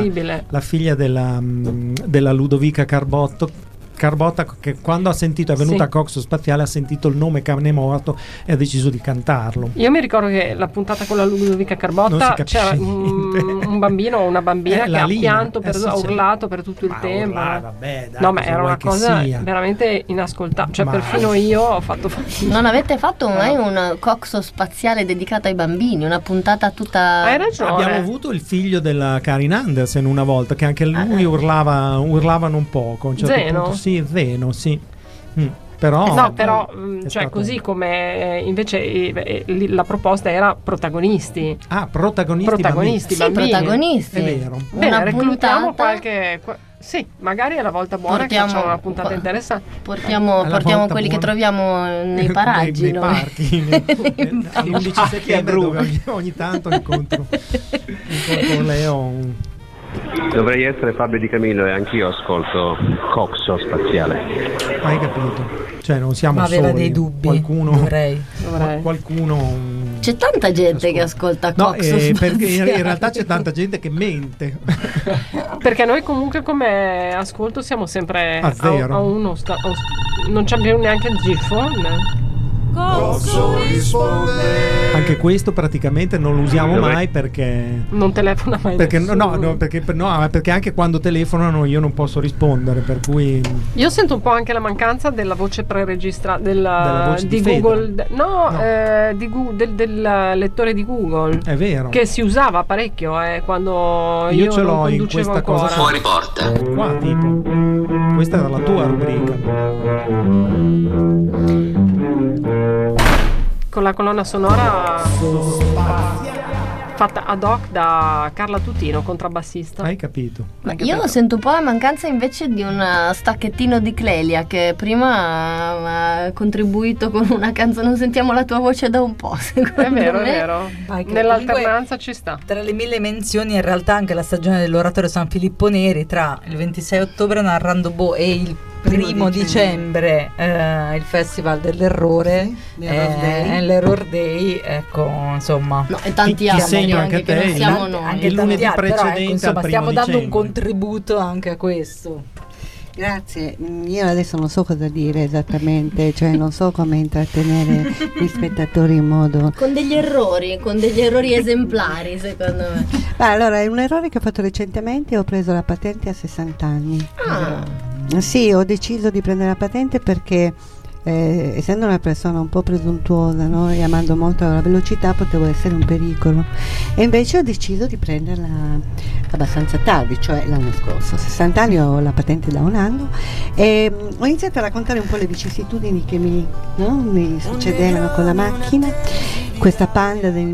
Speaker 2: Ludovica Carbotta, che quando è venuta a Coxo Spaziale ha sentito il nome Cane Morto e ha deciso di cantarlo.
Speaker 7: Io mi ricordo che la puntata con la Ludovica Carbotta c'era un bambino o una bambina che ha pianto, ha urlato per tutto il tempo. Ma era una cosa veramente inascoltabile, cioè perfino io ho fatto
Speaker 12: Non avete fatto mai un Coxo Spaziale dedicato ai bambini, una puntata tutta...
Speaker 7: Hai ragione.
Speaker 2: Abbiamo avuto il figlio della Karin Andersen una volta, che anche lui urlavano un poco a un certo punto. Sì, Zeno, sì. Però
Speaker 7: cioè stato... così come invece la proposta era protagonisti.
Speaker 2: Protagonisti
Speaker 7: bambini.
Speaker 12: Sì, protagonisti.
Speaker 2: È vero.
Speaker 7: Bene, reclutiamo qualche... Sì, magari è la volta buona che facciamo una puntata interessante.
Speaker 12: Portiamo quelli che troviamo nei paraggi.
Speaker 2: nei parchi. All'11 settembre dove ogni tanto incontro Leo.
Speaker 18: Dovrei essere Fabio Di Camillo e anch'io ascolto Coxo Spaziale.
Speaker 2: Hai capito? Cioè non siamo soli.
Speaker 16: Aveva dei dubbi.
Speaker 2: Qualcuno.
Speaker 12: C'è tanta gente che ascolta Coxo
Speaker 2: perché in realtà c'è tanta gente che mente.
Speaker 7: Perché noi comunque come ascolto siamo sempre
Speaker 2: a zero.
Speaker 7: A uno non c'è più neanche il GIF.
Speaker 4: Coxo risponde.
Speaker 2: Anche questo praticamente non lo usiamo mai perché
Speaker 7: non telefona mai
Speaker 2: perché anche quando telefonano io non posso rispondere, per cui
Speaker 7: io sento un po' anche la mancanza della voce preregistrata
Speaker 2: della voce
Speaker 7: di Google del lettore di Google,
Speaker 2: è vero,
Speaker 7: che si usava parecchio quando
Speaker 2: io ce
Speaker 7: non
Speaker 2: l'ho in
Speaker 7: conducevo
Speaker 2: questa
Speaker 7: ancora.
Speaker 2: cosa fuori porta qua, tipo questa era la tua rubrica
Speaker 7: con la colonna sonora fatta ad hoc da Carla Tutino, contrabbassista.
Speaker 2: Hai capito?
Speaker 12: Ma io sento un po' la mancanza invece di un stacchettino di Clelia, che prima ha contribuito con una canzone. Non sentiamo la tua voce da un po', secondo
Speaker 7: me. È
Speaker 12: me.
Speaker 7: vero. Nell'alternanza ci sta.
Speaker 16: Tra le 1000 menzioni in realtà anche la stagione dell'Oratorio San Filippo Neri, tra il 26 ottobre Narando Bo e il 1° dicembre il Festival dell'Errore, l'Error Day, ecco, insomma,
Speaker 12: e tanti altri
Speaker 2: anche
Speaker 12: che non siamo noi.
Speaker 16: Anche
Speaker 2: il lunedì precedente,
Speaker 16: ecco, insomma, stiamo dando
Speaker 2: dicembre.
Speaker 16: un contributo anche a questo.
Speaker 17: Grazie, io adesso non so cosa dire esattamente, cioè non so come intrattenere gli spettatori in modo...
Speaker 12: Con degli errori esemplari, secondo me.
Speaker 17: Allora, è un errore che ho fatto recentemente, ho preso la patente a 60 anni. Sì, ho deciso di prendere la patente perché essendo una persona un po' presuntuosa, no? E amando molto la velocità, potevo essere un pericolo, e invece ho deciso di prenderla abbastanza tardi, cioè l'anno scorso. 60 anni, ho la patente da un anno, e ho iniziato a raccontare un po' le vicissitudini che mi succedevano con la macchina. Questa Panda del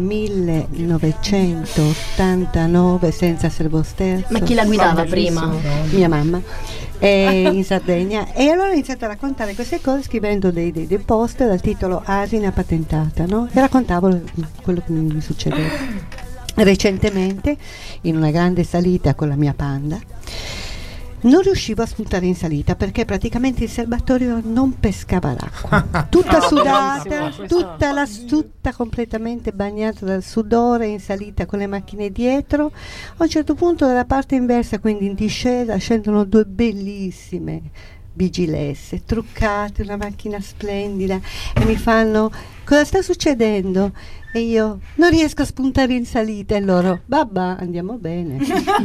Speaker 17: 1989 senza servosterzo.
Speaker 12: Ma chi la guidava prima?
Speaker 17: Mia mamma, in Sardegna. E allora ho iniziato a raccontare queste cose scrivendo dei post dal titolo Asina patentata, no? E raccontavo quello che mi succedeva. Recentemente, in una grande salita con la mia Panda, non riuscivo a spuntare in salita perché praticamente il serbatoio non pescava l'acqua, tutta sudata, tutta completamente bagnata dal sudore, in salita con le macchine dietro. A un certo punto dalla parte inversa, quindi in discesa, scendono due bellissime Bigilesse truccate, una macchina splendida, e mi fanno: cosa sta succedendo? E io: non riesco a spuntare in salita. E loro: babà, andiamo bene.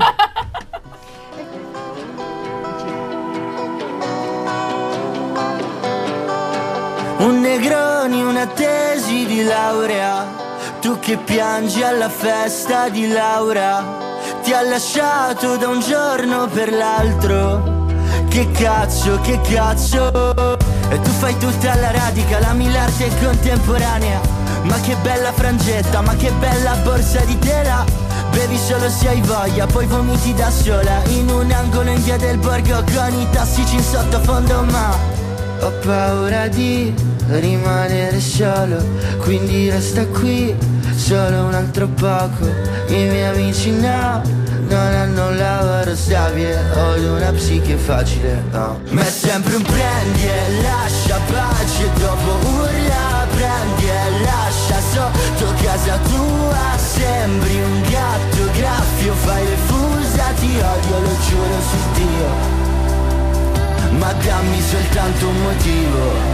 Speaker 10: Un Negroni, una tesi di laurea, tu che piangi alla festa di Laura, ti ha lasciato da un giorno per l'altro. Che cazzo, e tu fai tutta la radica, l'ami l'arte contemporanea. Ma che bella frangetta, ma che bella borsa di tela. Bevi solo se hai voglia, poi vomiti da sola in un angolo in via del Borgo con i tassici in sottofondo. Ma ho paura di rimanere solo, quindi resta qui solo un altro poco. I miei amici no, non hanno un lavoro stabile o una psiche facile, no. Ma è sempre un prendi e lascia pace, dopo urla, prendi e lascia sotto casa tua. Sembri un gatto graffio, fai le fusa, ti odio, lo giuro su Dio. Ma dammi soltanto un motivo,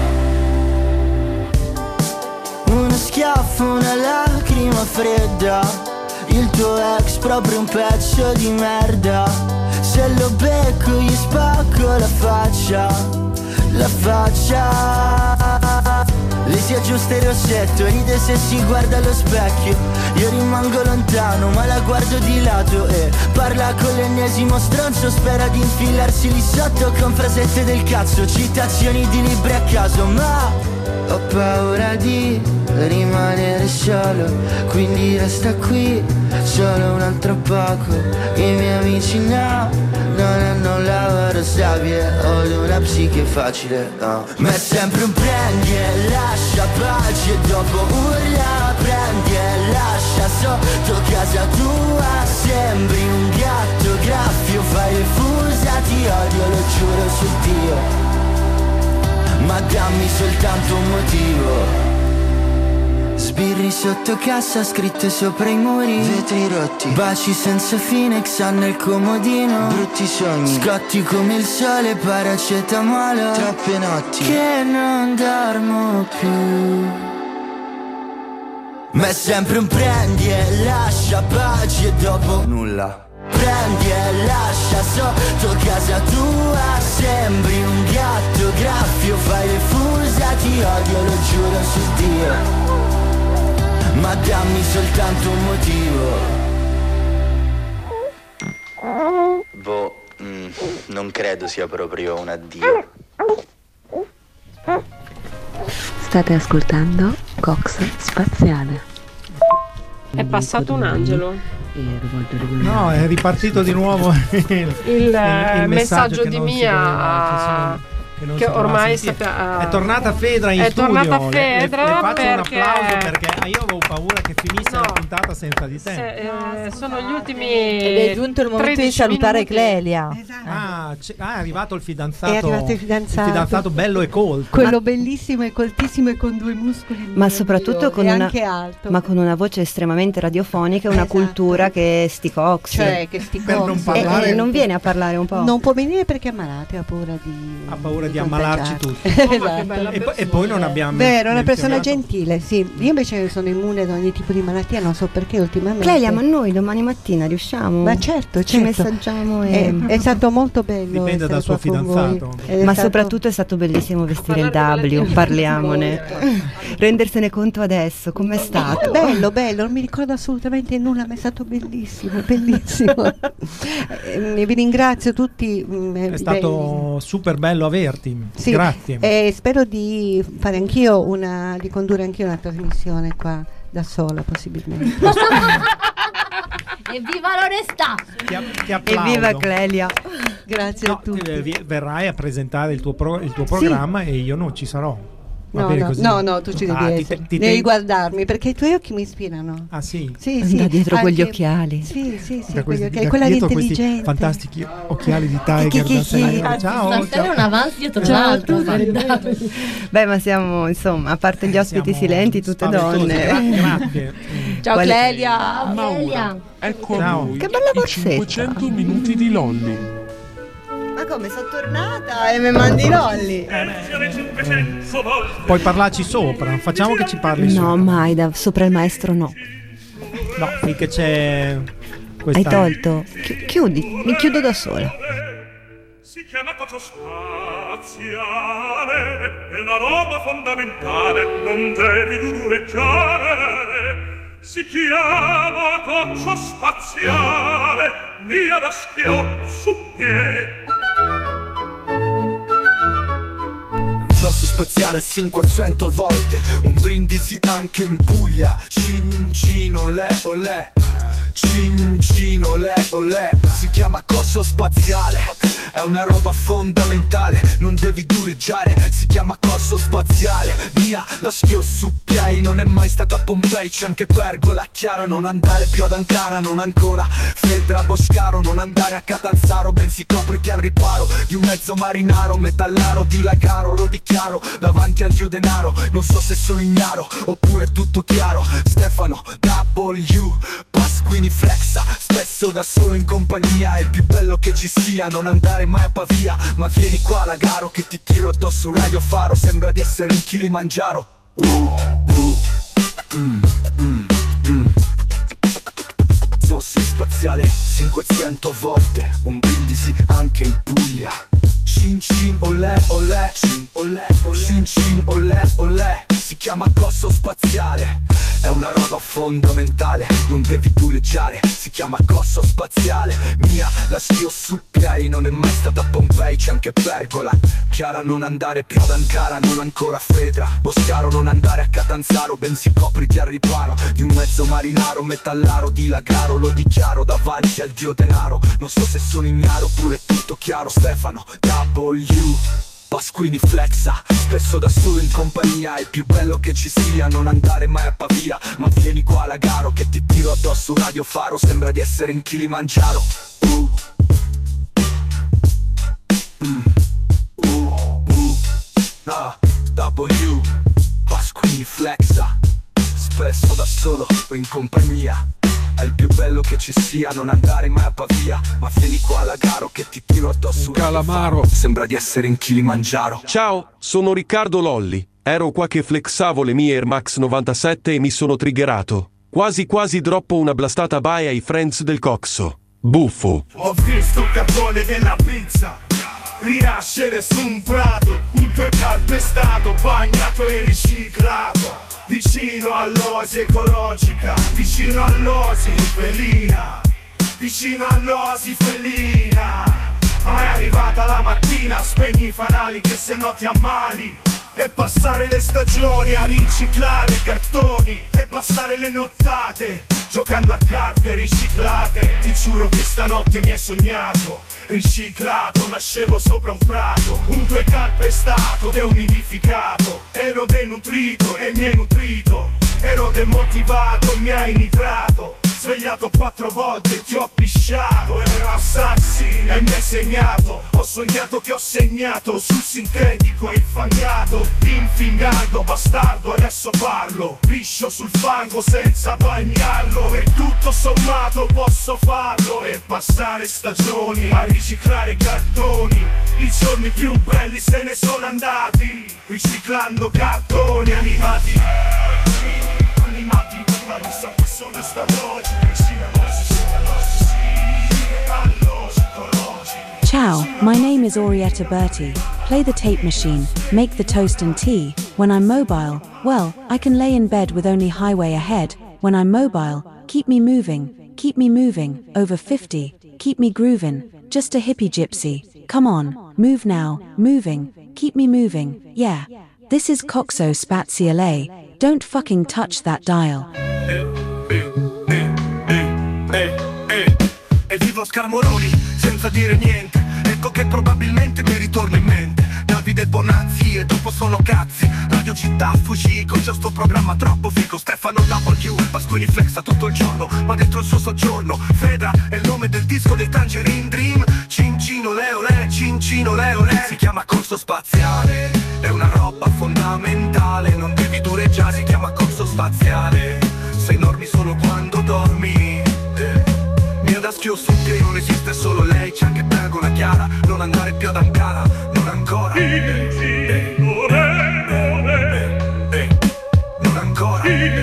Speaker 10: uno schiaffo, una lacrima fredda. Il tuo ex proprio un pezzo di merda. Se lo becco gli spacco la faccia. Le si aggiusta il rossetto, ride se si guarda allo specchio. Io rimango lontano ma la guardo di lato e parla con l'ennesimo stronzo. Spera di infilarsi lì sotto con frasette del cazzo, citazioni di libri a caso. Ma ho paura di rimanere solo, quindi resta qui solo un altro poco. I miei amici no, non hanno un lavoro stabile o una psiche facile, no. Ma è sempre un prendi e lascia pace, dopo urla, prendi e lascia sotto casa tua. Sembri un gatto graffio, fai le fusa, ti odio, lo giuro su Dio. Ma dammi soltanto un motivo. Sbirri sotto cassa, scritte sopra i muri, vetri rotti, baci senza fine, Xan nel comodino, brutti sogni, scotti come il sole, paracetamolo, troppe notti che non dormo più. Ma è sempre un prendi e lascia pace, dopo nulla. Prendi e lascia sotto casa tua. Sembri un gatto graffio, fai le fusa, ti odio, lo giuro su Dio. Ma dammi soltanto un motivo.
Speaker 20: Non credo sia proprio un addio.
Speaker 8: State ascoltando Cox Spaziale.
Speaker 7: È passato un angelo.
Speaker 2: No, è ripartito di nuovo
Speaker 7: il messaggio di Mia. Che ormai
Speaker 2: è tornata Fedra in studio.
Speaker 7: È tornata Fedra,
Speaker 2: le faccio un applauso perché io avevo paura che finisse la puntata senza di te.
Speaker 7: Sono gli ultimi.
Speaker 16: Ed è giunto il momento di salutare Clelia.
Speaker 2: Esatto. È arrivato il fidanzato.
Speaker 17: È arrivato il fidanzato.
Speaker 2: Il fidanzato bello e colto.
Speaker 17: Quello bellissimo e coltissimo e con due muscoli.
Speaker 1: Ma soprattutto con
Speaker 17: anche alto.
Speaker 1: Ma con una voce estremamente radiofonica e una cultura che sti Cox.
Speaker 17: Cioè, che sti Cox.
Speaker 2: Non parlare
Speaker 1: non viene a parlare un po'.
Speaker 17: Non può venire perché è malato e ha paura di
Speaker 2: paura di ammalarci tutti.
Speaker 17: Esatto.
Speaker 2: E poi non abbiamo
Speaker 17: vero, una persona gentile, sì. Io invece sono immune ad ogni tipo di malattia, non so perché ultimamente.
Speaker 1: Clelia, ma noi domani mattina riusciamo?
Speaker 17: Ma certo,
Speaker 1: ci messaggiamo
Speaker 17: è stato molto bello.
Speaker 2: Dipende dal suo fidanzato.
Speaker 1: Ma soprattutto è stato bellissimo vestire il W, parliamone. Rendersene conto adesso, com'è stato?
Speaker 17: Bello, non mi ricordo assolutamente nulla, ma è stato bellissimo. Vi ringrazio tutti.
Speaker 2: È stato super bello averti.
Speaker 17: Sì,
Speaker 2: grazie.
Speaker 17: E spero di fare anch'io di condurre anch'io una trasmissione qua da sola, possibilmente.
Speaker 12: Evviva l'onestà!
Speaker 2: Ti applaudo.
Speaker 1: Evviva Clelia!
Speaker 17: Grazie a tutti.
Speaker 2: Verrai a presentare il tuo programma e io non ci sarò.
Speaker 17: No, tu ci devi essere. Devi guardarmi perché i tuoi occhi mi ispirano.
Speaker 2: Ah sì?
Speaker 17: Sì.
Speaker 1: Da dietro quegli occhiali.
Speaker 17: Sì, quegli occhiali. Quella di intelligente.
Speaker 2: Fantastici occhiali di Tiger.
Speaker 12: Ciao. È un avanti dietro l'altro.
Speaker 1: Beh, ma siamo, insomma, a parte gli ospiti silenti, tutte donne.
Speaker 2: Grazie.
Speaker 16: Ciao Clelia.
Speaker 9: Ecco a voi
Speaker 1: che bella
Speaker 9: i 500 minuti di Lolli.
Speaker 1: Ma come, sono tornata e mi mandi Lolli?
Speaker 2: Puoi parlarci sopra, facciamo che ci parli sopra.
Speaker 1: No, mai, sopra il maestro no.
Speaker 2: No, finché c'è questa...
Speaker 1: Hai tolto? Chiudi, mi chiudo da sola.
Speaker 19: Si chiama coccio spaziale, è una roba fondamentale, non devi dureggiare. Si chiama coccio spaziale, via da schioppo piede.
Speaker 22: Coccio spaziale 500 volte, un brindisi anche in Puglia. Cincino olè olè, cincino olè olè. Si chiama coccio spaziale, è una roba fondamentale, non devi dureggiare. Si chiama coccio spaziale, via la schioppo piedi. Non è mai stato a Pompei, c'è anche Pergola Chiara. Non andare più ad Ankara, non ancora Fedra Boscaro. Non andare a Catanzaro, bensì copriti al riparo di un mezzo marinaro, metallaro di Lagaro. Lo dichiaro davanti al dio denaro, non so se sono ignaro oppure tutto chiaro. Stefano W, Pasquini Flexa, spesso da solo in compagnia. È il più bello che ci sia, non andare mai a Pavia, ma vieni qua a Lagaro che ti tiro addosso Radio Faro. Sembra di essere in Kilimangiaro. Coccio spaziale 500 volte, un brindisi anche in Puglia. Cin cin olè olè, cin olè olè, cin cin olè olè. Si chiama coccio spaziale, è una roba fondamentale, non devi dureggiare. Si chiama coccio spaziale, mia la schio su piedi. Non è mai stata a Pompei, c'è anche Pergola Chiara. Non andare più ad Ankara, non ancora Fedra Boscaro. Non andare a Catanzaro, bensì copriti al riparo di un mezzo marinaro, metallaro di Lagaro. Lo dichiaro davanti al dio denaro, non so se sono ignaro oppure tutto chiaro. Stefano W, Pasquini Flexa, spesso da solo in compagnia. È il più bello che ci sia, non andare mai a Pavia, ma vieni qua a Lagaro che ti tiro addosso Radio Faro. Sembra di essere in Kilimangiaro. W, Pasquini Flexa, spesso da solo o in compagnia. È il più bello che ci sia, non andare mai a Pavia, ma vieni qua a Lagaro che ti tiro addosso un calamaro. Sembra di essere in Kilimangiaro.
Speaker 21: Ciao, sono Riccardo Lolli. Ero qua che flexavo le mie Air Max 97 e mi sono triggerato. Quasi droppo una blastata bye ai friends del Coxo. Buffo.
Speaker 22: Ho visto il cartone della pizza rinascere su un prato, tutto è calpestato, bagnato e riciclato. Vicino all'oasi ecologica, vicino all'oasi felina, vicino all'oasi felina. Ma è arrivata la mattina, spegni i fanali che se no ti ammali. E passare le stagioni a riciclare cartoni, e passare le nottate giocando a carte riciclate. Ti giuro che stanotte mi hai sognato, riciclato, nascevo sopra un prato. Un tuo calpestato e unificato. Ero denutrito e mi hai nutrito, ero demotivato e mi hai nitrato. svegliato 4 volte, ti ho pisciato. Ero assassino e mi hai segnato. Ho sognato che ho segnato sul sintetico infangnato. Infingato, bastardo, adesso parlo. Piscio sul fango senza bagnarlo. E tutto sommato posso farlo. E passare stagioni a riciclare cartoni. I giorni più belli se ne sono andati, riciclando cartoni animati. Animati, ma non so che sono stato oggi.
Speaker 14: Ciao, my name is Orietta Bertie. Play the tape machine, make the toast and tea. When I'm mobile, well, I can lay in bed with only highway ahead. When I'm mobile, keep me moving, over 50, keep me groovin', just a hippie gypsy. Come on, move now, moving, keep me moving, yeah. This is Coxo Spaziale, don't fucking touch that dial.
Speaker 22: E vivo Scamoroni senza dire niente. Ecco che probabilmente mi ritorna in mente Davide Bonazzi e dopo sono cazzi. Radio Città Fucico, c'è sto programma troppo figo. Stefano W, Pasquini flexa tutto il giorno, ma dentro il suo soggiorno Fedra è il nome del disco dei Tangerine Dream. Cincino Leole, Cincino Leole. Si chiama corso spaziale, è una roba fondamentale. Non devi dureggiare, si chiama corso spaziale. Sei dormi solo quando dormi. Mia da schiuso che non esiste solo lei. C'è anche Pergola Chiara, non andare più ad Ankara, non ancora. Non ancora.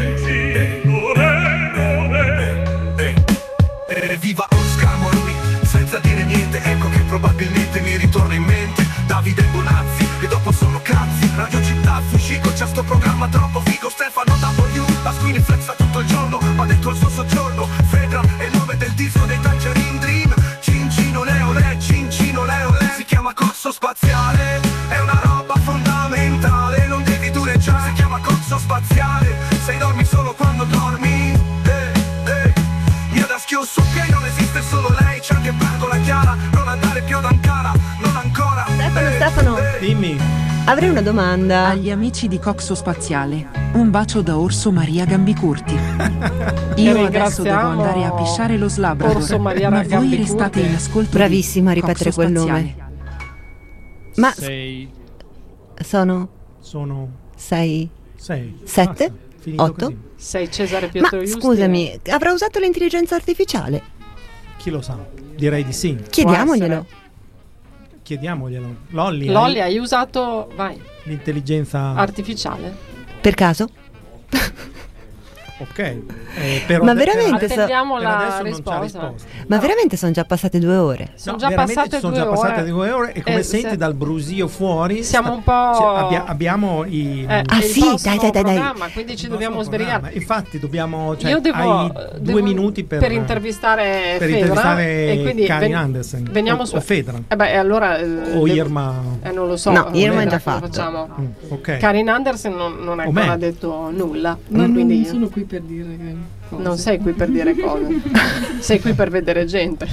Speaker 22: Viva Oscar Moroni, senza dire niente. Ecco che probabilmente mi ritorna in mente Davide Bonazzi e dopo sono cazzi. Radio Città Fucico, c'è sto programma troppo figo. Stefano W, Pasquini flexa tutto il giorno, ma dentro il suo soggiorno Fedra è il nome del disco dei Tangerine Dream. Cincino Leole, Cincino Leole. Si chiama corso spaziale, è una roba fondamentale. Non devi dureggiare, si chiama corso spaziale. Sei dormi solo quando dormi. Io da schiusso che non esiste solo lei. C'è anche Pergola Chiara, non andare più ad Ankara, non ancora.
Speaker 1: Stefano,
Speaker 2: dimmi.
Speaker 1: Avrei una domanda.
Speaker 15: Agli amici di Coxo Spaziale, un bacio da Orso Maria Gambicurti. Io adesso devo andare a pisciare lo Labrador, ma voi restate in ascolto.
Speaker 1: Bravissima a ripetere
Speaker 15: Coxo
Speaker 1: quel nome. Ma
Speaker 2: sei.
Speaker 1: Sono 6 7 8
Speaker 7: Sei Cesare Pietro
Speaker 1: Ma
Speaker 7: Giusti.
Speaker 1: scusami, avrà usato l'intelligenza artificiale?
Speaker 2: Chi lo sa? Direi di sì.
Speaker 1: Chiediamoglielo.
Speaker 2: Lolli,
Speaker 7: hai usato, vai,
Speaker 2: l'intelligenza
Speaker 7: artificiale?
Speaker 1: Per caso?
Speaker 2: Ok.
Speaker 1: Ma veramente
Speaker 7: attendiamo
Speaker 2: per
Speaker 7: la
Speaker 2: adesso
Speaker 7: risposta.
Speaker 2: non c'ha risposta.
Speaker 1: Ma veramente sono già passate 2 ore.
Speaker 7: Sono già passate
Speaker 2: 2 ore e come senti dal brusio fuori
Speaker 7: siamo un po'.
Speaker 2: Abbiamo i
Speaker 1: sì, dai.
Speaker 7: Quindi ci dobbiamo sbrigare.
Speaker 2: Infatti dobbiamo.
Speaker 7: Io
Speaker 2: hai 2 minuti per
Speaker 7: intervistare
Speaker 2: Fedra
Speaker 7: e quindi
Speaker 2: Karin Andersen.
Speaker 7: Veniamo
Speaker 2: o Fedra.
Speaker 7: allora
Speaker 2: o Irma.
Speaker 7: Non lo so.
Speaker 1: No, Irma è già fatto.
Speaker 7: Facciamo.
Speaker 2: Okay.
Speaker 7: Karin Andersen non ha ancora detto nulla.
Speaker 6: Ma
Speaker 7: quindi
Speaker 6: non sono qui per dire che cose.
Speaker 7: Non sei qui per dire cose. Sei qui per vedere gente.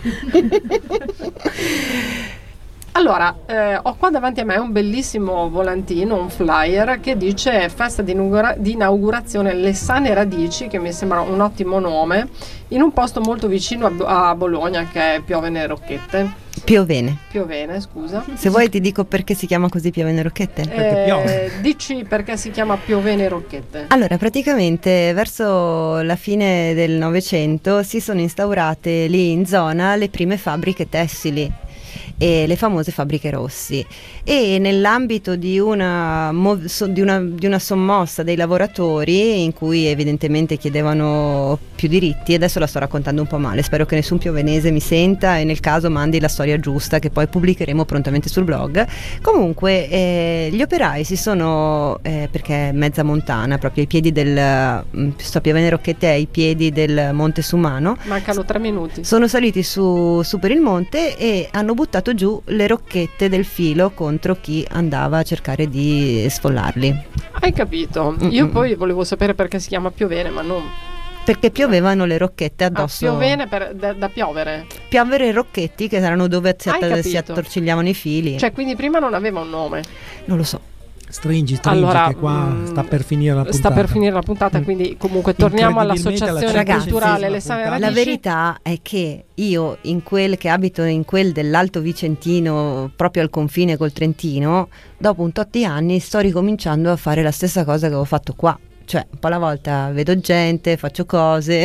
Speaker 7: Allora, ho qua davanti a me un bellissimo volantino, un flyer che dice festa di inaugurazione Le Sane Radici, che mi sembra un ottimo nome, in un posto molto vicino a Bologna, che è Piovene Rocchette.
Speaker 1: Piovene,
Speaker 7: scusa.
Speaker 1: Se vuoi ti dico perché si chiama così Piovene Rocchette.
Speaker 2: Perché piove.
Speaker 7: Dici perché si chiama Piovene Rocchette.
Speaker 1: Allora, praticamente verso la fine del Novecento si sono instaurate lì in zona le prime fabbriche tessili e le famose fabbriche Rossi, e nell'ambito di una sommossa dei lavoratori in cui evidentemente chiedevano più diritti, adesso la sto raccontando un po' male, spero che nessun piovenese mi senta e nel caso mandi la storia giusta che poi pubblicheremo prontamente sul blog. Comunque gli operai si sono perché è mezza montana, proprio ai piedi del Piovene Rocchette ai piedi del Monte Sumano,
Speaker 7: mancano 3 minuti,
Speaker 1: sono saliti su per il monte e hanno buttato giù le rocchette del filo contro chi andava a cercare di sfollarli.
Speaker 7: Hai capito? Io poi volevo sapere perché si chiama Piovene, ma non
Speaker 1: perché piovevano le rocchette addosso.
Speaker 7: Piovene da piovere.
Speaker 1: Piovere rocchetti che erano dove si attorcigliavano i fili.
Speaker 7: Cioè, quindi prima non aveva un nome.
Speaker 1: Non lo so.
Speaker 2: Stringi, che qua sta per finire la puntata.
Speaker 7: Sta per finire la puntata, quindi comunque torniamo all'associazione culturale Le Sane Radici.
Speaker 1: La verità è che io che abito in quel dell'Alto Vicentino, proprio al confine col Trentino, dopo un tot di anni sto ricominciando a fare la stessa cosa che avevo fatto qua. Cioè, un po' alla volta vedo gente, faccio cose.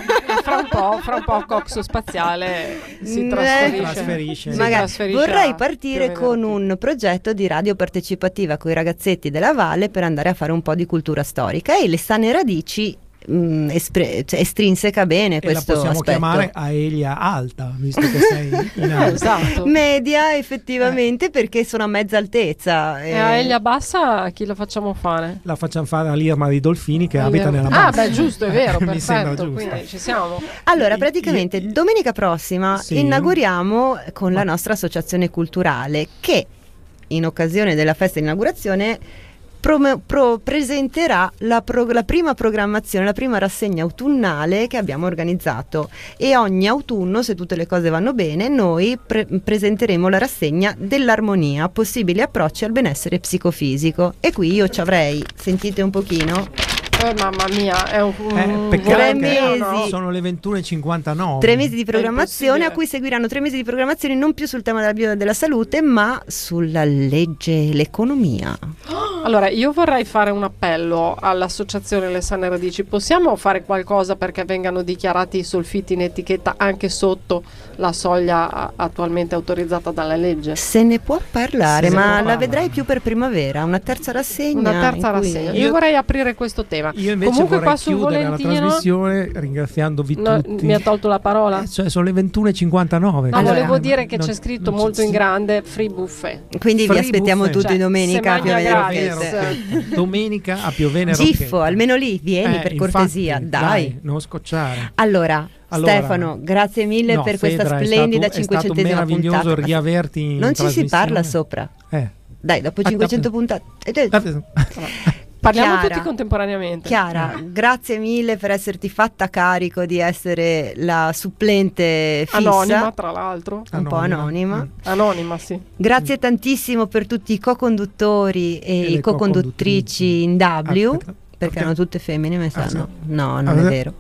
Speaker 7: Fra un po' Coxo Spaziale si trasferisce.
Speaker 1: Vorrei partire con un progetto di radio partecipativa con i ragazzetti della Valle per andare a fare un po' di cultura storica, e Le Sane Radici estrinseca bene questo
Speaker 2: aspetto. La possiamo chiamare Aelia Alta, visto che sei in alto.
Speaker 1: Esatto. Media, effettivamente, perché sono a mezza altezza.
Speaker 7: E Aelia Bassa chi la facciamo fare?
Speaker 2: La facciamo fare all'Irma di Dolfini, che abita nella bassa.
Speaker 7: Giusto, è vero,
Speaker 2: Mi sembra
Speaker 7: perfetto,
Speaker 2: giusto.
Speaker 7: quindi ci siamo.
Speaker 1: Allora, praticamente domenica prossima inauguriamo con la nostra associazione culturale, che in occasione della festa di inaugurazione presenterà la prima programmazione, la prima rassegna autunnale che abbiamo organizzato, e ogni autunno, se tutte le cose vanno bene, noi presenteremo la rassegna dell'armonia, possibili approcci al benessere psicofisico. E qui io ci avrei, sentite un pochino,
Speaker 7: mamma mia, è un
Speaker 1: 3 mesi.
Speaker 2: Sono le 21:59.
Speaker 1: 3 mesi di programmazione, a cui seguiranno 3 mesi di programmazione non più sul tema della salute, ma sulla legge, l'economia.
Speaker 7: Allora, io vorrei fare un appello all'associazione Le Sane Radici. Possiamo fare qualcosa perché vengano dichiarati i solfiti in etichetta anche sotto la soglia attualmente autorizzata dalla legge?
Speaker 1: Se ne può parlare, ma la vedrai più per primavera, una terza rassegna.
Speaker 7: Io vorrei aprire questo tema.
Speaker 2: Io invece
Speaker 7: comunque
Speaker 2: vorrei
Speaker 7: qua sul
Speaker 2: chiudere
Speaker 7: volantino
Speaker 2: la trasmissione ringraziandovi tutti.
Speaker 7: Mi ha tolto la parola.
Speaker 2: Cioè sono le 21:59.
Speaker 7: Volevo dire che c'è scritto molto in grande free buffet.
Speaker 1: Quindi vi aspettiamo tutti domenica a Piovene.
Speaker 2: Domenica a Piovene.
Speaker 1: Giffo, almeno lì vieni per cortesia, dai,
Speaker 2: non scocciare.
Speaker 1: Allora, Stefano, grazie mille per questa splendida 500esima puntata.
Speaker 2: È stato meraviglioso riaverti in
Speaker 1: non ci si
Speaker 2: trasmissione.
Speaker 1: parla sopra. Dai, dopo 500 puntate.
Speaker 7: Parliamo tutti contemporaneamente.
Speaker 1: Chiara, grazie mille per esserti fatta carico di essere la supplente fissa.
Speaker 7: Anonima, tra l'altro.
Speaker 1: Un po' anonima.
Speaker 7: Anonima, sì.
Speaker 1: Grazie tantissimo per tutti i co-conduttori e i co-conduttrici in W. Perché erano tutte femmine, mi sa? No, non è vero.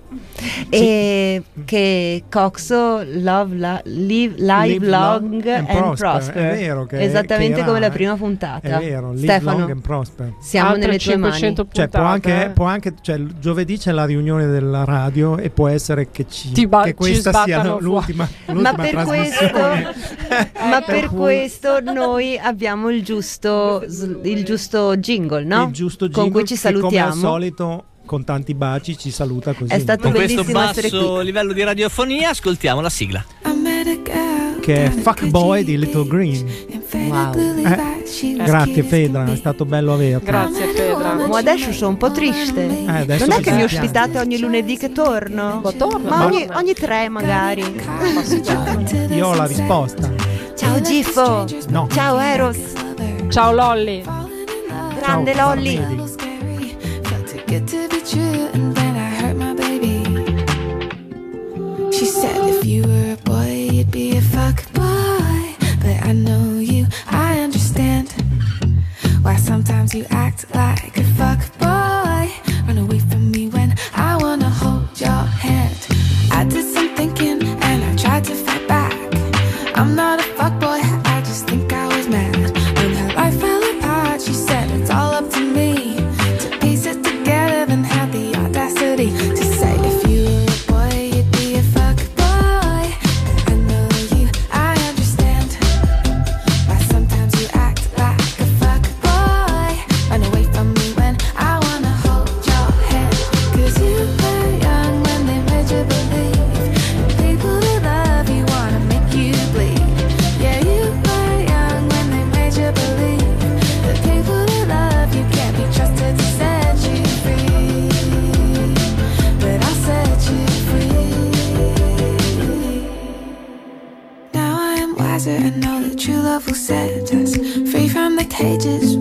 Speaker 1: E che Coxo live long and prosper.
Speaker 2: È vero che
Speaker 1: esattamente come la prima puntata.
Speaker 2: È vero, live
Speaker 1: Stefano,
Speaker 2: long and prosper.
Speaker 1: Siamo nelle tue mani.
Speaker 2: Cioè, può anche cioè, giovedì c'è la riunione della radio e può essere che questa sia l'ultima
Speaker 1: ma per
Speaker 2: trasmissione.
Speaker 1: per questo noi abbiamo il giusto jingle, no?
Speaker 2: Il giusto jingle,
Speaker 1: con cui ci salutiamo.
Speaker 2: Come al solito, con tanti baci, ci saluta così.
Speaker 1: È stato
Speaker 3: con questo
Speaker 1: essere
Speaker 3: basso
Speaker 1: qui.
Speaker 3: livello di radiofonia ascoltiamo la sigla,
Speaker 2: che è Fuckboy di Little Green.
Speaker 1: Wow.
Speaker 2: Grazie Fedra, è stato bello averti.
Speaker 7: Grazie Fedra.
Speaker 1: Ma adesso sono un po' triste.
Speaker 2: Adesso
Speaker 1: non è che mi ospitate ogni lunedì che torno? Ma ogni 3 magari.
Speaker 2: Io ho la risposta.
Speaker 1: Ciao Giffo.
Speaker 2: No.
Speaker 1: Ciao Eros.
Speaker 7: Ciao Lolli.
Speaker 1: Grande
Speaker 2: Ciao,
Speaker 1: Lolli.
Speaker 10: Good to be true, and then I hurt my baby. She said if you were a boy, you'd be a fuck boy. But I know you, I understand why sometimes you act like a fuck boy. Run away from me when I wanna hold your hand. I did some thinking and I tried to fight back. I'm not a fuck boy, I just think I was mad. When her life fell apart, she said it's all up to me to piece it together, then had the audacity to say if you were a boy, you'd be a fuck boy. But I know you, I understand why sometimes you act like a fuck boy. Run away from me when I wanna hold your hand. Cause you were young when they made you believe, and people that love you wanna make you bleed. Yeah, you were young when they made you believe that people that love you can't be trusted to set you free. But I'll set you free. Now I am wiser and know that true love will set us free from the cages